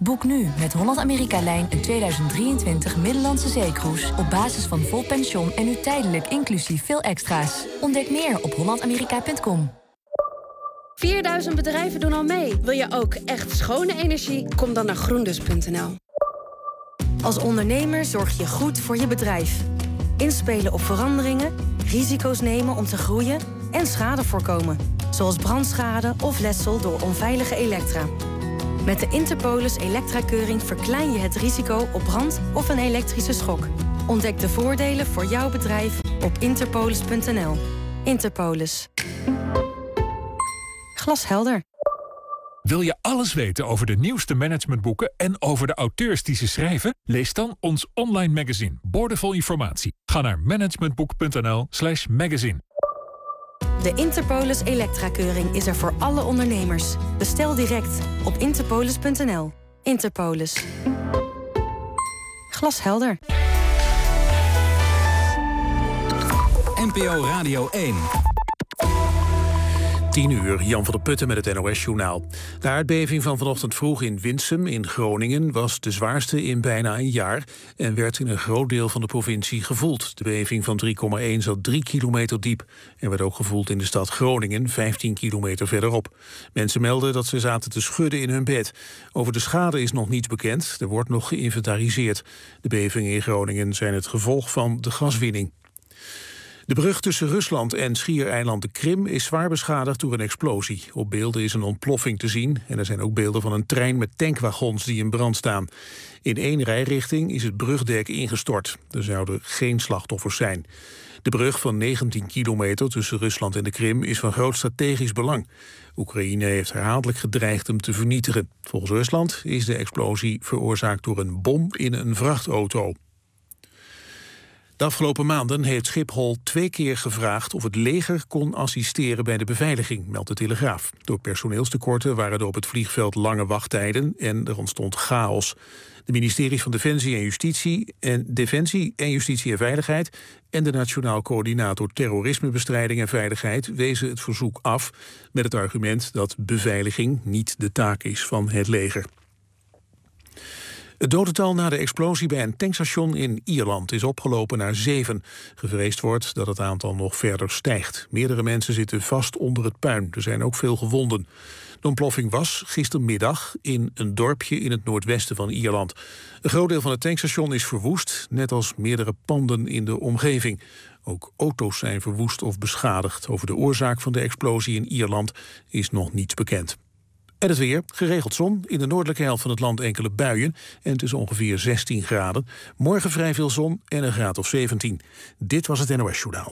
Boek nu met Holland-Amerika-lijn een tweeduizend drieëntwintig Middellandse zeecruise op basis van vol pension en nu tijdelijk inclusief veel extra's. Ontdek meer op holland amerika punt com. vierduizend bedrijven doen al mee. Wil je ook echt schone energie? Kom dan naar groendus punt n l. Als ondernemer zorg je goed voor je bedrijf. Inspelen op veranderingen, risico's nemen om te groeien en schade voorkomen. Zoals brandschade of letsel door onveilige elektra. Met de Interpolis Elektra-keuring verklein je het risico op brand of een elektrische schok. Ontdek de voordelen voor jouw bedrijf op interpolis punt n l. Interpolis. Glashelder. Wil je alles weten over de nieuwste managementboeken en over de auteurs die ze schrijven? Lees dan ons online magazine, boordevol informatie. Ga naar managementboek punt n l slash magazine. De Interpolis Elektra-keuring is er voor alle ondernemers. Bestel direct op interpolis punt n l. Interpolis. Glashelder. N P O Radio één. tien uur, Jan van der Putten met het N O S-journaal. De aardbeving van vanochtend vroeg in Winsum in Groningen was de zwaarste in bijna een jaar en werd in een groot deel van de provincie gevoeld. De beving van drie komma één zat drie kilometer diep en werd ook gevoeld in de stad Groningen, vijftien kilometer verderop. Mensen melden dat ze zaten te schudden in hun bed. Over de schade is nog niets bekend, er wordt nog geïnventariseerd. De bevingen in Groningen zijn het gevolg van de gaswinning. De brug tussen Rusland en schiereiland de Krim is zwaar beschadigd door een explosie. Op beelden is een ontploffing te zien en er zijn ook beelden van een trein met tankwagons die in brand staan. In één rijrichting is het brugdek ingestort. Er zouden geen slachtoffers zijn. De brug van negentien kilometer tussen Rusland en de Krim is van groot strategisch belang. Oekraïne heeft herhaaldelijk gedreigd hem te vernietigen. Volgens Rusland is de explosie veroorzaakt door een bom in een vrachtauto. De afgelopen maanden heeft Schiphol twee keer gevraagd of het leger kon assisteren bij de beveiliging, meldt de Telegraaf. Door personeelstekorten waren er op het vliegveld lange wachttijden en er ontstond chaos. De ministeries van Defensie en Justitie en Defensie en Justitie en Veiligheid en de Nationaal Coördinator Terrorismebestrijding en Veiligheid wezen het verzoek af met het argument dat beveiliging niet de taak is van het leger. Het dodental na de explosie bij een tankstation in Ierland is opgelopen naar zeven. Gevreesd wordt dat het aantal nog verder stijgt. Meerdere mensen zitten vast onder het puin. Er zijn ook veel gewonden. De ontploffing was gistermiddag in een dorpje in het noordwesten van Ierland. Een groot deel van het tankstation is verwoest, net als meerdere panden in de omgeving. Ook auto's zijn verwoest of beschadigd. Over de oorzaak van de explosie in Ierland is nog niets bekend. En het weer, geregeld zon, in de noordelijke helft van het land enkele buien en het is ongeveer zestien graden. Morgen vrij veel zon en een graad of zeventien. Dit was het N O S-journaal.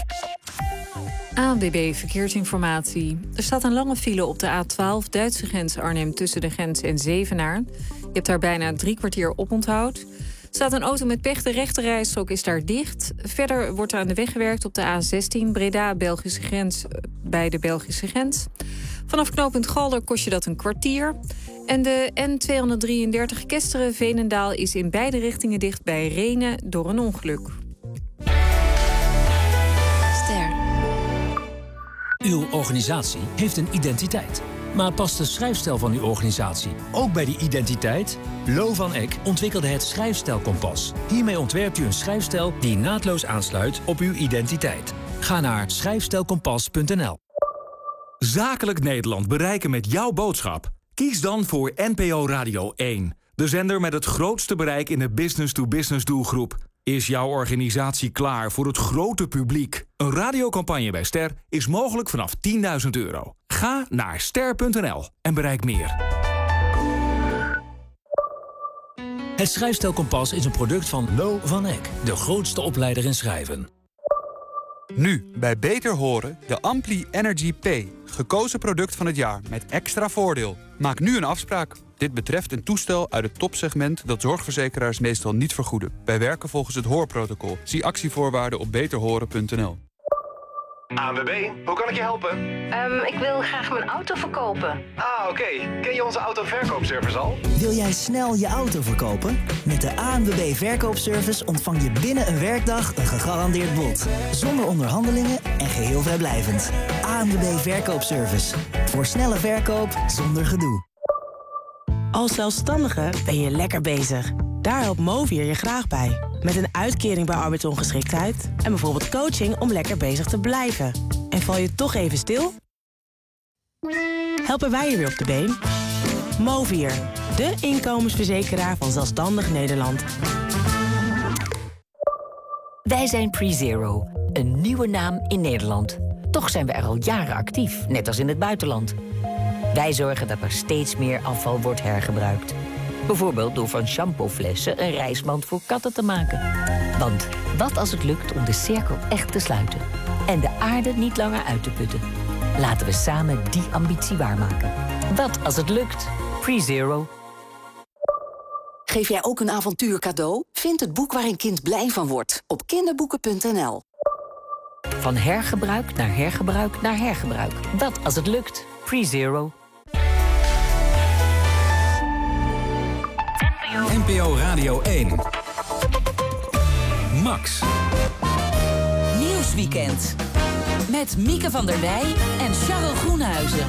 A N W B Verkeersinformatie. Er staat een lange file op de A twaalf Duitse grens Arnhem tussen de grens en Zevenaar. Je hebt daar bijna drie kwartier oponthoud. Er staat een auto met pech, de rechterrijstrook is daar dicht. Verder wordt er aan de weg gewerkt op de A zestien Breda, Belgische grens, bij de Belgische grens. Vanaf knooppunt Galder kost je dat een kwartier. En de N tweehonderddrieëndertig Kesteren-Veenendaal is in beide richtingen dicht bij Rhenen door een ongeluk. Ster. Uw organisatie heeft een identiteit. Maar past de schrijfstijl van uw organisatie ook bij die identiteit? Lo van Eck ontwikkelde het Schrijfstijlkompas. Hiermee ontwerpt u een schrijfstijl die naadloos aansluit op uw identiteit. Ga naar schrijfstijlkompas punt n l. Zakelijk Nederland bereiken met jouw boodschap? Kies dan voor N P O Radio één. De zender met het grootste bereik in de business-to-business doelgroep. Is jouw organisatie klaar voor het grote publiek? Een radiocampagne bij Ster is mogelijk vanaf tienduizend euro. Ga naar ster punt n l en bereik meer. Het Schrijfstijlkompas is een product van Lo van Eck, de grootste opleider in schrijven. Nu, bij Beter Horen, de Ampli Energy P. Gekozen product van het jaar met extra voordeel. Maak nu een afspraak. Dit betreft een toestel uit het topsegment dat zorgverzekeraars meestal niet vergoeden. Wij werken volgens het hoorprotocol. Zie actievoorwaarden op beter horen punt n l. A N W B, hoe kan ik je helpen? Um, ik wil graag mijn auto verkopen. Ah, oké. Okay. Ken je onze autoverkoopservice al? Wil jij snel je auto verkopen? Met de A N W B Verkoopservice ontvang je binnen een werkdag een gegarandeerd bod. Zonder onderhandelingen en geheel vrijblijvend. A N W B Verkoopservice. Voor snelle verkoop zonder gedoe. Als zelfstandige ben je lekker bezig. Daar helpt Movier je graag bij. Met een uitkering bij arbeidsongeschiktheid en bijvoorbeeld coaching om lekker bezig te blijven. En val je toch even stil? Helpen wij je weer op de been? Movier, de inkomensverzekeraar van Zelfstandig Nederland. Wij zijn PreZero, een nieuwe naam in Nederland. Toch zijn we er al jaren actief, net als in het buitenland. Wij zorgen dat er steeds meer afval wordt hergebruikt. Bijvoorbeeld door van shampooflessen een reismand voor katten te maken. Want wat als het lukt om de cirkel echt te sluiten? En de aarde niet langer uit te putten? Laten we samen die ambitie waarmaken. Wat als het lukt? PreZero. Geef jij ook een avontuur cadeau? Vind het boek waar een kind blij van wordt op kinderboeken punt n l. Van hergebruik naar hergebruik naar hergebruik. Wat als het lukt? PreZero. N P O Radio één. Max. Nieuwsweekend. Met Mieke van der Wij en Charles Groenhuizen.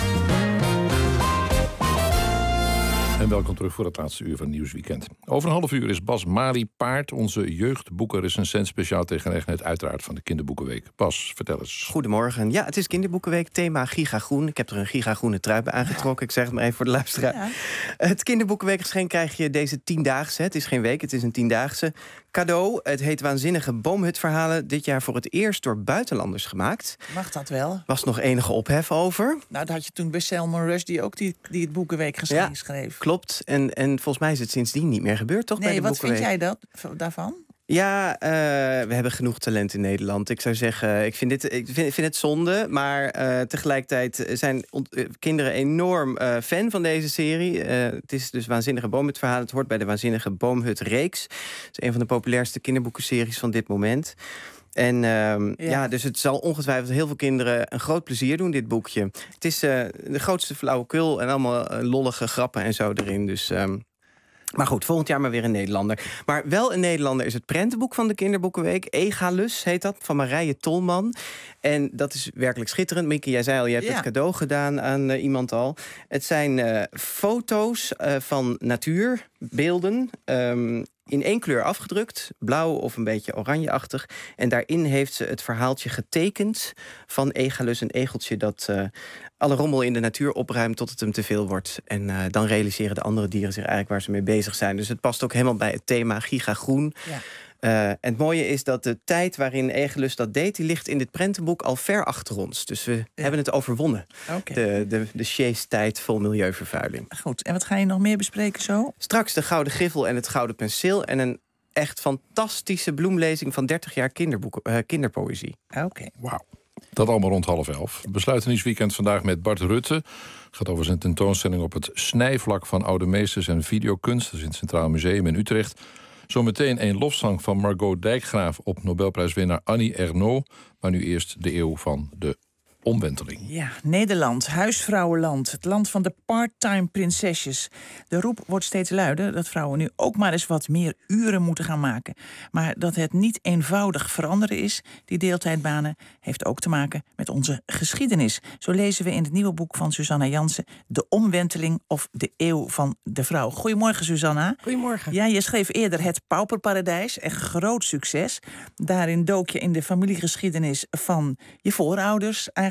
En welkom terug voor het laatste uur van Nieuwsweekend. Over een half uur is Bas Maliepaard, onze jeugdboekenrecensent, speciaal tegen gelegenheid uiteraard van de Kinderboekenweek. Bas, vertel eens. Goedemorgen. Ja, het is Kinderboekenweek, thema gigagroen. Ik heb er een gigagroene trui bij aangetrokken. Ik zeg het maar even voor de luisteraar. Ja. Het Kinderboekenweekgeschenk krijg je deze tiendaagse. Het is geen week, het is een tiendaagse. Cadeau, het heet Waanzinnige Boomhutverhalen. Dit jaar voor het eerst door buitenlanders gemaakt. Mag dat wel? Was nog enige ophef over. Nou, dat had je toen bij Salman Rushdie ook, die, die het Boekenweekgeschenk ja, schreef. Klopt. En, en volgens mij is het sindsdien niet meer gebeurd, toch? Nee, bij de wat vind jij dat, daarvan? Ja, uh, we hebben genoeg talent in Nederland. Ik zou zeggen, ik vind, dit, ik vind, vind het zonde. Maar uh, tegelijkertijd zijn ont- uh, kinderen enorm uh, fan van deze serie. Uh, het is dus Waanzinnige Boomhutverhalen. Het hoort bij de Waanzinnige Boomhutreeks. Het is een van de populairste kinderboekenseries van dit moment. En uh, ja. ja, dus het zal ongetwijfeld heel veel kinderen een groot plezier doen, dit boekje. Het is uh, de grootste flauwekul en allemaal uh, lollige grappen en zo erin. Dus... Um, Maar goed, volgend jaar maar weer een Nederlander. Maar wel een Nederlander is het prentenboek van de Kinderboekenweek. Egalus heet dat, van Marije Tolman. En dat is werkelijk schitterend. Mieke, jij zei al, je hebt ja. het cadeau gedaan aan uh, iemand al. Het zijn uh, foto's uh, van natuur, beelden... Um, in één kleur afgedrukt, blauw of een beetje oranjeachtig. En daarin heeft ze het verhaaltje getekend van Egalus, een egeltje dat uh, alle rommel in de natuur opruimt tot het hem te veel wordt. En uh, dan realiseren de andere dieren zich eigenlijk waar ze mee bezig zijn. Dus het past ook helemaal bij het thema gigagroen. Ja. Uh, en het mooie is dat de tijd waarin Egalus dat deed, die ligt in dit prentenboek al ver achter ons. Dus we ja. hebben het overwonnen. Okay. De, de, de Sjees-tijd vol milieuvervuiling. Goed, en wat ga je nog meer bespreken zo? Straks de Gouden Griffel en het Gouden Penseel. En een echt fantastische bloemlezing van dertig jaar kinderboeken, uh, kinderpoëzie. Oké. Okay. Wauw. Dat allemaal rond half elf. We besluiten Nieuwsweekend vandaag met Bart Rutte. Het gaat over zijn tentoonstelling op het snijvlak van oude meesters en videokunst. Dat is in het Centraal Museum in Utrecht. Zometeen een lofzang van Margot Dijkgraaf op Nobelprijswinnaar Annie Ernaux. Maar nu eerst de eeuw van de omwenteling. Ja, Nederland, huisvrouwenland. Het land van de part-time prinsesjes. De roep wordt steeds luider dat vrouwen nu ook maar eens wat meer uren moeten gaan maken. Maar dat het niet eenvoudig veranderen is, die deeltijdbanen, heeft ook te maken met onze geschiedenis. Zo lezen we in het nieuwe boek van Susanna Jansen, De Omwenteling of de Eeuw van de Vrouw. Goedemorgen, Susanna. Goedemorgen. Ja, je schreef eerder Het Pauperparadijs, echt groot succes. Daarin dook je in de familiegeschiedenis van je voorouders eigenlijk.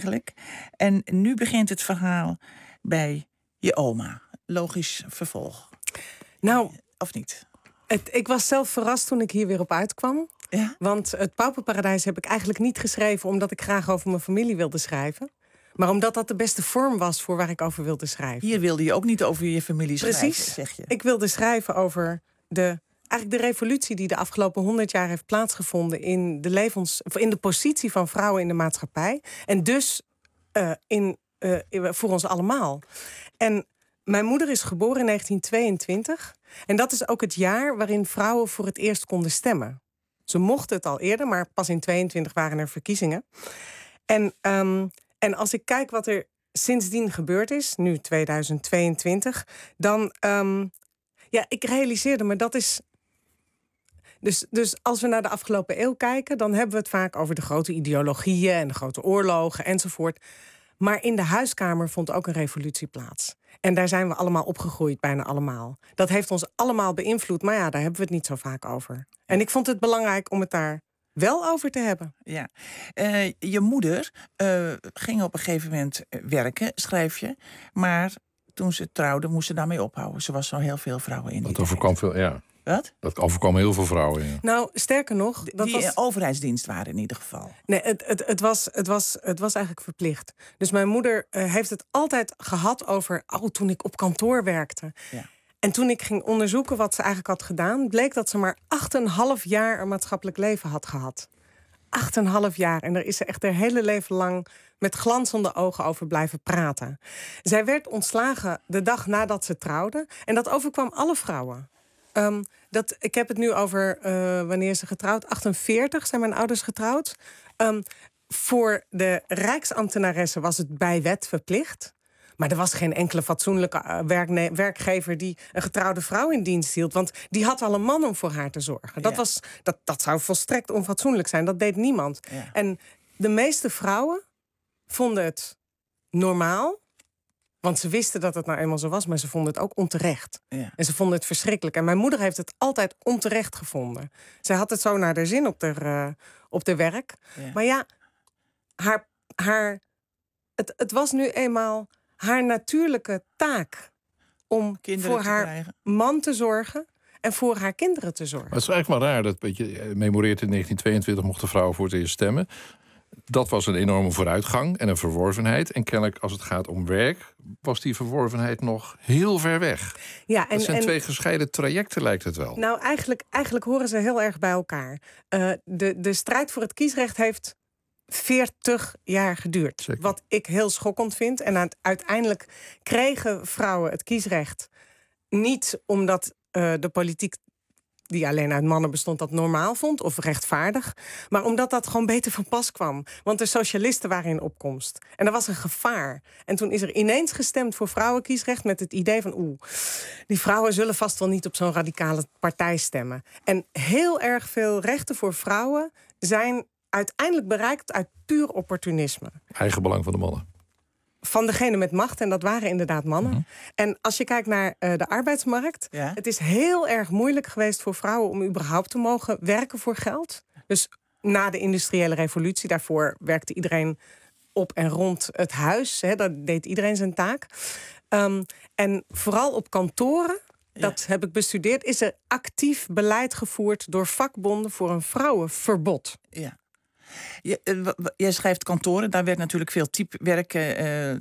En nu begint het verhaal bij je oma. Logisch vervolg. Nou, of niet? Het, ik was zelf verrast toen ik hier weer op uitkwam. Ja? Want het Pauperparadijs heb ik eigenlijk niet geschreven omdat ik graag over mijn familie wilde schrijven. Maar omdat dat de beste vorm was voor waar ik over wilde schrijven. Hier wilde je ook niet over je familie schrijven, Precies. zeg je. Ik wilde schrijven over de... Eigenlijk de revolutie die de afgelopen honderd jaar heeft plaatsgevonden in de levens, in de positie van vrouwen in de maatschappij. En dus uh, in, uh, voor ons allemaal. En mijn moeder is geboren in negentien tweeëntwintig. En dat is ook het jaar waarin vrouwen voor het eerst konden stemmen. Ze mochten het al eerder, maar pas in tweeëntwintig waren er verkiezingen. En, um, en als ik kijk wat er sindsdien gebeurd is, nu tweeduizend tweeëntwintig, dan um, ja, ik realiseerde me dat is. Dus, dus als we naar de afgelopen eeuw kijken, dan hebben we het vaak over de grote ideologieën en de grote oorlogen enzovoort. Maar in de huiskamer vond ook een revolutie plaats. En daar zijn we allemaal opgegroeid, bijna allemaal. Dat heeft ons allemaal beïnvloed, maar ja, daar hebben we het niet zo vaak over. En ik vond het belangrijk om het daar wel over te hebben. Ja. Uh, je moeder uh, ging op een gegeven moment werken, schrijf je. Maar toen ze trouwde, moest ze daarmee ophouden. Ze was zo heel veel vrouwen in die Dat overkwam veel, ja. Wat? Dat overkwam heel veel vrouwen. Ja. Nou, sterker nog... Dat die was... overheidsdienst waren in ieder geval. Nee, het, het, het, was, het, was, het was eigenlijk verplicht. Dus mijn moeder uh, heeft het altijd gehad over... oh, toen ik op kantoor werkte. Ja. En toen ik ging onderzoeken wat ze eigenlijk had gedaan... bleek dat ze maar acht en een half jaar een maatschappelijk leven had gehad. Acht en een half jaar. En daar is ze echt haar hele leven lang... met glanzende ogen over blijven praten. Zij werd ontslagen de dag nadat ze trouwde. En dat overkwam alle vrouwen. Um, dat, ik heb het nu over uh, wanneer ze getrouwd. achtenveertig zijn mijn ouders getrouwd. Um, voor de rijksambtenaressen was het bij wet verplicht. Maar er was geen enkele fatsoenlijke uh, werkne- werkgever... die een getrouwde vrouw in dienst hield. Want die had al een man om voor haar te zorgen. Dat, ja. was, dat, dat zou volstrekt onfatsoenlijk zijn. Dat deed niemand. Ja. En de meeste vrouwen vonden het normaal... Want ze wisten dat het nou eenmaal zo was, maar ze vonden het ook onterecht. Ja. En ze vonden het verschrikkelijk. En mijn moeder heeft het altijd onterecht gevonden. Zij had het zo naar haar zin op de, uh, op de werk. Ja. Maar ja, haar, haar, het, het was nu eenmaal haar natuurlijke taak... om kinderen voor te haar krijgen. man te zorgen en voor haar kinderen te zorgen. Maar het is eigenlijk wel raar dat, weet je, memoreert in negentien tweeëntwintig mochten vrouwen voor het eerst stemmen. Dat was een enorme vooruitgang en een verworvenheid. En kennelijk, als het gaat om werk, was die verworvenheid nog heel ver weg. Ja, en, dat zijn en, twee gescheiden trajecten, lijkt het wel. Nou, eigenlijk, eigenlijk horen ze heel erg bij elkaar. Uh, de, de strijd voor het kiesrecht heeft veertig jaar geduurd. Zeker. Wat ik heel schokkend vind. En uiteindelijk kregen vrouwen het kiesrecht niet omdat uh, de politiek... die alleen uit mannen bestond, dat normaal vond of rechtvaardig. Maar omdat dat gewoon beter van pas kwam. Want de socialisten waren in opkomst. En er was een gevaar. En toen is er ineens gestemd voor vrouwenkiesrecht... met het idee van, oeh, die vrouwen zullen vast wel niet op zo'n radicale partij stemmen. En heel erg veel rechten voor vrouwen zijn uiteindelijk bereikt uit puur opportunisme. Eigen belang van de mannen. Van degene met macht, en dat waren inderdaad mannen. Mm-hmm. En als je kijkt naar uh, de arbeidsmarkt... Ja? het is heel erg moeilijk geweest voor vrouwen... om überhaupt te mogen werken voor geld. Dus na de industriële revolutie... daarvoor werkte iedereen op en rond het huis. Hè, dat deed iedereen zijn taak. Um, en vooral op kantoren, ja. dat heb ik bestudeerd... is er actief beleid gevoerd door vakbonden... voor een vrouwenverbod. Ja. Je, uh, jij schrijft kantoren, daar werd natuurlijk veel typewerk uh,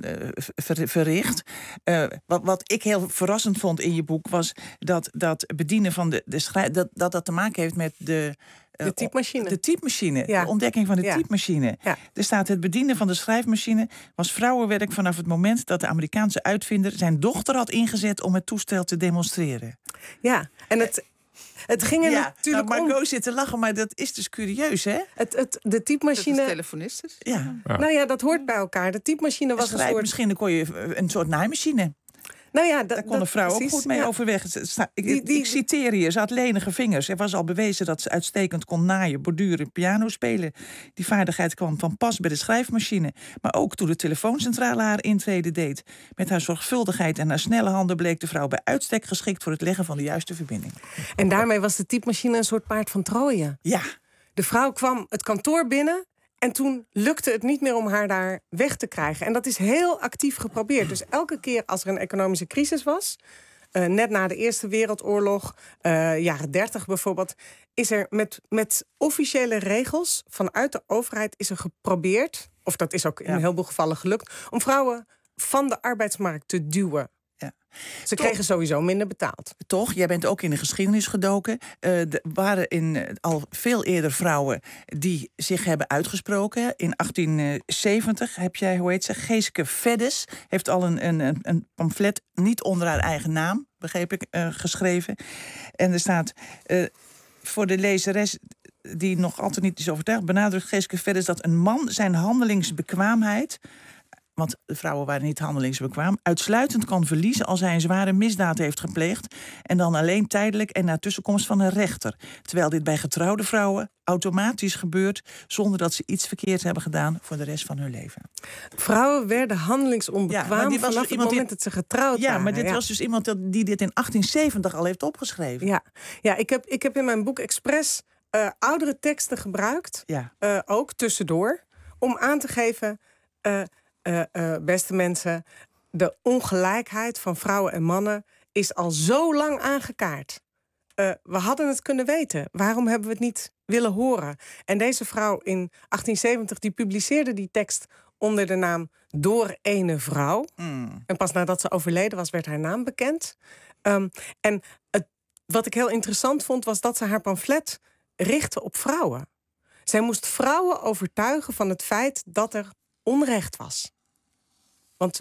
ver, verricht. Uh, wat, wat ik heel verrassend vond in je boek was dat dat bedienen van de, de schrijf, dat, dat dat te maken heeft met de. Uh, de typemachine. De typemachine, ja. de ontdekking van de ja. typemachine. Ja. Er staat het bedienen van de schrijfmachine was vrouwenwerk vanaf het moment dat de Amerikaanse uitvinder zijn dochter had ingezet om het toestel te demonstreren. Ja, en het. Het ging er ja, natuurlijk nou, Margot om... zit te lachen, maar dat is dus curieus, hè? Het, het, de typemachine... Dat is telefonistes. Ja. ja. Nou ja, dat hoort bij elkaar. De typemachine was een soort... Misschien kon je een soort naaimachine. Nou ja, da, Daar kon de vrouw precies, ook goed mee ja. overweg. Ik, die, die, ik citeer hier, ze had lenige vingers. Er was al bewezen dat ze uitstekend kon naaien, borduren, piano spelen. Die vaardigheid kwam van pas bij de schrijfmachine. Maar ook toen de telefooncentrale haar intrede deed. Met haar zorgvuldigheid en haar snelle handen bleek de vrouw bij uitstek geschikt voor het leggen van de juiste verbinding. En daarmee was de typemachine een soort paard van Troje. Ja. De vrouw kwam het kantoor binnen... En toen lukte het niet meer om haar daar weg te krijgen. En dat is heel actief geprobeerd. Dus elke keer als er een economische crisis was... Uh, net na de Eerste Wereldoorlog, uh, jaren dertig bijvoorbeeld... is er met, met officiële regels vanuit de overheid is er geprobeerd... of dat is ook in ja. een heleboel gevallen gelukt... om vrouwen van de arbeidsmarkt te duwen. Ja. Ze Toch, kregen sowieso minder betaald. Toch, jij bent ook in de geschiedenis gedoken. Er uh, waren in, uh, al veel eerder vrouwen die zich hebben uitgesproken. In achttien zeventig heb jij, hoe heet ze, Geeske Feddes... heeft al een, een, een pamflet, niet onder haar eigen naam, begreep ik, uh, geschreven. En er staat, uh, voor de lezeres die nog altijd niet is overtuigd... benadrukt Geeske Feddes dat een man zijn handelingsbekwaamheid... want de vrouwen waren niet handelingsbekwaam, uitsluitend kan verliezen als hij een zware misdaad heeft gepleegd en dan alleen tijdelijk en na tussenkomst van een rechter. Terwijl dit bij getrouwde vrouwen automatisch gebeurt zonder dat ze iets verkeerd hebben gedaan voor de rest van hun leven. Vrouwen werden handelingsonbekwaam ja, vanaf het moment die, dat ze getrouwd ja, waren. Maar dit ja. was dus iemand die dit in achttien zeventig al heeft opgeschreven. Ja, ja ik, heb, ik heb in mijn boek expres uh, oudere teksten gebruikt, ja. uh, ook tussendoor, om aan te geven, uh, uh, uh, beste mensen, de ongelijkheid van vrouwen en mannen is al zo lang aangekaart. Uh, we hadden het kunnen weten. Waarom hebben we het niet willen horen? En deze vrouw in achttien zeventig die publiceerde die tekst onder de naam Door ene vrouw. Mm. En pas nadat ze overleden was, werd haar naam bekend. Um, en het, wat ik heel interessant vond, was dat ze haar pamflet richtte op vrouwen. Zij moest vrouwen overtuigen van het feit dat er onrecht was. Want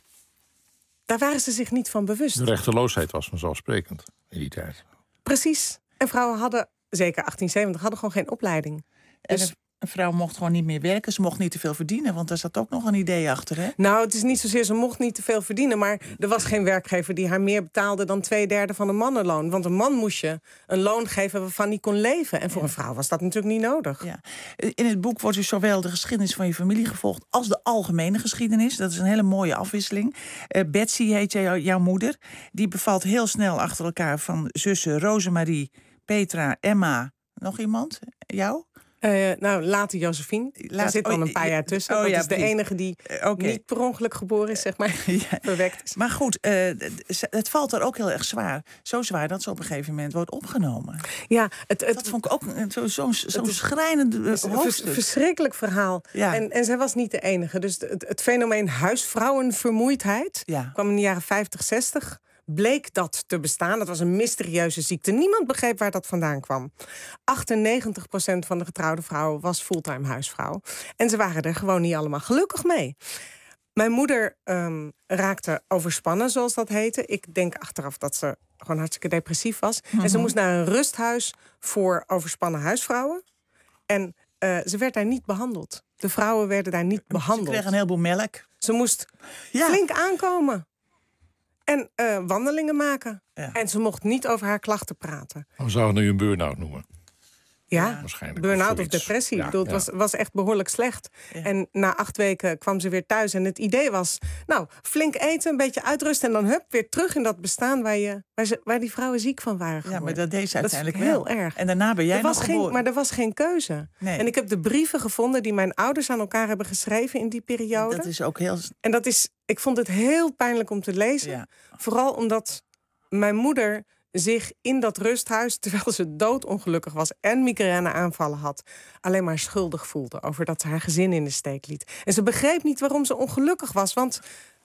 daar waren ze zich niet van bewust. De rechteloosheid was vanzelfsprekend in die tijd. Precies. En vrouwen hadden, zeker achttien zeventig, hadden gewoon geen opleiding. En Dus een vrouw mocht gewoon niet meer werken. Ze mocht niet te veel verdienen, want daar zat ook nog een idee achter, hè? Nou, het is niet zozeer ze mocht niet te veel verdienen, maar er was geen werkgever die haar meer betaalde dan twee derde van een mannenloon. Want een man moest je een loon geven waarvan hij kon leven. En voor ja. een vrouw was dat natuurlijk niet nodig. Ja. In het boek wordt dus zowel de geschiedenis van je familie gevolgd als de algemene geschiedenis. Dat is een hele mooie afwisseling. Uh, Betsy heet jou, jouw moeder. Die bevalt heel snel achter elkaar van zussen Rosemarie, Petra, Emma. Nog iemand? Jou? Uh, nou, later Josephine. Laat, Daar zit dan een paar jaar tussen. Oh, dat ja, is de precies. enige die uh, okay. niet per ongeluk geboren is, zeg maar. Ja. Verwekt is. Maar goed, uh, het valt er ook heel erg zwaar. Zo zwaar dat ze op een gegeven moment wordt opgenomen. Ja, het, het, dat vond ik ook zo'n zo, zo schrijnend hoofdstuk. Een verschrikkelijk verhaal. Ja. En, en zij was niet de enige. Dus het, het fenomeen huisvrouwenvermoeidheid ja. kwam in de jaren vijftig, zestig... bleek dat te bestaan. Dat was een mysterieuze ziekte. Niemand begreep waar dat vandaan kwam. achtennegentig procent van de getrouwde vrouwen was fulltime huisvrouw. En ze waren er gewoon niet allemaal gelukkig mee. Mijn moeder um, raakte overspannen, zoals dat heette. Ik denk achteraf dat ze gewoon hartstikke depressief was. Mm-hmm. En ze moest naar een rusthuis voor overspannen huisvrouwen. En uh, ze werd daar niet behandeld. De vrouwen werden daar niet behandeld. Ze kregen een heleboel melk. Ze moest ja. flink aankomen. En uh, wandelingen maken. Ja. En ze mocht niet over haar klachten praten. We zouden nu een burn-out noemen. Ja, ja waarschijnlijk. Burn-out of depressie. Ja, Ik bedoel, het ja. was, was echt behoorlijk slecht. Ja. En na acht weken kwam ze weer thuis. En het idee was, nou, flink eten, een beetje uitrusten... en dan hup, weer terug in dat bestaan waar, je, waar, ze, waar die vrouwen ziek van waren geworden. Ja, maar dat deed ze uiteindelijk dat is heel wel. erg. En daarna ben jij er nog was geboren. geen, Maar er was geen keuze. Nee. En ik heb de brieven gevonden die mijn ouders aan elkaar hebben geschreven in die periode. Dat is ook heel... En dat is, ik vond het heel pijnlijk om te lezen. Ja. Vooral omdat mijn moeder zich in dat rusthuis, terwijl ze doodongelukkig was en migraineaanvallen had, alleen maar schuldig voelde over dat ze haar gezin in de steek liet. En ze begreep niet waarom ze ongelukkig was, want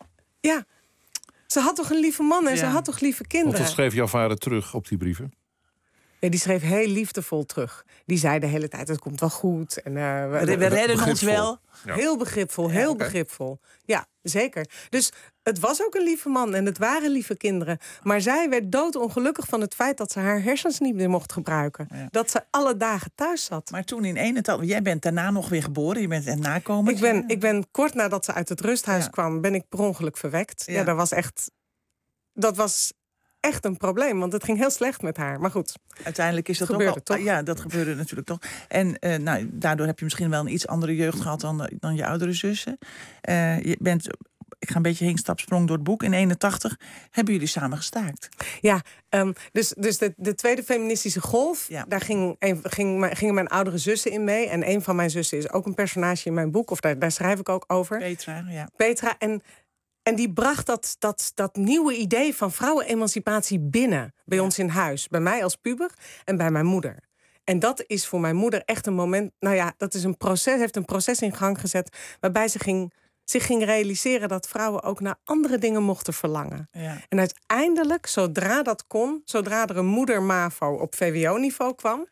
ja, ze had toch een lieve man en ja. ze had toch lieve kinderen. Want wat schreef jouw vader terug op die brieven? Ja, die schreef heel liefdevol terug. Die zei de hele tijd, het komt wel goed. En, uh, we, we, we redden begripvol. ons wel. Ja. Heel begripvol, heel ja, okay. begripvol. Ja, zeker. Dus het was ook een lieve man en het waren lieve kinderen. Maar zij werd doodongelukkig van het feit dat ze haar hersens niet meer mocht gebruiken. Ja. Dat ze alle dagen thuis zat. Maar toen in eenentwintig, jij bent daarna nog weer geboren, je bent een nakomer. Ik ben, ik ben kort nadat ze uit het rusthuis ja. kwam, ben ik per ongeluk verwekt. Ja, ja dat was echt... Dat was... echt een probleem, want het ging heel slecht met haar. Maar goed, uiteindelijk is dat gebeurde ook al, toch? Ja, dat gebeurde natuurlijk toch. En uh, nou, daardoor heb je misschien wel een iets andere jeugd gehad dan, dan je oudere zussen. Uh, je bent, ik ga een beetje heen stapsprong door het boek. In eenentachtig hebben jullie samen gestaakt. Ja, um, dus, dus de, de tweede feministische golf, ja. daar ging, een, ging, gingen mijn oudere zussen in mee. En een van mijn zussen is ook een personage in mijn boek, of daar, daar schrijf ik ook over. Petra, ja. Petra, en... En die bracht dat, dat, dat nieuwe idee van vrouwenemancipatie binnen. Bij ja. ons in huis. Bij mij als puber en bij mijn moeder. En dat is voor mijn moeder echt een moment... Nou ja, dat is een proces, heeft een proces in gang gezet... waarbij ze ging, zich ging realiseren dat vrouwen ook naar andere dingen mochten verlangen. Ja. En uiteindelijk, zodra dat kon... zodra er een moeder-MAVO op V W O-niveau kwam...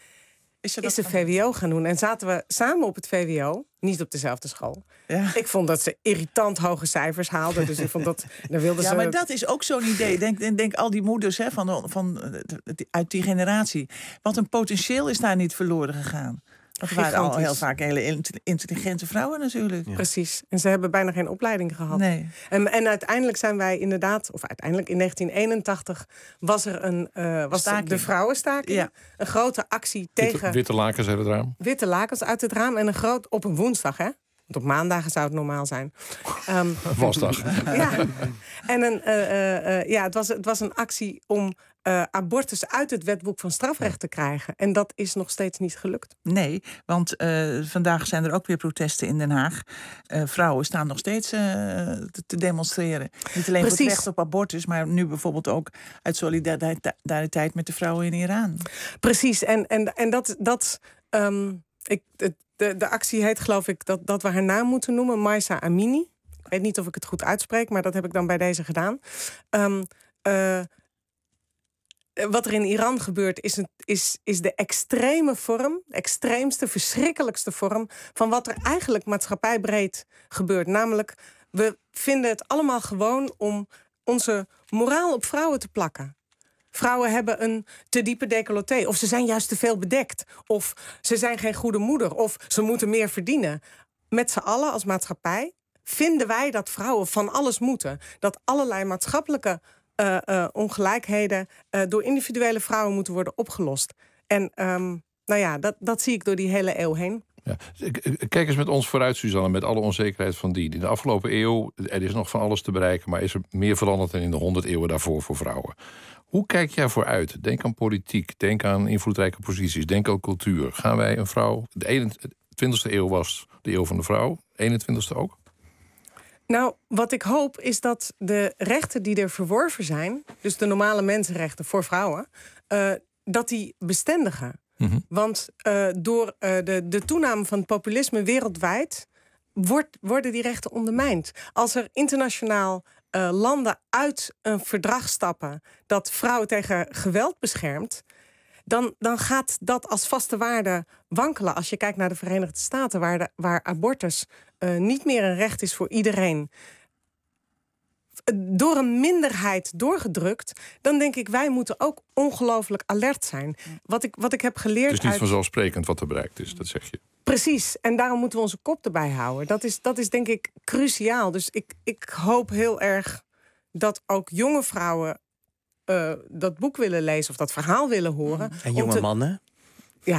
Is ze, is ze V W O gaan doen. En zaten we samen op het V W O, niet op dezelfde school. Ja. Ik vond dat ze irritant hoge cijfers haalden. Dus ik vond dat... Dan wilden ja, ze... maar dat is ook zo'n idee. Denk, denk al die moeders hè, van, van, uit die generatie. Want een potentieel is daar niet verloren gegaan. Dat waren al Gigantisch. heel vaak hele intelligente vrouwen natuurlijk. Ja. Precies. En ze hebben bijna geen opleiding gehad. Nee. En, en uiteindelijk zijn wij inderdaad, of uiteindelijk in negentien eenentachtig was er een uh, was Staking. de vrouwenstaking. Ja. Een grote actie Witte, tegen witte lakens uit het raam. witte lakens uit het raam. En een groot op een woensdag, hè? Want op maandagen zou het normaal zijn. Um, Wasdag. ja. En een, uh, uh, uh, ja, het, was, het was een actie om uh, abortus uit het wetboek van strafrecht te krijgen. En dat is nog steeds niet gelukt. Nee, want uh, vandaag zijn er ook weer protesten in Den Haag. Uh, vrouwen staan nog steeds uh, te, te demonstreren. Niet alleen Precies. voor het recht op abortus, maar nu bijvoorbeeld ook uit solidariteit met de vrouwen in Iran. Precies, en, en, en dat... dat um, ik, het, de, de actie heet, geloof ik, dat, dat we haar naam moeten noemen. Mahsa Amini. Ik weet niet of ik het goed uitspreek, maar dat heb ik dan bij deze gedaan. Um, uh, wat er in Iran gebeurt is, een, is, is de extreme vorm, de extreemste, verschrikkelijkste vorm van wat er eigenlijk maatschappijbreed gebeurt. Namelijk, we vinden het allemaal gewoon om onze moraal op vrouwen te plakken. Vrouwen hebben een te diepe decolleté. Of ze zijn juist te veel bedekt. Of ze zijn geen goede moeder. Of ze moeten meer verdienen. Met z'n allen als maatschappij vinden wij dat vrouwen van alles moeten. Dat allerlei maatschappelijke uh, uh, ongelijkheden uh, door individuele vrouwen moeten worden opgelost. En um, nou ja, dat, dat zie ik door die hele eeuw heen. Ja. Kijk eens met ons vooruit, Suzanne, met alle onzekerheid van die. In de afgelopen eeuw, er is nog van alles te bereiken, maar is er meer veranderd dan in de honderd eeuwen daarvoor voor vrouwen. Hoe kijk jij vooruit? Denk aan politiek, denk aan invloedrijke posities, denk aan cultuur. Gaan wij een vrouw... De eenentwintigste eeuw was de eeuw van de vrouw, eenentwintigste ook? Nou, wat ik hoop is dat de rechten die er verworven zijn, dus de normale mensenrechten voor vrouwen, uh, dat die bestendigen. Mm-hmm. Want uh, door uh, de, de toename van het populisme wereldwijd wordt, worden die rechten ondermijnd. Als er internationaal uh, landen uit een verdrag stappen dat vrouwen tegen geweld beschermt, dan, dan gaat dat als vaste waarde wankelen. Als je kijkt naar de Verenigde Staten, waar, de, waar abortus uh, niet meer een recht is voor iedereen, door een minderheid doorgedrukt, dan denk ik, wij moeten ook ongelooflijk alert zijn. Wat ik, wat ik heb geleerd Het is niet uit... vanzelfsprekend wat er bereikt is, dat zeg je. Precies, en daarom moeten we onze kop erbij houden. Dat is, dat is denk ik cruciaal. Dus ik, ik hoop heel erg dat ook jonge vrouwen uh, dat boek willen lezen of dat verhaal willen horen. En jonge te... mannen? Ja,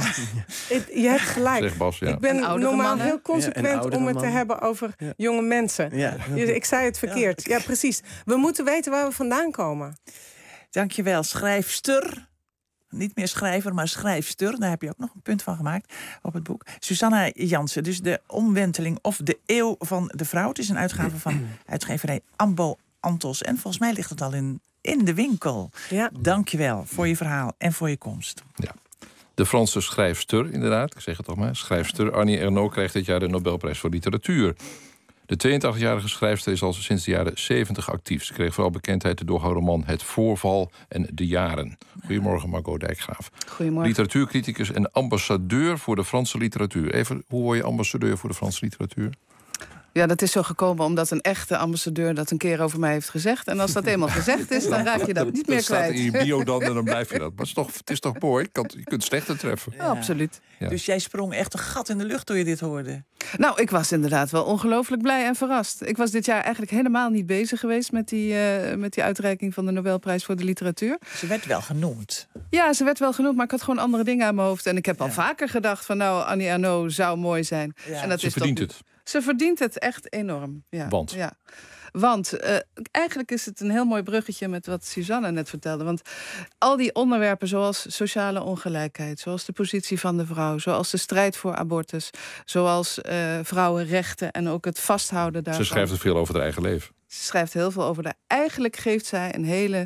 je hebt gelijk. Zeg Bas, ja. Ik ben normaal mannen. heel consequent ja, om het mannen. te hebben over ja. jonge mensen. Ja. Ik zei het verkeerd. Ja. ja, precies. We moeten weten waar we vandaan komen. Dankjewel, schrijfster. Niet meer schrijver, maar schrijfster. Daar heb je ook nog een punt van gemaakt op het boek. Susanna Jansen, dus de omwenteling of de eeuw van de vrouw. Het is een uitgave van uitgeverij Ambo Antos. En volgens mij ligt het al in, in de winkel. Ja. Dankjewel voor je verhaal en voor je komst. Ja. De Franse schrijfster, inderdaad, ik zeg het toch maar. Schrijfster Annie Ernaux krijgt dit jaar de Nobelprijs voor literatuur. De tweeëntachtigjarige schrijfster is al sinds de jaren zeventig actief. Ze kreeg vooral bekendheid door haar roman Het Voorval en De Jaren. Goedemorgen, Margot Dijkgraaf. Goedemorgen. Literatuurcriticus en ambassadeur voor de Franse literatuur. Even, hoe word je ambassadeur voor de Franse literatuur? Ja, dat is zo gekomen omdat een echte ambassadeur dat een keer over mij heeft gezegd. En als dat eenmaal gezegd is, dan raak je dat niet meer dat kwijt. Dat staat in je bio dan en dan blijf je dat. Maar het is toch, het is toch mooi? Je, kan, je kunt slechter treffen. Ja, absoluut. Ja. Dus jij sprong echt een gat in de lucht toen je dit hoorde? Nou, ik was inderdaad wel ongelooflijk blij en verrast. Ik was dit jaar eigenlijk helemaal niet bezig geweest met die, uh, met die uitreiking van de Nobelprijs voor de literatuur. Ze werd wel genoemd. Ja, ze werd wel genoemd, maar ik had gewoon andere dingen aan mijn hoofd. En ik heb al ja. vaker gedacht van nou, Annie Ernaux zou mooi zijn. Ja. En dat Ze is verdient toch... het. Ze verdient het echt enorm. Ja. Want? Ja. Want uh, eigenlijk is het een heel mooi bruggetje met wat Suzanne net vertelde. Want al die onderwerpen zoals sociale ongelijkheid, zoals de positie van de vrouw, zoals de strijd voor abortus, zoals uh, vrouwenrechten en ook het vasthouden daarvan. Ze schrijft er veel over haar eigen leven. Ze schrijft heel veel over haar. Eigenlijk geeft zij een hele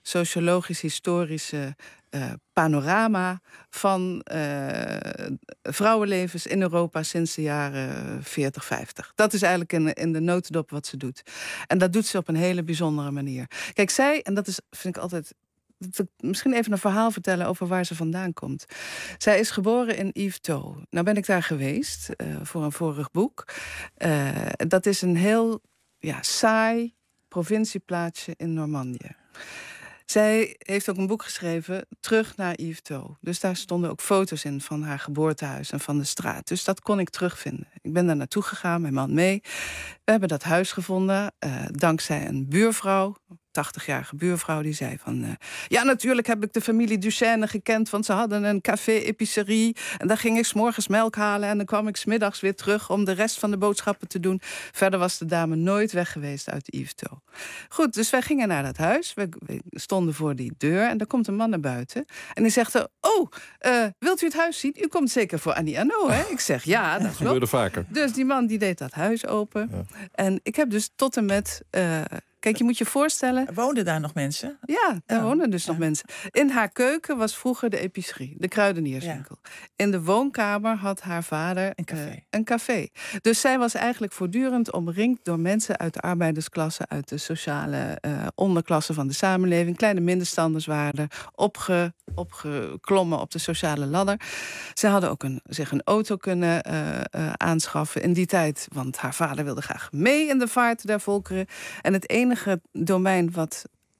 sociologisch-historische uh, panorama van uh, vrouwenlevens in Europa sinds de jaren veertig, vijftig. Dat is eigenlijk in, in de notendop wat ze doet. En dat doet ze op een hele bijzondere manier. Kijk, zij, en dat is, vind ik altijd... Misschien even een verhaal vertellen over waar ze vandaan komt. Zij is geboren in Yvetot. Nou ben ik daar geweest uh, voor een vorig boek. Uh, dat is een heel ja, saai provincieplaatsje in Normandië. Zij heeft ook een boek geschreven, Terug naar Yves To. Dus daar stonden ook foto's in van haar geboortehuis en van de straat. Dus dat kon ik terugvinden. Ik ben daar naartoe gegaan, mijn man mee. We hebben dat huis gevonden, uh, dankzij een buurvrouw, tachtigjarige buurvrouw, die zei van... Uh, ja, natuurlijk heb ik de familie Duchesne gekend, want ze hadden een café-épicerie. En daar ging ik 's morgens melk halen en dan kwam ik 's middags weer terug om de rest van de boodschappen te doen. Verder was de dame nooit weg geweest uit Yves To. Goed, dus wij gingen naar dat huis. We, we stonden voor die deur en er komt een man naar buiten. En die zegt, oh, uh, wilt u het huis zien? U komt zeker voor Annie Ernaux, hè? Ik zeg, ja, dat gebeurde vaker. Dus die man die deed dat huis open. Ja. En ik heb dus tot en met... Uh, Kijk, je moet je voorstellen... Woonden daar nog mensen? Ja, daar oh, woonden dus ja. nog mensen. In haar keuken was vroeger de épicerie, de kruidenierswinkel. Ja. In de woonkamer had haar vader een café. Uh, een café. Dus zij was eigenlijk voortdurend omringd door mensen uit de arbeidersklasse, uit de sociale uh, onderklasse van de samenleving. Kleine middenstanders waren er, opge, opgeklommen op de sociale ladder. Zij hadden ook een, zich een auto kunnen uh, uh, aanschaffen in die tijd, want haar vader wilde graag mee in de vaart der volkeren. En het enige Het domein wat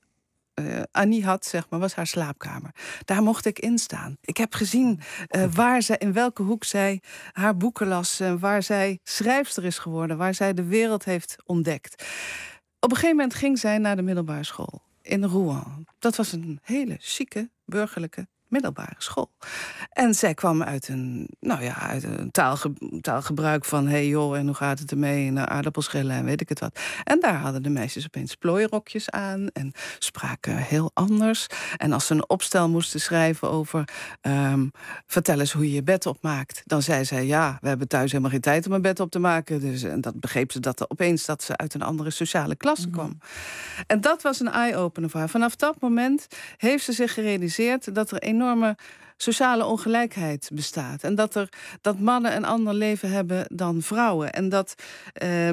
uh, Annie had, zeg maar, was haar slaapkamer. Daar mocht ik in staan. Ik heb gezien uh, waar zij, in welke hoek zij haar boeken las, uh, waar zij schrijfster is geworden, waar zij de wereld heeft ontdekt. Op een gegeven moment ging zij naar de middelbare school in Rouen. Dat was een hele chique, burgerlijke middelbare school. En zij kwam uit een, nou ja, uit een taalge, taalgebruik van... hey joh, en hoe gaat het ermee? En aardappelschillen en weet ik het wat. En daar hadden de meisjes opeens plooirokjes aan... en spraken heel anders. En als ze een opstel moesten schrijven over... Um, vertel eens hoe je je bed opmaakt... dan zei zij, ja, we hebben thuis helemaal geen tijd om een bed op te maken. Dus, en dat begreep ze dat opeens dat ze uit een andere sociale klasse kwam. Mm-hmm. En dat was een eye-opener voor haar. Vanaf dat moment heeft ze zich gerealiseerd... dat er enorme sociale ongelijkheid bestaat. En dat, er, dat mannen een ander leven hebben dan vrouwen. En dat, uh,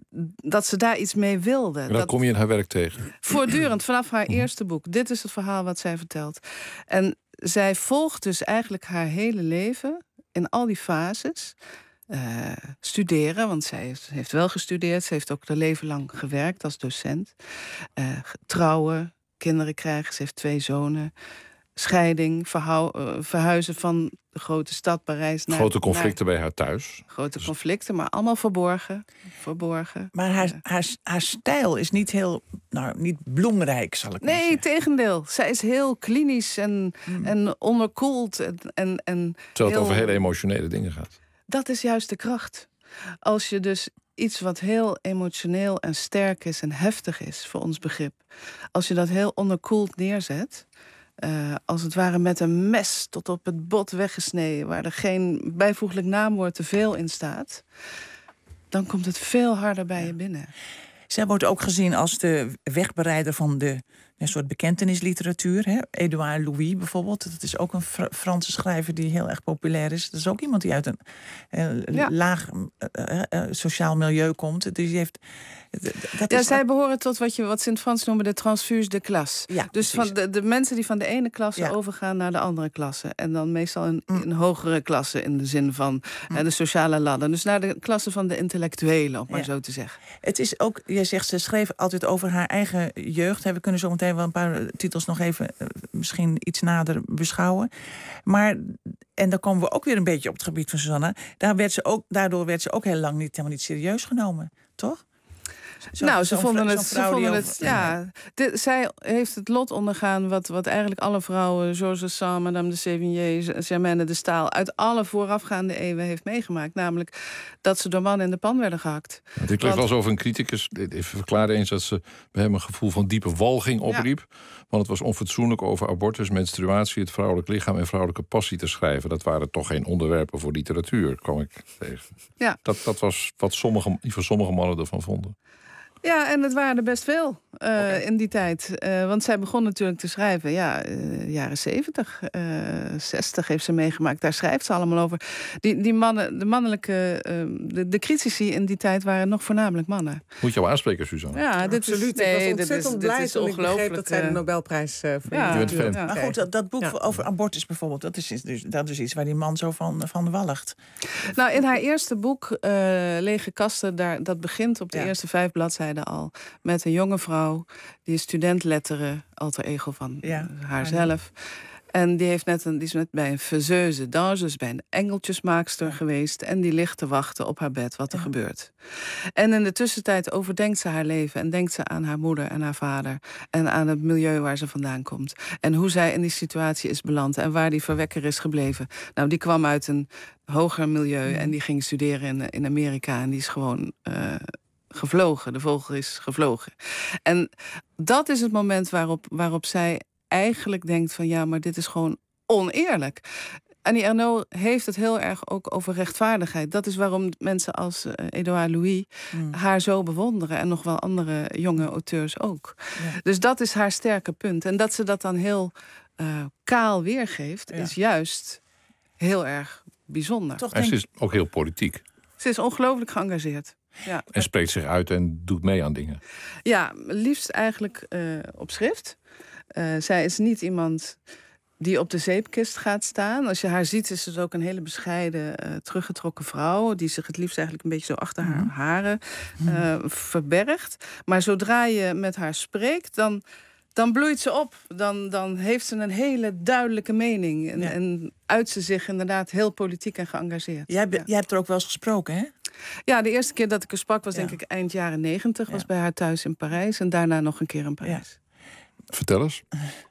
dat ze daar iets mee wilden. En dan dat, kom je in haar werk tegen. Voortdurend, vanaf haar eerste boek. Dit is het verhaal wat zij vertelt. En zij volgt dus eigenlijk haar hele leven... in al die fases... Uh, studeren, want zij heeft, heeft wel gestudeerd. Ze heeft ook haar leven lang gewerkt als docent. Uh, trouwen, kinderen krijgen. Ze heeft twee zonen... Scheiding, verhou, uh, verhuizen van de grote stad Parijs naar... Grote conflicten naar, bij haar thuis. Grote dus... conflicten, maar allemaal verborgen. verborgen. Maar haar, haar, haar stijl is niet heel, nou, niet bloemrijk, zal ik nee, maar zeggen. Nee, tegendeel. Zij is heel klinisch en, hmm. en onderkoeld. En, en, en Terwijl het heel... over hele emotionele dingen gaat. Dat is juist de kracht. Als je dus iets wat heel emotioneel en sterk is en heftig is, voor ons begrip... als je dat heel onderkoeld neerzet... Uh, als het ware met een mes tot op het bot weggesneden... waar er geen bijvoeglijk naamwoord te veel in staat... dan komt het veel harder bij je binnen. Zij wordt ook gezien als de wegbereider van de een soort bekentenisliteratuur. Hè? Édouard Louis bijvoorbeeld. Dat is ook een Fr- Franse schrijver die heel erg populair is. Dat is ook iemand die uit een uh, ja. laag uh, uh, sociaal milieu komt. Dus die heeft... Dat ja, is zij wat... behoren tot wat je wat Sint-Frans noemen de transfuse de klas. Ja, dus van de, de mensen die van de ene klasse ja. overgaan naar de andere klasse. En dan meestal een, mm. een hogere klasse in de zin van mm. uh, de sociale ladder. Dus naar de klasse van de intellectuelen, om maar ja. zo te zeggen. Het is ook, jij zegt, ze schreef altijd over haar eigen jeugd. We kunnen zo meteen wel een paar titels nog even uh, misschien iets nader beschouwen. Maar, en dan komen we ook weer een beetje op het gebied van Suzanna. Daar werd ze ook, daardoor werd ze ook heel lang niet, helemaal niet serieus genomen, toch? Zo, nou, ze vonden vrouw, het. Ze vonden het over, ja, de, zij heeft het lot ondergaan wat, wat eigenlijk alle vrouwen, Georges Sand, Madame de Sévigné, Germaine de Staël, uit alle voorafgaande eeuwen heeft meegemaakt. Namelijk dat ze door mannen in de pan werden gehakt. Ik lees wel eens over een criticus. Even verklaarde eens dat ze bij hem een gevoel van diepe walging opriep. Ja. Want het was onfatsoenlijk over abortus, menstruatie, het vrouwelijk lichaam en vrouwelijke passie te schrijven. Dat waren toch geen onderwerpen voor literatuur, kwam ik tegen. Ja. Dat, dat was wat sommige, voor sommige mannen ervan vonden. Ja, en het waren er best veel uh, okay. in die tijd. Uh, want zij begon natuurlijk te schrijven, ja, uh, jaren zeventig, uh, zestig heeft ze meegemaakt. Daar schrijft ze allemaal over. Die, die mannen, de mannelijke, uh, de, de critici in die tijd waren nog voornamelijk mannen. Moet je jou aanspreken, Suzanne? Ja, dit absoluut. Is, nee, ik was ontzettend dit is, blij dit is toen ik begreep dat zij de Nobelprijs uh, voor ja, je bent fan. Maar goed, dat, dat boek ja. over abortus bijvoorbeeld, dat is, dus, dat is iets waar die man zo van, van walgt. Nou, in haar eerste boek, uh, Lege Kasten, daar, dat begint op de ja. eerste vijf bladzijden al met een jonge vrouw vrouw. Die is student letteren, alter ego van Ja, haarzelf. En die, heeft net een, die is net bij een faiseuse danse, dus bij een engeltjesmaakster ja. geweest. En die ligt te wachten op haar bed wat er ja. gebeurt. En in de tussentijd overdenkt ze haar leven. En denkt ze aan haar moeder en haar vader. En aan het milieu waar ze vandaan komt. En hoe zij in die situatie is beland. En waar die verwekker is gebleven. Nou, die kwam uit een hoger milieu. Ja. En die ging studeren in, in Amerika. En die is gewoon uh, gevlogen. De vogel is gevlogen. En dat is het moment waarop, waarop zij eigenlijk denkt van ja, maar dit is gewoon oneerlijk. Annie Ernaux heeft het heel erg ook over rechtvaardigheid. Dat is waarom mensen als uh, Édouard Louis mm. haar zo bewonderen. En nog wel andere jonge auteurs ook. Ja. Dus dat is haar sterke punt. En dat ze dat dan heel uh, kaal weergeeft, ja. is juist heel erg bijzonder. Toch en ze is ook heel politiek. Ze is ongelooflijk geëngageerd. Ja. En spreekt zich uit en doet mee aan dingen. Ja, liefst eigenlijk uh, op schrift. Uh, zij is niet iemand die op de zeepkist gaat staan. Als je haar ziet, is ze ook een hele bescheiden, uh, teruggetrokken vrouw, die zich het liefst eigenlijk een beetje zo achter haar mm-hmm. haren uh, mm-hmm. verbergt. Maar zodra je met haar spreekt, dan, dan bloeit ze op. Dan, dan heeft ze een hele duidelijke mening. En, ja. en uit ze zich inderdaad heel politiek en geëngageerd. Jij, be, ja. jij hebt er ook wel eens gesproken, hè? Ja, de eerste keer dat ik haar sprak was ja. denk ik eind jaren negentig. Ja. Was bij haar thuis in Parijs en daarna nog een keer in Parijs. Ja. Vertel eens.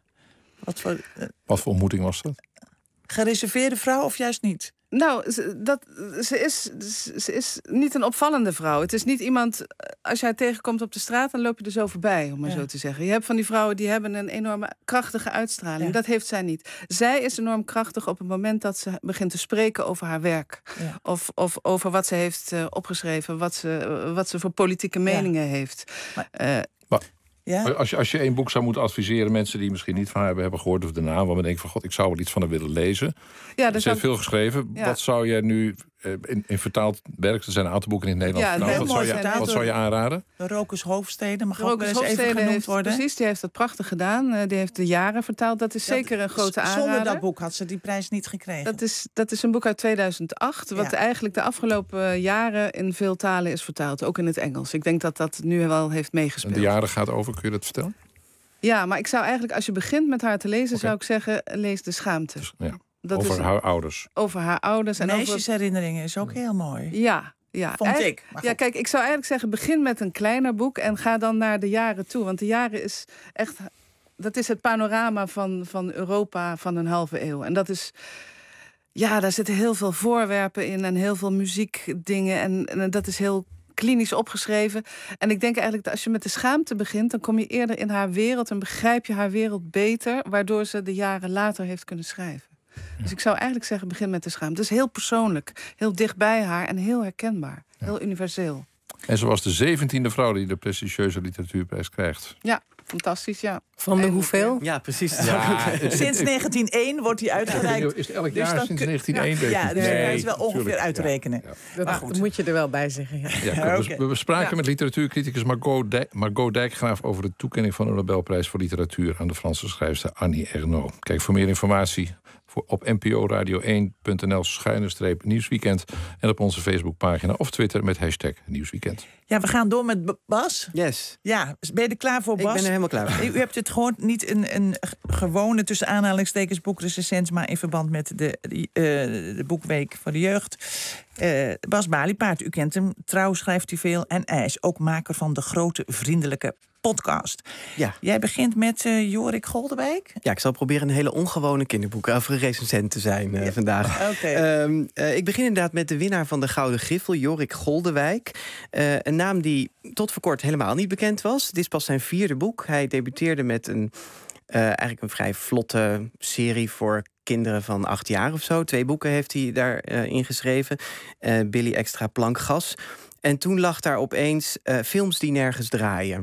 Wat voor, uh, Wat voor ontmoeting was dat? Gereserveerde vrouw of juist niet? Nou, ze, dat, ze, is, ze is niet een opvallende vrouw. Het is niet iemand, als je haar tegenkomt op de straat, dan loop je er zo voorbij, om maar ja. zo te zeggen. Je hebt van die vrouwen die hebben een enorme krachtige uitstraling. Ja. Dat heeft zij niet. Zij is enorm krachtig op het moment dat ze begint te spreken over haar werk. Ja. Of, of over wat ze heeft uh, opgeschreven, wat ze, wat ze voor politieke meningen ja. heeft. Maar, uh, maar. Ja? Als je, als je één boek zou moeten adviseren, mensen die misschien niet van haar hebben, hebben gehoord of de naam, waar men denkt van god, ik zou wel iets van haar willen lezen. Ja, er heeft veel geschreven. Ja. Wat zou jij nu in, in vertaald werk, er zijn een aantal boeken in het Nederlands. Ja, nou, wat, zou je, wat zou je aanraden? De Rokers Hoofdsteden mag ook wel eens even genoemd heeft, worden. Precies, die heeft dat prachtig gedaan. Die heeft de jaren vertaald. Dat is ja, zeker een grote aanrader. Zonder dat boek had ze die prijs niet gekregen. Dat is, dat is een boek uit tweeduizend acht, wat ja. eigenlijk de afgelopen jaren in veel talen is vertaald. Ook in het Engels. Ik denk dat dat nu wel heeft meegespeeld. En de jaren gaat over, kun je dat vertellen? Ja, maar ik zou eigenlijk, als je begint met haar te lezen, okay. zou ik zeggen, lees De Schaamte. Dus, ja. Dat over is, haar ouders. Over haar ouders. En Meisjesherinneringen is ook heel mooi. Ja, ja. Vond Eigen, ik. Ja, kijk, ik zou eigenlijk zeggen, begin met een kleiner boek en ga dan naar de jaren toe. Want de jaren is echt, dat is het panorama van, van Europa van een halve eeuw. En dat is, ja, daar zitten heel veel voorwerpen in en heel veel muziekdingen. En, en dat is heel klinisch opgeschreven. En ik denk eigenlijk dat als je met De Schaamte begint, dan kom je eerder in haar wereld en begrijp je haar wereld beter, waardoor ze de jaren later heeft kunnen schrijven. Ja. Dus ik zou eigenlijk zeggen, begin met De Schaamte. Het is heel persoonlijk, heel dicht bij haar en heel herkenbaar. Ja. Heel universeel. En ze was de zeventiende vrouw die de prestigieuze literatuurprijs krijgt. Ja, fantastisch, ja. Van de hoeveel? Ja, precies. Ja, sinds negentien één wordt die uitgereikt. Is het elk jaar dus sinds negentien één? Ja, ja, dus nee, dat is wel ongeveer tuurlijk, uit te rekenen. Ja, ja. Dat, dat moet je er wel bij zeggen. Ja. Ja, ja, okay. We bespraken ja. met literatuurcriticus Margot, Dijk, Margot Dijkgraaf over de toekenning van de Nobelprijs voor literatuur aan de Franse schrijfster Annie Ernaux. Kijk voor meer informatie op n p o radio één punt n l schuine streep nieuwsweekend en op onze Facebookpagina of Twitter met hashtag nieuwsweekend. Ja, we gaan door met Bas. Yes. Ja, ben je er klaar voor, Bas? Ik ben er helemaal klaar voor. U hebt het gewoon niet een, een gewone, tussen aanhalingstekens, boekrecensent, maar in verband met de, uh, de boekweek voor de jeugd. Uh, Bas Baliepaard, u kent hem. Trouw schrijft u veel en hij is ook maker van de grote vriendelijke podcast. Ja. Jij begint met uh, Jorik Goldewijk. Ja, ik zal proberen een hele ongewone kinderboek over een recensent te zijn uh, ja. vandaag. Okay. Um, uh, ik begin inderdaad met de winnaar van de Gouden Griffel, Jorik Goldewijk. Uh, een naam die tot voor kort helemaal niet bekend was. Dit is pas zijn vierde boek. Hij debuteerde met een uh, eigenlijk een vrij vlotte serie voor kinderen van acht jaar of zo. Twee boeken heeft hij daarin uh, geschreven. Uh, Billy Extra Plankgas. En toen lag daar opeens uh, Films die nergens draaien.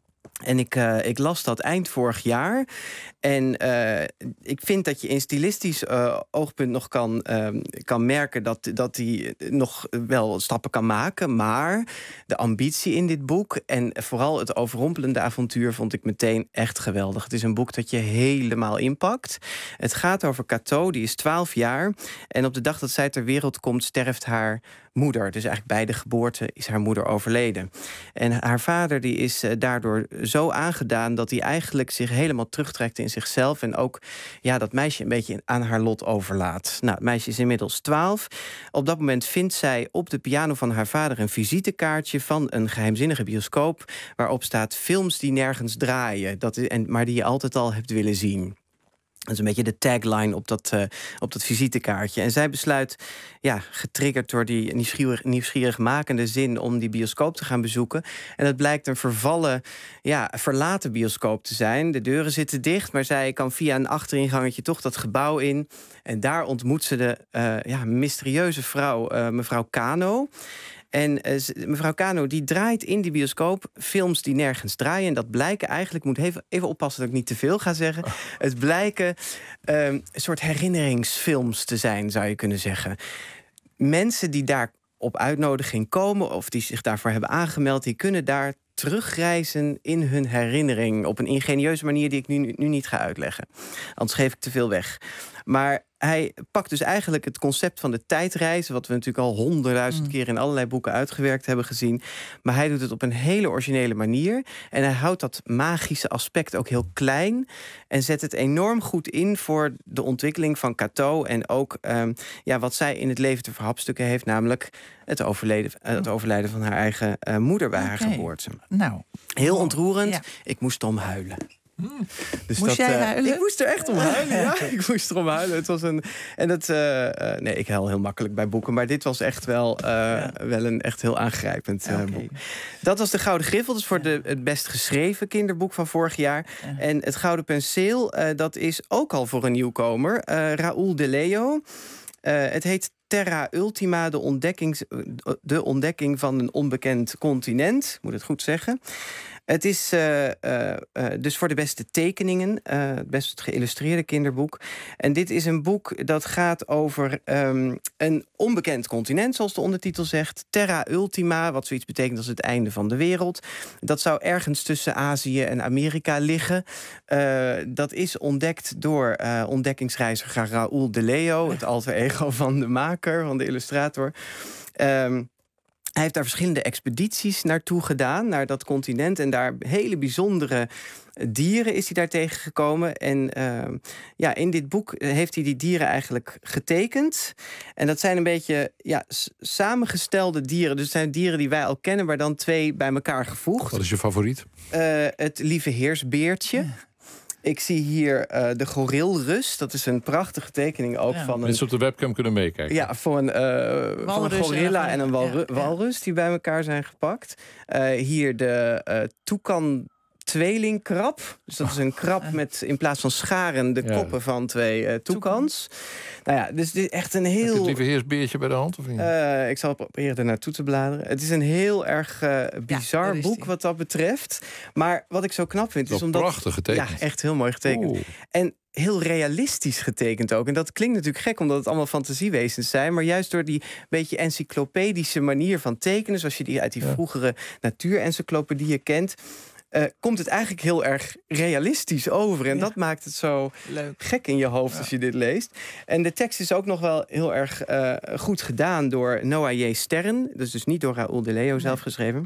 En ik, uh, ik las dat eind vorig jaar. En uh, ik vind dat je in stilistisch uh, oogpunt nog kan, uh, kan merken dat, dat hij nog wel stappen kan maken. Maar de ambitie in dit boek en vooral het overrompelende avontuur vond ik meteen echt geweldig. Het is een boek dat je helemaal inpakt. Het gaat over Cato, die is twaalf jaar. En op de dag dat zij ter wereld komt sterft haar moeder. Dus eigenlijk bij de geboorte is haar moeder overleden. En haar vader die is uh, daardoor zo aangedaan dat hij eigenlijk zich helemaal terugtrekt in zichzelf en ook ja, dat meisje een beetje aan haar lot overlaat. Nou, het meisje is inmiddels twaalf. Op dat moment vindt zij op de piano van haar vader een visitekaartje van een geheimzinnige bioscoop waarop staat films die nergens draaien, dat is, en, maar die je altijd al hebt willen zien. Dat is een beetje de tagline op dat, uh, op dat visitekaartje. En zij besluit, ja, getriggerd door die nieuwsgierig, nieuwsgierigmakende zin om die bioscoop te gaan bezoeken. En dat blijkt een vervallen, ja, verlaten bioscoop te zijn. De deuren zitten dicht, maar zij kan via een achteringangetje toch dat gebouw in. En daar ontmoet ze de uh, ja, mysterieuze vrouw, uh, mevrouw Kano. En uh, mevrouw Kano die draait in die bioscoop films die nergens draaien. En dat blijken eigenlijk, moet even, even oppassen dat ik niet te veel ga zeggen. Het blijken uh, een soort herinneringsfilms te zijn, zou je kunnen zeggen. Mensen die daar op uitnodiging komen of die zich daarvoor hebben aangemeld, die kunnen daar terugreizen in hun herinnering op een ingenieuze manier die ik nu, nu niet ga uitleggen. Anders geef ik te veel weg. Maar hij pakt dus eigenlijk het concept van de tijdreizen, wat we natuurlijk al honderdduizend keer in allerlei boeken uitgewerkt hebben gezien. Maar hij doet het op een hele originele manier. En hij houdt dat magische aspect ook heel klein. En zet het enorm goed in voor de ontwikkeling van Cato. En ook um, ja, wat zij in het leven te verhapstukken heeft, namelijk het overlijden, uh, het overlijden van haar eigen uh, moeder bij okay. haar geboorte. Nou, heel ontroerend. Ja. Ik moest erom huilen. Hmm. Dus moest dat, jij uh, huilen? Ik moest er echt om huilen, ja. Ik moest erom huilen. Het was een, en dat, uh, uh, nee, ik huil heel makkelijk bij boeken, maar dit was echt wel, uh, ja. wel een echt heel aangrijpend uh, okay. boek. Dat was de Gouden Griffel, dus voor ja. de, het best geschreven kinderboek van vorig jaar. Ja. En het Gouden Penseel, uh, dat is ook al voor een nieuwkomer, uh, Raúl de Leo. Uh, het heet Terra Ultima, de, ontdekkings, de ontdekking van een onbekend continent. Ik moet het goed zeggen. Het is uh, uh, uh, dus voor de beste tekeningen, uh, het best geïllustreerde kinderboek. En dit is een boek dat gaat over um, een onbekend continent, zoals de ondertitel zegt. Terra Ultima, wat zoiets betekent als het einde van de wereld. Dat zou ergens tussen Azië en Amerika liggen. Uh, dat is ontdekt door uh, ontdekkingsreiziger Raúl de Leo, het alter ego van de maker, van de illustrator. Um, Hij heeft daar verschillende expedities naartoe gedaan, naar dat continent. En daar hele bijzondere dieren is hij daar tegengekomen. En uh, ja, in dit boek heeft hij die dieren eigenlijk getekend. En dat zijn een beetje ja, samengestelde dieren. Dus het zijn dieren die wij al kennen, maar dan twee bij elkaar gevoegd. Wat is je favoriet? Uh, het lieve heersbeertje. Ja. Ik zie hier uh, de gorilrus. Dat is een prachtige tekening ook ja. van een... Mensen op de webcam kunnen meekijken. Ja, van een, uh, van een gorilla en een walru- ja. walrus die bij elkaar zijn gepakt. Uh, hier de uh, toekan tweelingkrab. Dus dat is een krab met in plaats van scharen de ja. koppen van twee uh, toekans. Nou ja, dus dit is echt een heel... Heb je het lieve heersbeertje bij de hand? Of niet? Uh, ik zal proberen er naartoe te bladeren. Het is een heel erg uh, bizar ja, boek wat dat betreft. Maar wat ik zo knap vind... Dat is omdat prachtig getekend. Ja, echt heel mooi getekend. Oeh. En heel realistisch getekend ook. En dat klinkt natuurlijk gek, omdat het allemaal fantasiewezens zijn. Maar juist door die beetje encyclopedische manier van tekenen, zoals je die uit die ja. vroegere natuurencyclopedieën kent, Uh, komt het eigenlijk heel erg realistisch over. En ja. dat maakt het zo leuk. Gek in je hoofd ja. als je dit leest. En de tekst is ook nog wel heel erg uh, goed gedaan door Noah J. Stern. Dus, dus niet door Raúl de Leo nee. zelf geschreven.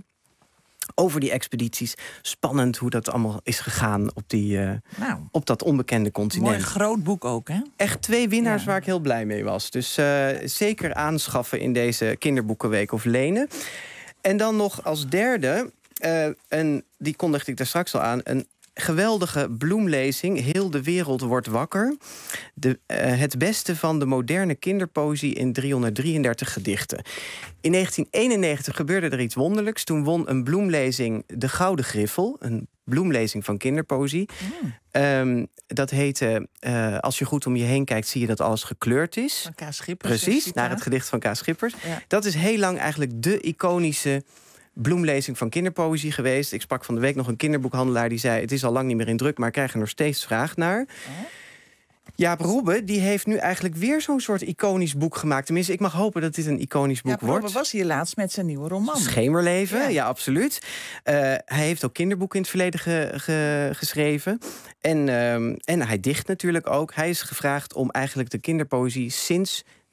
Over die expedities. Spannend hoe dat allemaal is gegaan op, die, uh, nou, op dat onbekende continent. Mooi groot boek ook, hè? Echt twee winnaars ja. waar ik heel blij mee was. Dus uh, zeker aanschaffen in deze kinderboekenweek of lenen. En dan nog als derde... Uh, en die kondigde ik daar straks al aan. Een geweldige bloemlezing. Heel de wereld wordt wakker. De, uh, het beste van de moderne kinderpoëzie in driehonderddrieëndertig gedichten. In negentien eenennegentig gebeurde er iets wonderlijks. Toen won een bloemlezing de Gouden Griffel. Een bloemlezing van kinderpoëzie. Mm. Um, dat heette uh, Als je goed om je heen kijkt, zie je dat alles gekleurd is. Van K. Schippers. Precies, naar het gedicht van K. Schippers. Ja. Dat is heel lang eigenlijk de iconische bloemlezing van kinderpoëzie geweest. Ik sprak van de week nog een kinderboekhandelaar die zei: het is al lang niet meer in druk, maar ik krijg er nog steeds vraag naar. Oh. Jaap Robbe die heeft nu eigenlijk weer zo'n soort iconisch boek gemaakt. Tenminste, ik mag hopen dat dit een iconisch boek Jaap wordt. Robbe was hier laatst met zijn nieuwe roman. Schemerleven, ja, ja absoluut. Uh, hij heeft ook kinderboeken in het verleden ge, ge, geschreven. En, um, en hij dicht natuurlijk ook. Hij is gevraagd om eigenlijk de kinderpoëzie sinds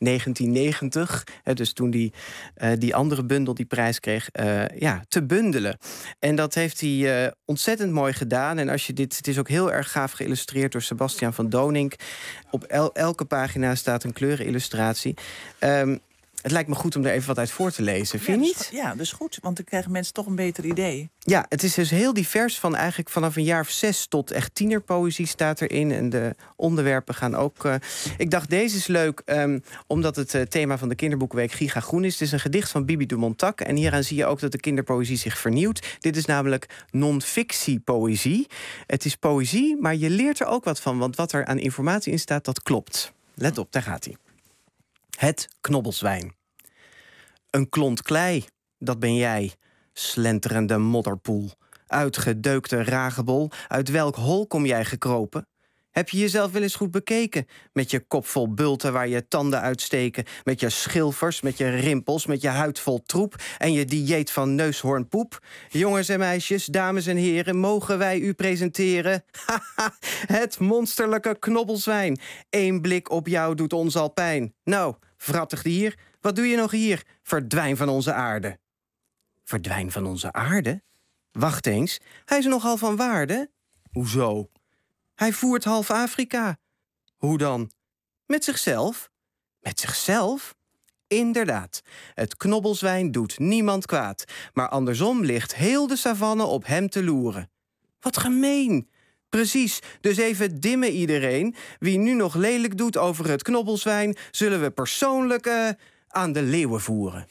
negentien negentig, hè, dus toen die, uh, die andere bundel die prijs kreeg, uh, ja, te bundelen. En dat heeft hij uh, ontzettend mooi gedaan. En als je dit, het is ook heel erg gaaf geïllustreerd door Sebastian van Donink. Op el, elke pagina staat een kleurenillustratie. Um, Het lijkt me goed om er even wat uit voor te lezen, vind je ja, niet? Ja, dat is goed, want dan krijgen mensen toch een beter idee. Ja, het is dus heel divers. Van eigenlijk vanaf een jaar of zes tot echt tienerpoëzie staat erin. En de onderwerpen gaan ook... Uh... Ik dacht, deze is leuk, um, omdat het uh, thema van de kinderboekenweek Giga Groen is. Het is een gedicht van Bibi Dumontac. En hieraan zie je ook dat de kinderpoëzie zich vernieuwt. Dit is namelijk non-fictie-poëzie. Het is poëzie, maar je leert er ook wat van. Want wat er aan informatie in staat, dat klopt. Let op, daar gaat hij. Het knobbelzwijn. Een klont klei, dat ben jij, slenterende modderpoel. Uitgedeukte ragebol, uit welk hol kom jij gekropen? Heb je jezelf wel eens goed bekeken? Met je kop vol bulten waar je tanden uitsteken, met je schilfers, met je rimpels, met je huid vol troep en je dieet van neushoornpoep. Jongens en meisjes, dames en heren, mogen wij u presenteren? Haha, het monsterlijke knobbelzwijn. Eén blik op jou doet ons al pijn. Nou, vrattig dier, wat doe je nog hier? Verdwijn van onze aarde. Verdwijn van onze aarde? Wacht eens, hij is nogal van waarde. Hoezo? Hij voert half Afrika. Hoe dan? Met zichzelf? Met zichzelf? Inderdaad, het knobbelzwijn doet niemand kwaad. Maar andersom ligt heel de savanne op hem te loeren. Wat gemeen! Precies, dus even dimmen iedereen. Wie nu nog lelijk doet over het knobbelzwijn, zullen we persoonlijk uh, aan de leeuwen voeren.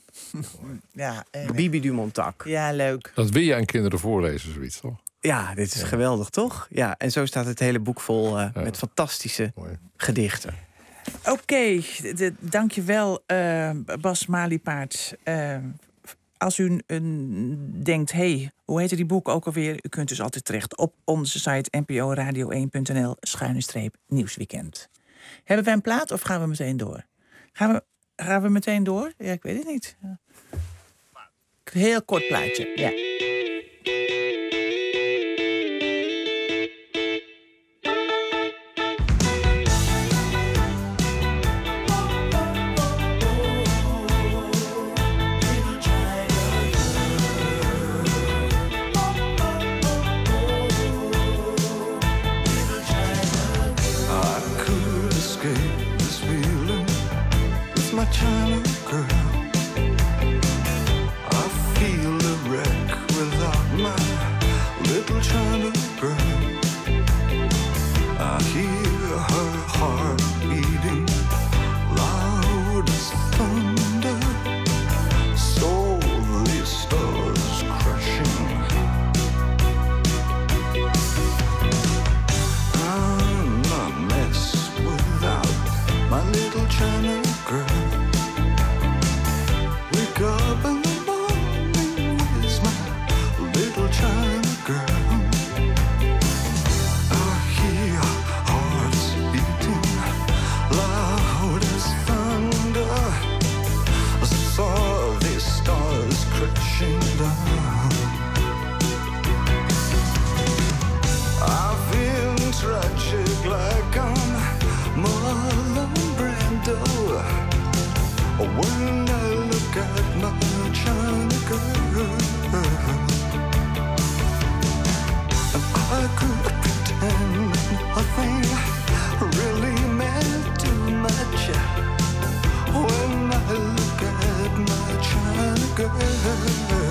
Ja, en... Bibi Dumontac. Ja, leuk. Dat wil je aan kinderen voorlezen, zoiets, toch? Ja, dit is ja. geweldig, toch? Ja, en zo staat het hele boek vol uh, ja. met fantastische Mooi. gedichten. Oké, okay, dank je wel, uh, Bas Maliepaard. Uh, als u een, denkt, hey, hoe heet die boek ook alweer? U kunt dus altijd terecht op onze site n p o radio één punt n l schuine streep nieuwsweekend. Hebben wij een plaat of gaan we meteen door? Gaan we, gaan we meteen door? Ja, ik weet het niet. Heel kort plaatje, ja. China girl, I feel the wreck without my little China girl. I hear her heart beating loud as thunder, slowly stars crashing. I'm a mess without my little China girl. Up in the morning with my little China girl. I hear hearts beating loud as thunder. I saw these stars crashing down. I've been tragic like I'm Marlon Brando. When I look at my China girl, and I could pretend nothing really meant too much. When I look at my China girl.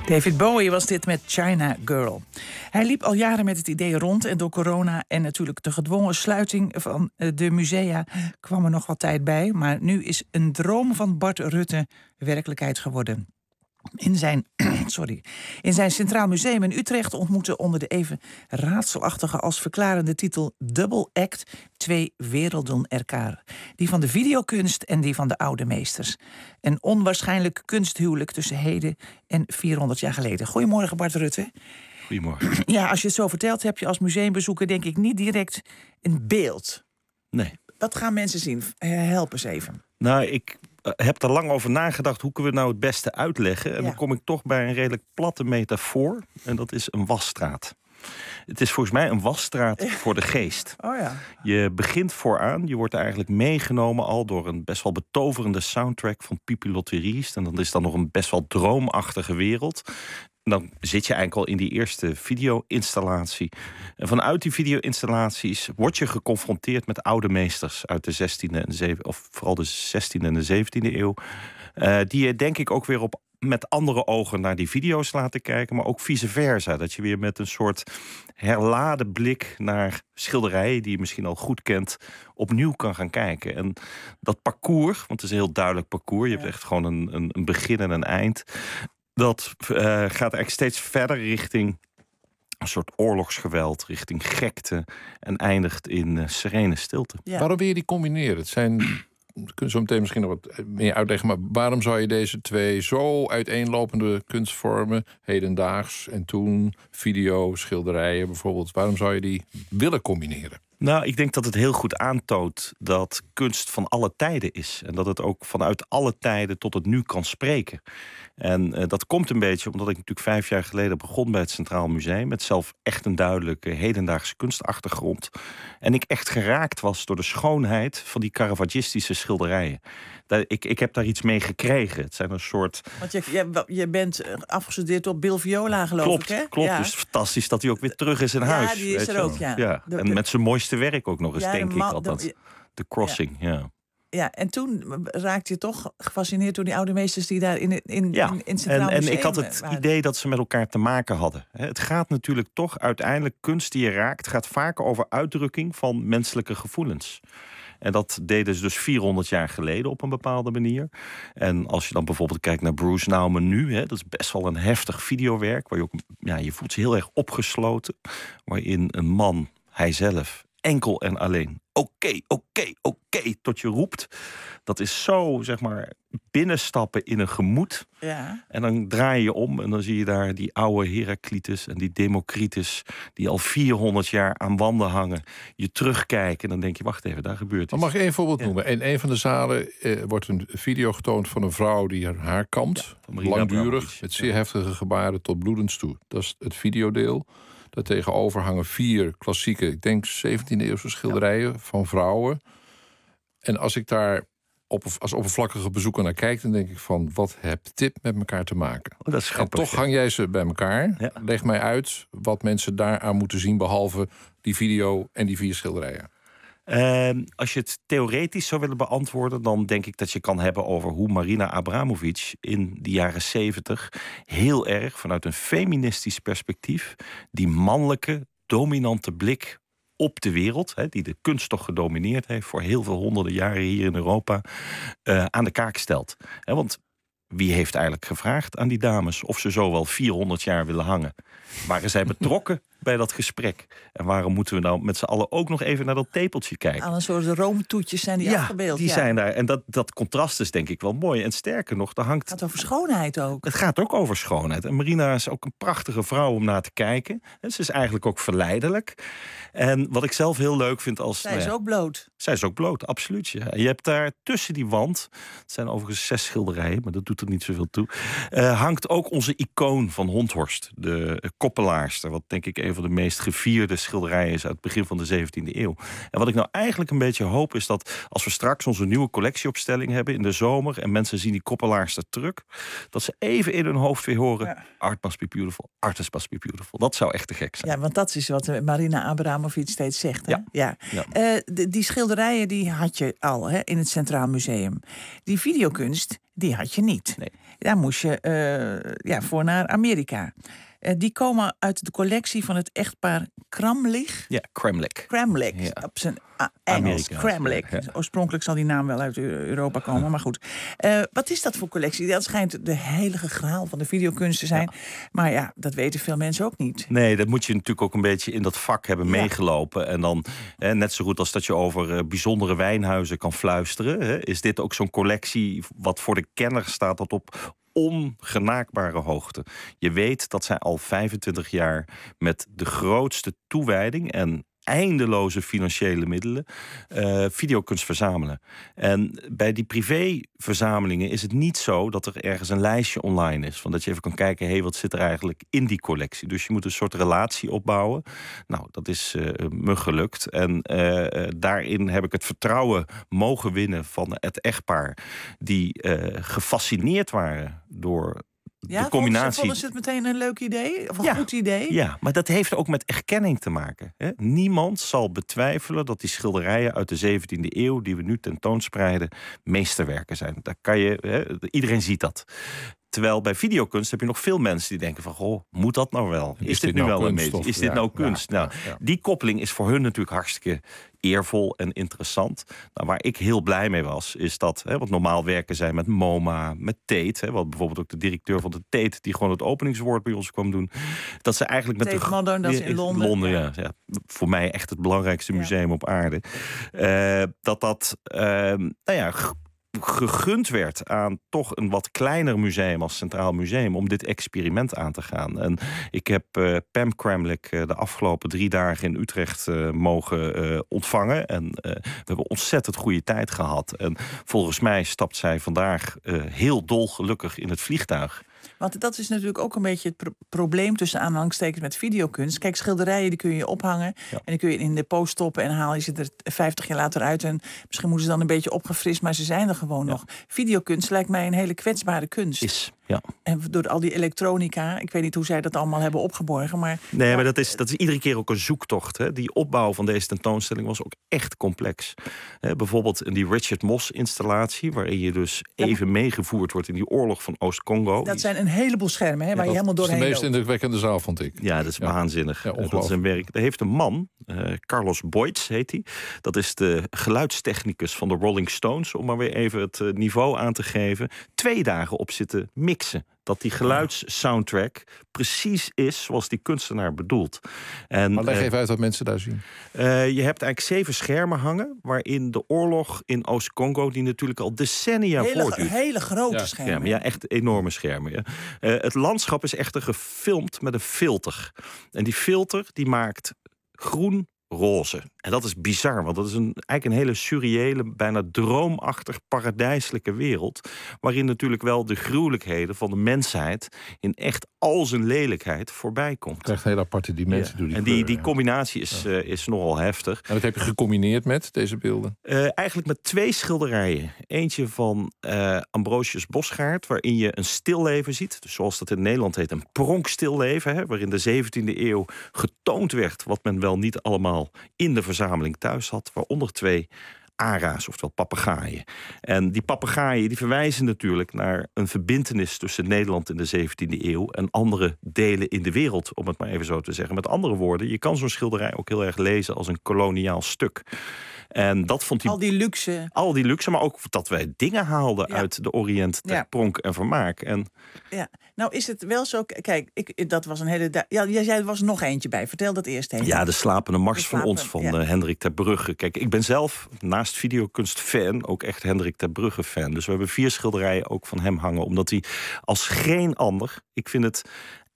David Bowie was dit met China Girl. Hij liep al jaren met het idee rond en door corona en natuurlijk de gedwongen sluiting van de musea kwam er nog wat tijd bij. Maar nu is een droom van Bart Rutte werkelijkheid geworden. In zijn, sorry, in zijn Centraal Museum in Utrecht ontmoeten onder de even raadselachtige als verklarende titel Double Act twee werelden elkaar. Die van de videokunst en die van de oude meesters. Een onwaarschijnlijk kunsthuwelijk tussen heden en vierhonderd jaar geleden. Goedemorgen Bart Rutte. Goedemorgen. Ja, als je het zo vertelt heb je als museumbezoeker denk ik niet direct een beeld. Nee. Wat gaan mensen zien? Help eens even. Nou, ik heb er lang over nagedacht, hoe kunnen we nou het beste uitleggen? En Ja. dan kom ik toch bij een redelijk platte metafoor. En dat is een wasstraat. Het is volgens mij een wasstraat voor de geest. Oh ja. Je begint vooraan, je wordt eigenlijk meegenomen al door een best wel betoverende soundtrack van Pipi Lotteries. En dan is dan nog een best wel droomachtige wereld. En dan zit je eigenlijk al in die eerste video-installatie. En vanuit die video-installaties word je geconfronteerd met oude meesters uit de zestiende en zeventiende, of vooral de zestiende en de zeventiende eeuw. Uh, die je denk ik ook weer op met andere ogen naar die video's laten kijken, maar ook vice versa. Dat je weer met een soort herladen blik naar schilderijen die je misschien al goed kent, opnieuw kan gaan kijken. En dat parcours, want het is een heel duidelijk parcours, je hebt echt gewoon een, een, een begin en een eind. Dat uh, gaat eigenlijk steeds verder richting een soort oorlogsgeweld, richting gekte en eindigt in uh, serene stilte. Ja. Waarom wil je die combineren? Het zijn, we kunnen zo meteen misschien nog wat meer uitleggen, maar waarom zou je deze twee zo uiteenlopende kunstvormen, hedendaags en toen video, schilderijen bijvoorbeeld, waarom zou je die willen combineren? Nou, ik denk dat het heel goed aantoont dat kunst van alle tijden is. En dat het ook vanuit alle tijden tot het nu kan spreken. En uh, dat komt een beetje omdat ik natuurlijk vijf jaar geleden begon bij het Centraal Museum, met zelf echt een duidelijke hedendaagse kunstachtergrond. En ik echt geraakt was door de schoonheid van die Caravaggistische schilderijen. Daar, ik, ik heb daar iets mee gekregen. Het zijn een soort... Want je, je, je bent afgestudeerd op Bill Viola, geloof klopt, ik, hè? Klopt, Ja. dus fantastisch dat hij ook weer terug is in Ja, huis. die is weet er je ook, wel. ja. ja. De- En de- met zijn mooiste werk ook nog eens, Ja, de denk ik man- altijd. de- De Crossing, ja. Ja, en toen raakte je toch gefascineerd door die oude meesters die daar in, in, in, Ja, in het Centraal en, en Museum ik had het waren. idee dat ze met elkaar te maken hadden. Hè, Het gaat natuurlijk toch uiteindelijk, kunst die je raakt, gaat vaker over uitdrukking van menselijke gevoelens. En dat deden ze dus vierhonderd jaar geleden op een bepaalde manier. En als je dan bijvoorbeeld kijkt naar Bruce Nauman nu, hè, dat is best wel een heftig videowerk, waar je ook, ja, je voelt je heel erg opgesloten, waarin een man, hijzelf, enkel en alleen, oké, oké, oké, tot je roept. Dat is zo, zeg maar, binnenstappen in een gemoed. Ja. En dan draai je je om en dan zie je daar die oude Heraclitus en die Democritus, die al vierhonderd jaar aan wanden hangen. Je terugkijken en dan denk je, wacht even, daar gebeurt Maar iets. mag ik één voorbeeld noemen? In een van de zalen eh, wordt een video getoond van een vrouw die haar haar kampt. Marina langdurig, Abramovic, met zeer heftige gebaren tot bloedens toe. Dat is het videodeel. Daartegenover hangen vier klassieke, ik denk zeventiende eeuwse schilderijen van vrouwen. En als ik daar op, als oppervlakkige bezoeker naar kijk, dan denk ik van, wat heeft dit met elkaar te maken? Oh, dat is en grappig, toch ja. hang jij ze bij elkaar. Ja. Leg mij uit wat mensen daaraan moeten zien, behalve die video en die vier schilderijen. Uh, als je het theoretisch zou willen beantwoorden, dan denk ik dat je kan hebben over hoe Marina Abramovic in de jaren zeventig heel erg vanuit een feministisch perspectief die mannelijke, dominante blik op de wereld, hè, die de kunst toch gedomineerd heeft voor heel veel honderden jaren hier in Europa, uh, aan de kaak stelt. Hè, want wie heeft eigenlijk gevraagd aan die dames of ze zo wel vierhonderd jaar willen hangen? Waren zij betrokken bij dat gesprek? En waarom moeten we nou met z'n allen ook nog even naar dat tepeltje kijken? Aan een soort roomtoetjes zijn die ja, afgebeeld. die ja. zijn daar. En dat, dat contrast is denk ik wel mooi. En sterker nog, daar hangt... Het gaat over schoonheid ook. Het gaat ook over schoonheid. En Marina is ook een prachtige vrouw om naar te kijken. En ze is eigenlijk ook verleidelijk. En wat ik zelf heel leuk vind als... Zij nou is ja, ook bloot. Zij is ook bloot, absoluut. Ja. En je hebt daar tussen die wand, het zijn overigens zes schilderijen, maar dat doet er niet zoveel toe, uh, hangt ook onze icoon van Honthorst, de koppelaarster, wat denk ik een van de meest gevierde schilderijen is uit het begin van de zeventiende eeuw. En wat ik nou eigenlijk een beetje hoop is dat als we straks onze nieuwe collectieopstelling hebben in de zomer en mensen zien die koppelaarster terug, dat ze even in hun hoofd weer horen, ja. Art must be beautiful, art must be beautiful. Dat zou echt te gek zijn. Ja, want dat is wat Marina Abramovic steeds zegt. Hè? Ja. Ja. Ja. Uh, de, die schilderijen die had je al hè, in het Centraal Museum. Die videokunst, die had je niet. Nee. Daar moest je uh, ja, voor naar Amerika. Uh, die komen uit de collectie van het echtpaar Kramlich. Ja, Kramlich. Kramlich, ja. op zijn uh, Engels. Kramlich. Ja. Oorspronkelijk zal die naam wel uit Europa komen, maar goed. Uh, wat is dat voor collectie? Dat schijnt de heilige graal van de videokunst te zijn. Ja. Maar ja, dat weten veel mensen ook niet. Nee, dat moet je natuurlijk ook een beetje in dat vak hebben ja. meegelopen. En dan, eh, net zo goed als dat je over uh, bijzondere wijnhuizen kan fluisteren, hè, is dit ook zo'n collectie wat voor de kenner staat dat op ongenaakbare hoogte. Je weet dat zij al vijfentwintig jaar met de grootste toewijding en eindeloze financiële middelen uh, videokunst verzamelen. En bij die privéverzamelingen is het niet zo dat er ergens een lijstje online is. Van dat je even kan kijken, hé, hey, wat zit er eigenlijk in die collectie? Dus je moet een soort relatie opbouwen. Nou, dat is uh, me gelukt. En uh, uh, daarin heb ik het vertrouwen mogen winnen van het echtpaar die uh, gefascineerd waren door Ja, de combinatie. Vonden ze het meteen een leuk idee? Of een ja, goed idee? Ja, maar dat heeft ook met erkenning te maken. Hè? Niemand zal betwijfelen dat die schilderijen uit de zeventiende eeuw, die we nu tentoonspreiden, meesterwerken zijn. Daar kan je, hè, iedereen ziet dat. Terwijl bij videokunst heb je nog veel mensen die denken van, goh, moet dat nou wel? Is, is dit, dit nu nou wel kunst, een beetje? Is dit ja, nou kunst? Ja, nou, ja, ja. Die koppeling is voor hun natuurlijk hartstikke eervol en interessant. Nou, waar ik heel blij mee was, is dat, hè, want normaal werken zij met MoMA, met Tate, hè, wat bijvoorbeeld ook de directeur van de Tate, die gewoon het openingswoord bij ons kwam doen, dat ze eigenlijk met Tate de Modern, dat is in Londen. Londen ja. Ja, voor mij echt het belangrijkste museum ja. op aarde. Uh, dat dat, uh, nou ja, gegund werd aan toch een wat kleiner museum als Centraal Museum om dit experiment aan te gaan. En ik heb uh, Pam Kramlich uh, de afgelopen drie dagen in Utrecht uh, mogen uh, ontvangen. En uh, we hebben ontzettend goede tijd gehad. En volgens mij stapt zij vandaag uh, heel dolgelukkig in het vliegtuig. Want dat is natuurlijk ook een beetje het pro- probleem tussen aanhalingstekens met videokunst. Kijk, schilderijen die kun je ophangen ja. en die kun je in de post stoppen en haal je ze er vijftig jaar later uit. En misschien moeten ze dan een beetje opgefrist, maar ze zijn er gewoon ja. nog. Videokunst lijkt mij een hele kwetsbare kunst. Is, ja. En door al die elektronica, ik weet niet hoe zij dat allemaal hebben opgeborgen, maar... Nee, ja. maar dat is, dat is iedere keer ook een zoektocht. Hè. Die opbouw van deze tentoonstelling was ook echt complex. Hè, bijvoorbeeld in die Richard Moss installatie, waarin je dus ja. even meegevoerd wordt in die oorlog van Oost-Congo. Dat zijn een heleboel schermen, hè, waar ja, je helemaal doorheen Dat is de meest loopt. indrukwekkende zaal, vond ik. Ja, dat is ja. waanzinnig. Ja, dat is een werk. Daar heeft een man, uh, Carlos Boyds heet hij. Dat is de geluidstechnicus van de Rolling Stones, om maar weer even het uh, niveau aan te geven. Twee dagen op zitten mixen. Dat die geluidssoundtrack precies is zoals die kunstenaar bedoelt. En, maar leg uh, even uit wat mensen daar zien. Uh, je hebt eigenlijk zeven schermen hangen, waarin de oorlog in Oost-Congo, die natuurlijk al decennia hele, voortduurt. Hele grote ja, schermen. schermen. Ja, echt enorme schermen. Ja. Uh, het landschap is echter gefilmd met een filter. En die filter die maakt groen roze. En dat is bizar, want dat is een, eigenlijk een hele surreële, bijna droomachtig, paradijselijke wereld, waarin natuurlijk wel de gruwelijkheden van de mensheid in echt al zijn lelijkheid voorbij komt. Het krijgt een hele aparte dimensie ja. door die En die, die combinatie is, ja. uh, is nogal heftig. En dat heb je gecombineerd met deze beelden? Uh, eigenlijk met twee schilderijen. Eentje van uh, Ambrosius Bosschaert, waarin je een stilleven ziet. Dus zoals dat in Nederland heet, een pronkstilleven, hè, waarin de zeventiende eeuw getoond werd wat men wel niet allemaal in de verzameling thuis had, waaronder twee ara's, oftewel papegaaien. En die papegaaien die verwijzen natuurlijk naar een verbintenis tussen Nederland in de zeventiende eeuw en andere delen in de wereld, om het maar even zo te zeggen. Met andere woorden, je kan zo'n schilderij ook heel erg lezen als een koloniaal stuk. En dat vond hij. Al die luxe. Al die luxe, maar ook dat wij dingen haalden ja. uit de Oriënt ter ja. pronk en vermaak. En ja, nou is het wel zo. Kijk, ik, dat was een hele. Ja, jij zei er was nog eentje bij. Vertel dat eerst even. Ja, de slapende mars de slapen, van ons van ja. uh, Hendrik ter Brugge. Kijk, ik ben zelf naast videokunst fan, ook echt Hendrik ter Brugge fan. Dus we hebben vier schilderijen ook van hem hangen, omdat hij als geen ander, ik vind het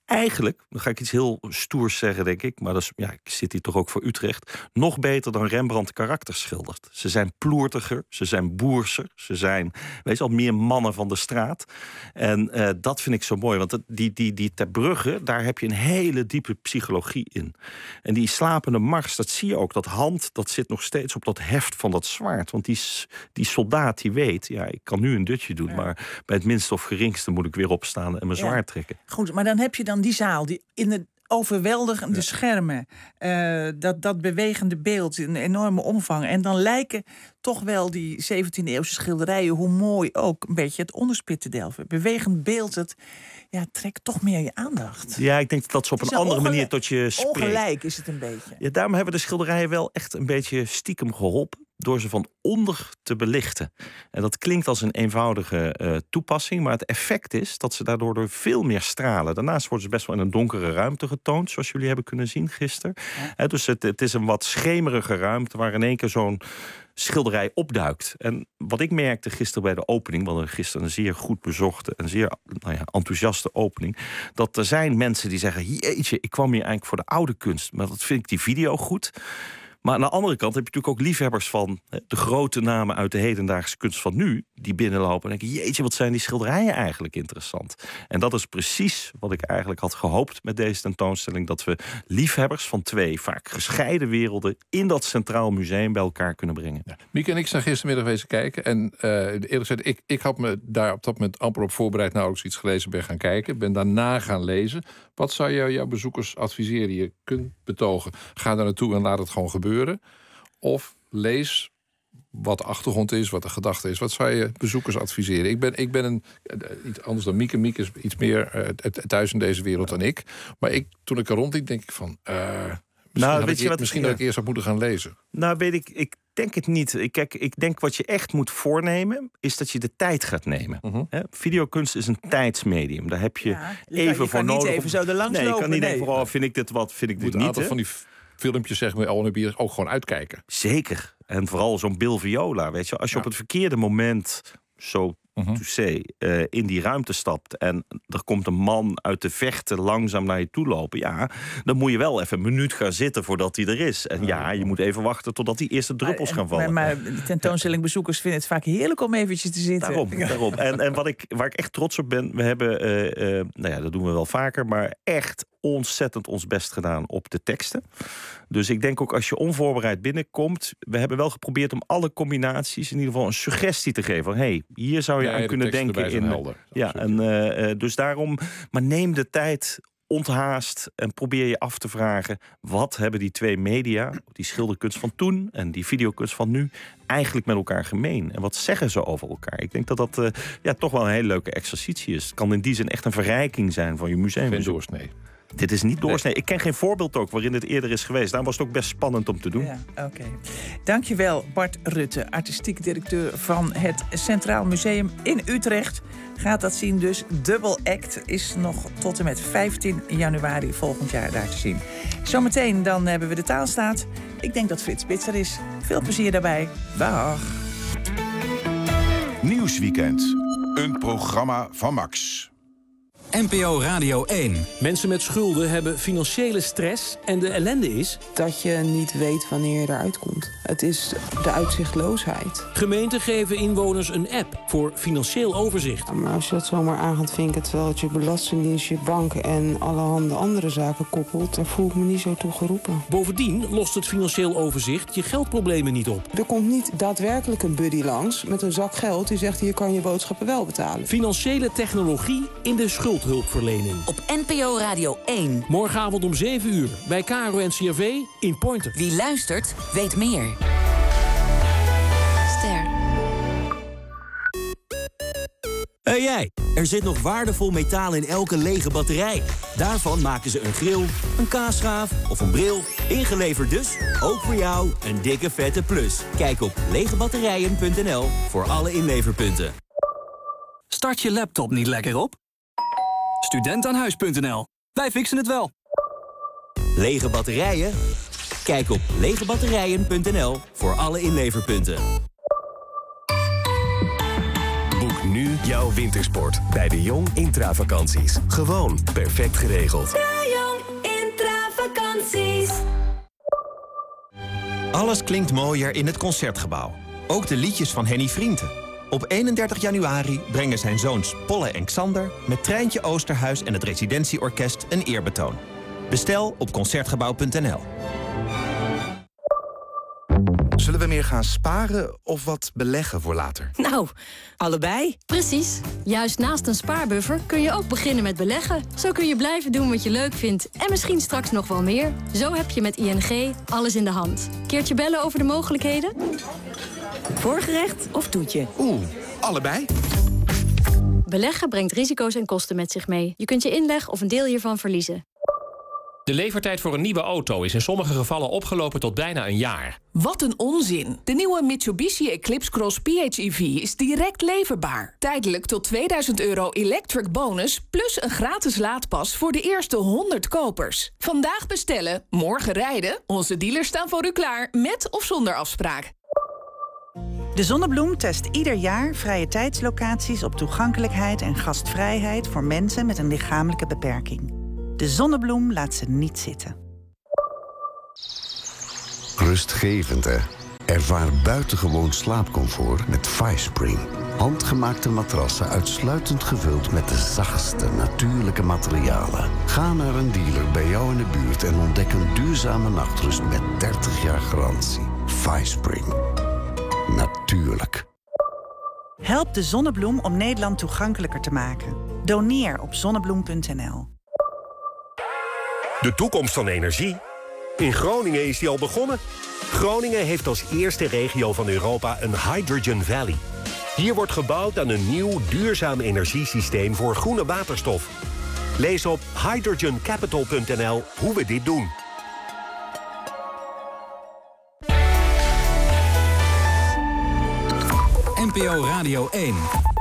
eigenlijk, dan ga ik iets heel stoers zeggen, denk ik, maar dat is, ja, ik zit hier toch ook voor Utrecht, nog beter dan Rembrandt karakters schildert. Ze zijn ploertiger, ze zijn boerser, ze zijn, weet je al, meer mannen van de straat. En uh, dat vind ik zo mooi, want die, die, die Ter Brugge, daar heb je een hele diepe psychologie in. En die slapende mars, dat zie je ook, dat hand, dat zit nog steeds op dat heft van dat zwaard. Want die, die soldaat die weet, ja, ik kan nu een dutje doen, ja. maar bij het minste of geringste moet ik weer opstaan en mijn ja. zwaard trekken. Goed, maar dan heb je dan die zaal die in de overweldigende ja. schermen, uh, dat, dat bewegende beeld, een enorme omvang. En dan lijken toch wel die zeventiende-eeuwse schilderijen, hoe mooi ook, een beetje het onderspit te delven. Bewegend beeld, het ja, trekt toch meer je aandacht. Ja, ik denk dat ze op een, een andere ongelijk, manier tot je spreekt. Ongelijk is het een beetje. Ja, daarom hebben de schilderijen wel echt een beetje stiekem geholpen door ze van onder te belichten. En dat klinkt als een eenvoudige uh, toepassing, maar het effect is dat ze daardoor door veel meer stralen. Daarnaast worden ze best wel in een donkere ruimte getoond, zoals jullie hebben kunnen zien gisteren. Ja. He, dus het, het is een wat schemerige ruimte waar in één keer zo'n schilderij opduikt. En wat ik merkte gisteren bij de opening, we hadden gisteren een zeer goed bezochte en zeer nou ja, enthousiaste opening, dat er zijn mensen die zeggen, jeetje, ik kwam hier eigenlijk voor de oude kunst, maar dat vind ik die video goed. Maar aan de andere kant heb je natuurlijk ook liefhebbers van de grote namen uit de hedendaagse kunst van nu, die binnenlopen en denken, jeetje, wat zijn die schilderijen eigenlijk interessant. En dat is precies wat ik eigenlijk had gehoopt met deze tentoonstelling, dat we liefhebbers van twee vaak gescheiden werelden in dat Centraal Museum bij elkaar kunnen brengen. Ja. Mieke en ik zijn gistermiddag wezen kijken en uh, eerlijk gezegd, ik, ik had me daar op dat moment amper op voorbereid, nauwelijks iets gelezen, ben gaan kijken, ben daarna gaan lezen. Wat zou je jouw bezoekers adviseren? Je kunt betogen, ga daar naartoe en laat het gewoon gebeuren. Of lees wat de achtergrond is, wat de gedachte is. Wat zou je bezoekers adviseren? Ik ben, ik ben een, iets anders dan Mieke. Mieke is iets meer uh, thuis in deze wereld dan ik. Maar ik, toen ik er rondliep, denk ik van, Uh, misschien nou, weet je wat, misschien ja. dat ik eerst had moeten gaan lezen. Nou, weet ik... ik denk het niet. Ik, kijk, ik denk wat je echt moet voornemen, is dat je de tijd gaat nemen. Uh-huh. He, videokunst is een tijdsmedium. Daar heb je ja, even je voor kan nodig. Niet even zo er langs nee, lopen. Je kan niet nee. even, oh, vind ik dit wat, vind ik dit niet. Een aantal van die filmpjes zeg maar al ook gewoon uitkijken. Zeker. En vooral zo'n Bill Viola, weet je, als je ja. op het verkeerde moment zo uh-huh. to say, uh, in die ruimte stapt en er komt een man uit de verte langzaam naar je toe lopen, ja, dan moet je wel even een minuut gaan zitten voordat hij er is. En ja, je moet even wachten totdat die eerste druppels maar, gaan vallen. Maar, maar de tentoonstellingbezoekers vinden het vaak heerlijk om eventjes te zitten. Daarom, daarom. En, en wat ik, waar ik echt trots op ben, we hebben, uh, uh, nou ja, dat doen we wel vaker, maar echt ontzettend ons best gedaan op de teksten. Dus ik denk ook als je onvoorbereid binnenkomt, we hebben wel geprobeerd om alle combinaties in ieder geval een suggestie te geven. Hé, hey, hier zou je ja, aan kunnen denken in. Helder. Ja, en uh, dus daarom, maar neem de tijd, onthaast en probeer je af te vragen, wat hebben die twee media, die schilderkunst van toen en die videokunst van nu, eigenlijk met elkaar gemeen? En wat zeggen ze over elkaar? Ik denk dat dat uh, ja, toch wel een hele leuke exercitie is. Het kan in die zin echt een verrijking zijn van je museum. Geen doorsnee. Dit is niet doorsnee. Nee. Ik ken geen voorbeeld ook waarin het eerder is geweest. Daarom was het ook best spannend om te doen. Ja, oké. Okay. Dankjewel Bart Rutte, artistiek directeur van het Centraal Museum in Utrecht. Gaat dat zien dus. Double Act is nog tot en met vijftien januari volgend jaar daar te zien. Zometeen dan hebben we de taalstaat. Ik denk dat Frits Spitzer is. Veel plezier daarbij. Dag. Nieuwsweekend. Een programma van Max. N P O Radio één. Mensen met schulden hebben financiële stress en de ellende is dat je niet weet wanneer je eruit komt. Het is de uitzichtloosheid. Gemeenten geven inwoners een app voor financieel overzicht. Ja, maar als je dat zomaar aan gaat vinken terwijl het je belastingdienst, je bank en allerhande andere zaken koppelt, daar voel ik me niet zo toe geroepen. Bovendien lost het financieel overzicht je geldproblemen niet op. Er komt niet daadwerkelijk een buddy langs met een zak geld die zegt hier kan je boodschappen wel betalen. Financiële technologie in de schuld. Hulpverlening. Op N P O Radio één. Morgenavond om zeven uur bij K R O N C R V in Pointer. Wie luistert, weet meer. Ster. Hé hey jij, er zit nog waardevol metaal in elke lege batterij. Daarvan maken ze een grill, een kaasschaaf of een bril. Ingeleverd dus, ook voor jou, een dikke vette plus. Kijk op legebatterijen punt n l voor alle inleverpunten. Start je laptop niet lekker op? Studentaanhuis punt n l. Wij fixen het wel. Lege batterijen? Kijk op legebatterijen punt n l voor alle inleverpunten. Boek nu jouw wintersport bij De Jong Intravakanties. Gewoon perfect geregeld. De Jong Intravakanties. Alles klinkt mooier in het Concertgebouw. Ook de liedjes van Henny Vrienden. Op eenendertig januari brengen zijn zoons Polle en Xander... met Treintje Oosterhuis en het Residentieorkest een eerbetoon. Bestel op concertgebouw punt n l. Zullen we meer gaan sparen of wat beleggen voor later? Nou, allebei. Precies. Juist naast een spaarbuffer kun je ook beginnen met beleggen. Zo kun je blijven doen wat je leuk vindt en misschien straks nog wel meer. Zo heb je met I N G alles in de hand. Keertje bellen over de mogelijkheden? Voorgerecht of toetje? Oeh, allebei. Beleggen brengt risico's en kosten met zich mee. Je kunt je inleg of een deel hiervan verliezen. De levertijd voor een nieuwe auto is in sommige gevallen opgelopen tot bijna een jaar. Wat een onzin. De nieuwe Mitsubishi Eclipse Cross P H E V is direct leverbaar. Tijdelijk tot tweeduizend euro electric bonus... plus een gratis laadpas voor de eerste honderd kopers. Vandaag bestellen, morgen rijden. Onze dealers staan voor u klaar, met of zonder afspraak. De Zonnebloem test ieder jaar vrije tijdslocaties op toegankelijkheid en gastvrijheid voor mensen met een lichamelijke beperking. De Zonnebloem laat ze niet zitten. Rustgevend, hè? Ervaar buitengewoon slaapcomfort met FiSpring. Handgemaakte matrassen uitsluitend gevuld met de zachtste natuurlijke materialen. Ga naar een dealer bij jou in de buurt en ontdek een duurzame nachtrust met dertig jaar garantie. FiSpring. Natuurlijk. Help de Zonnebloem om Nederland toegankelijker te maken. Doneer op zonnebloem punt n l. De toekomst van energie? In Groningen is die al begonnen. Groningen heeft als eerste regio van Europa een Hydrogen Valley. Hier wordt gebouwd aan een nieuw duurzaam energiesysteem voor groene waterstof. Lees op hydrogen capital punt n l hoe we dit doen. N P O Radio één.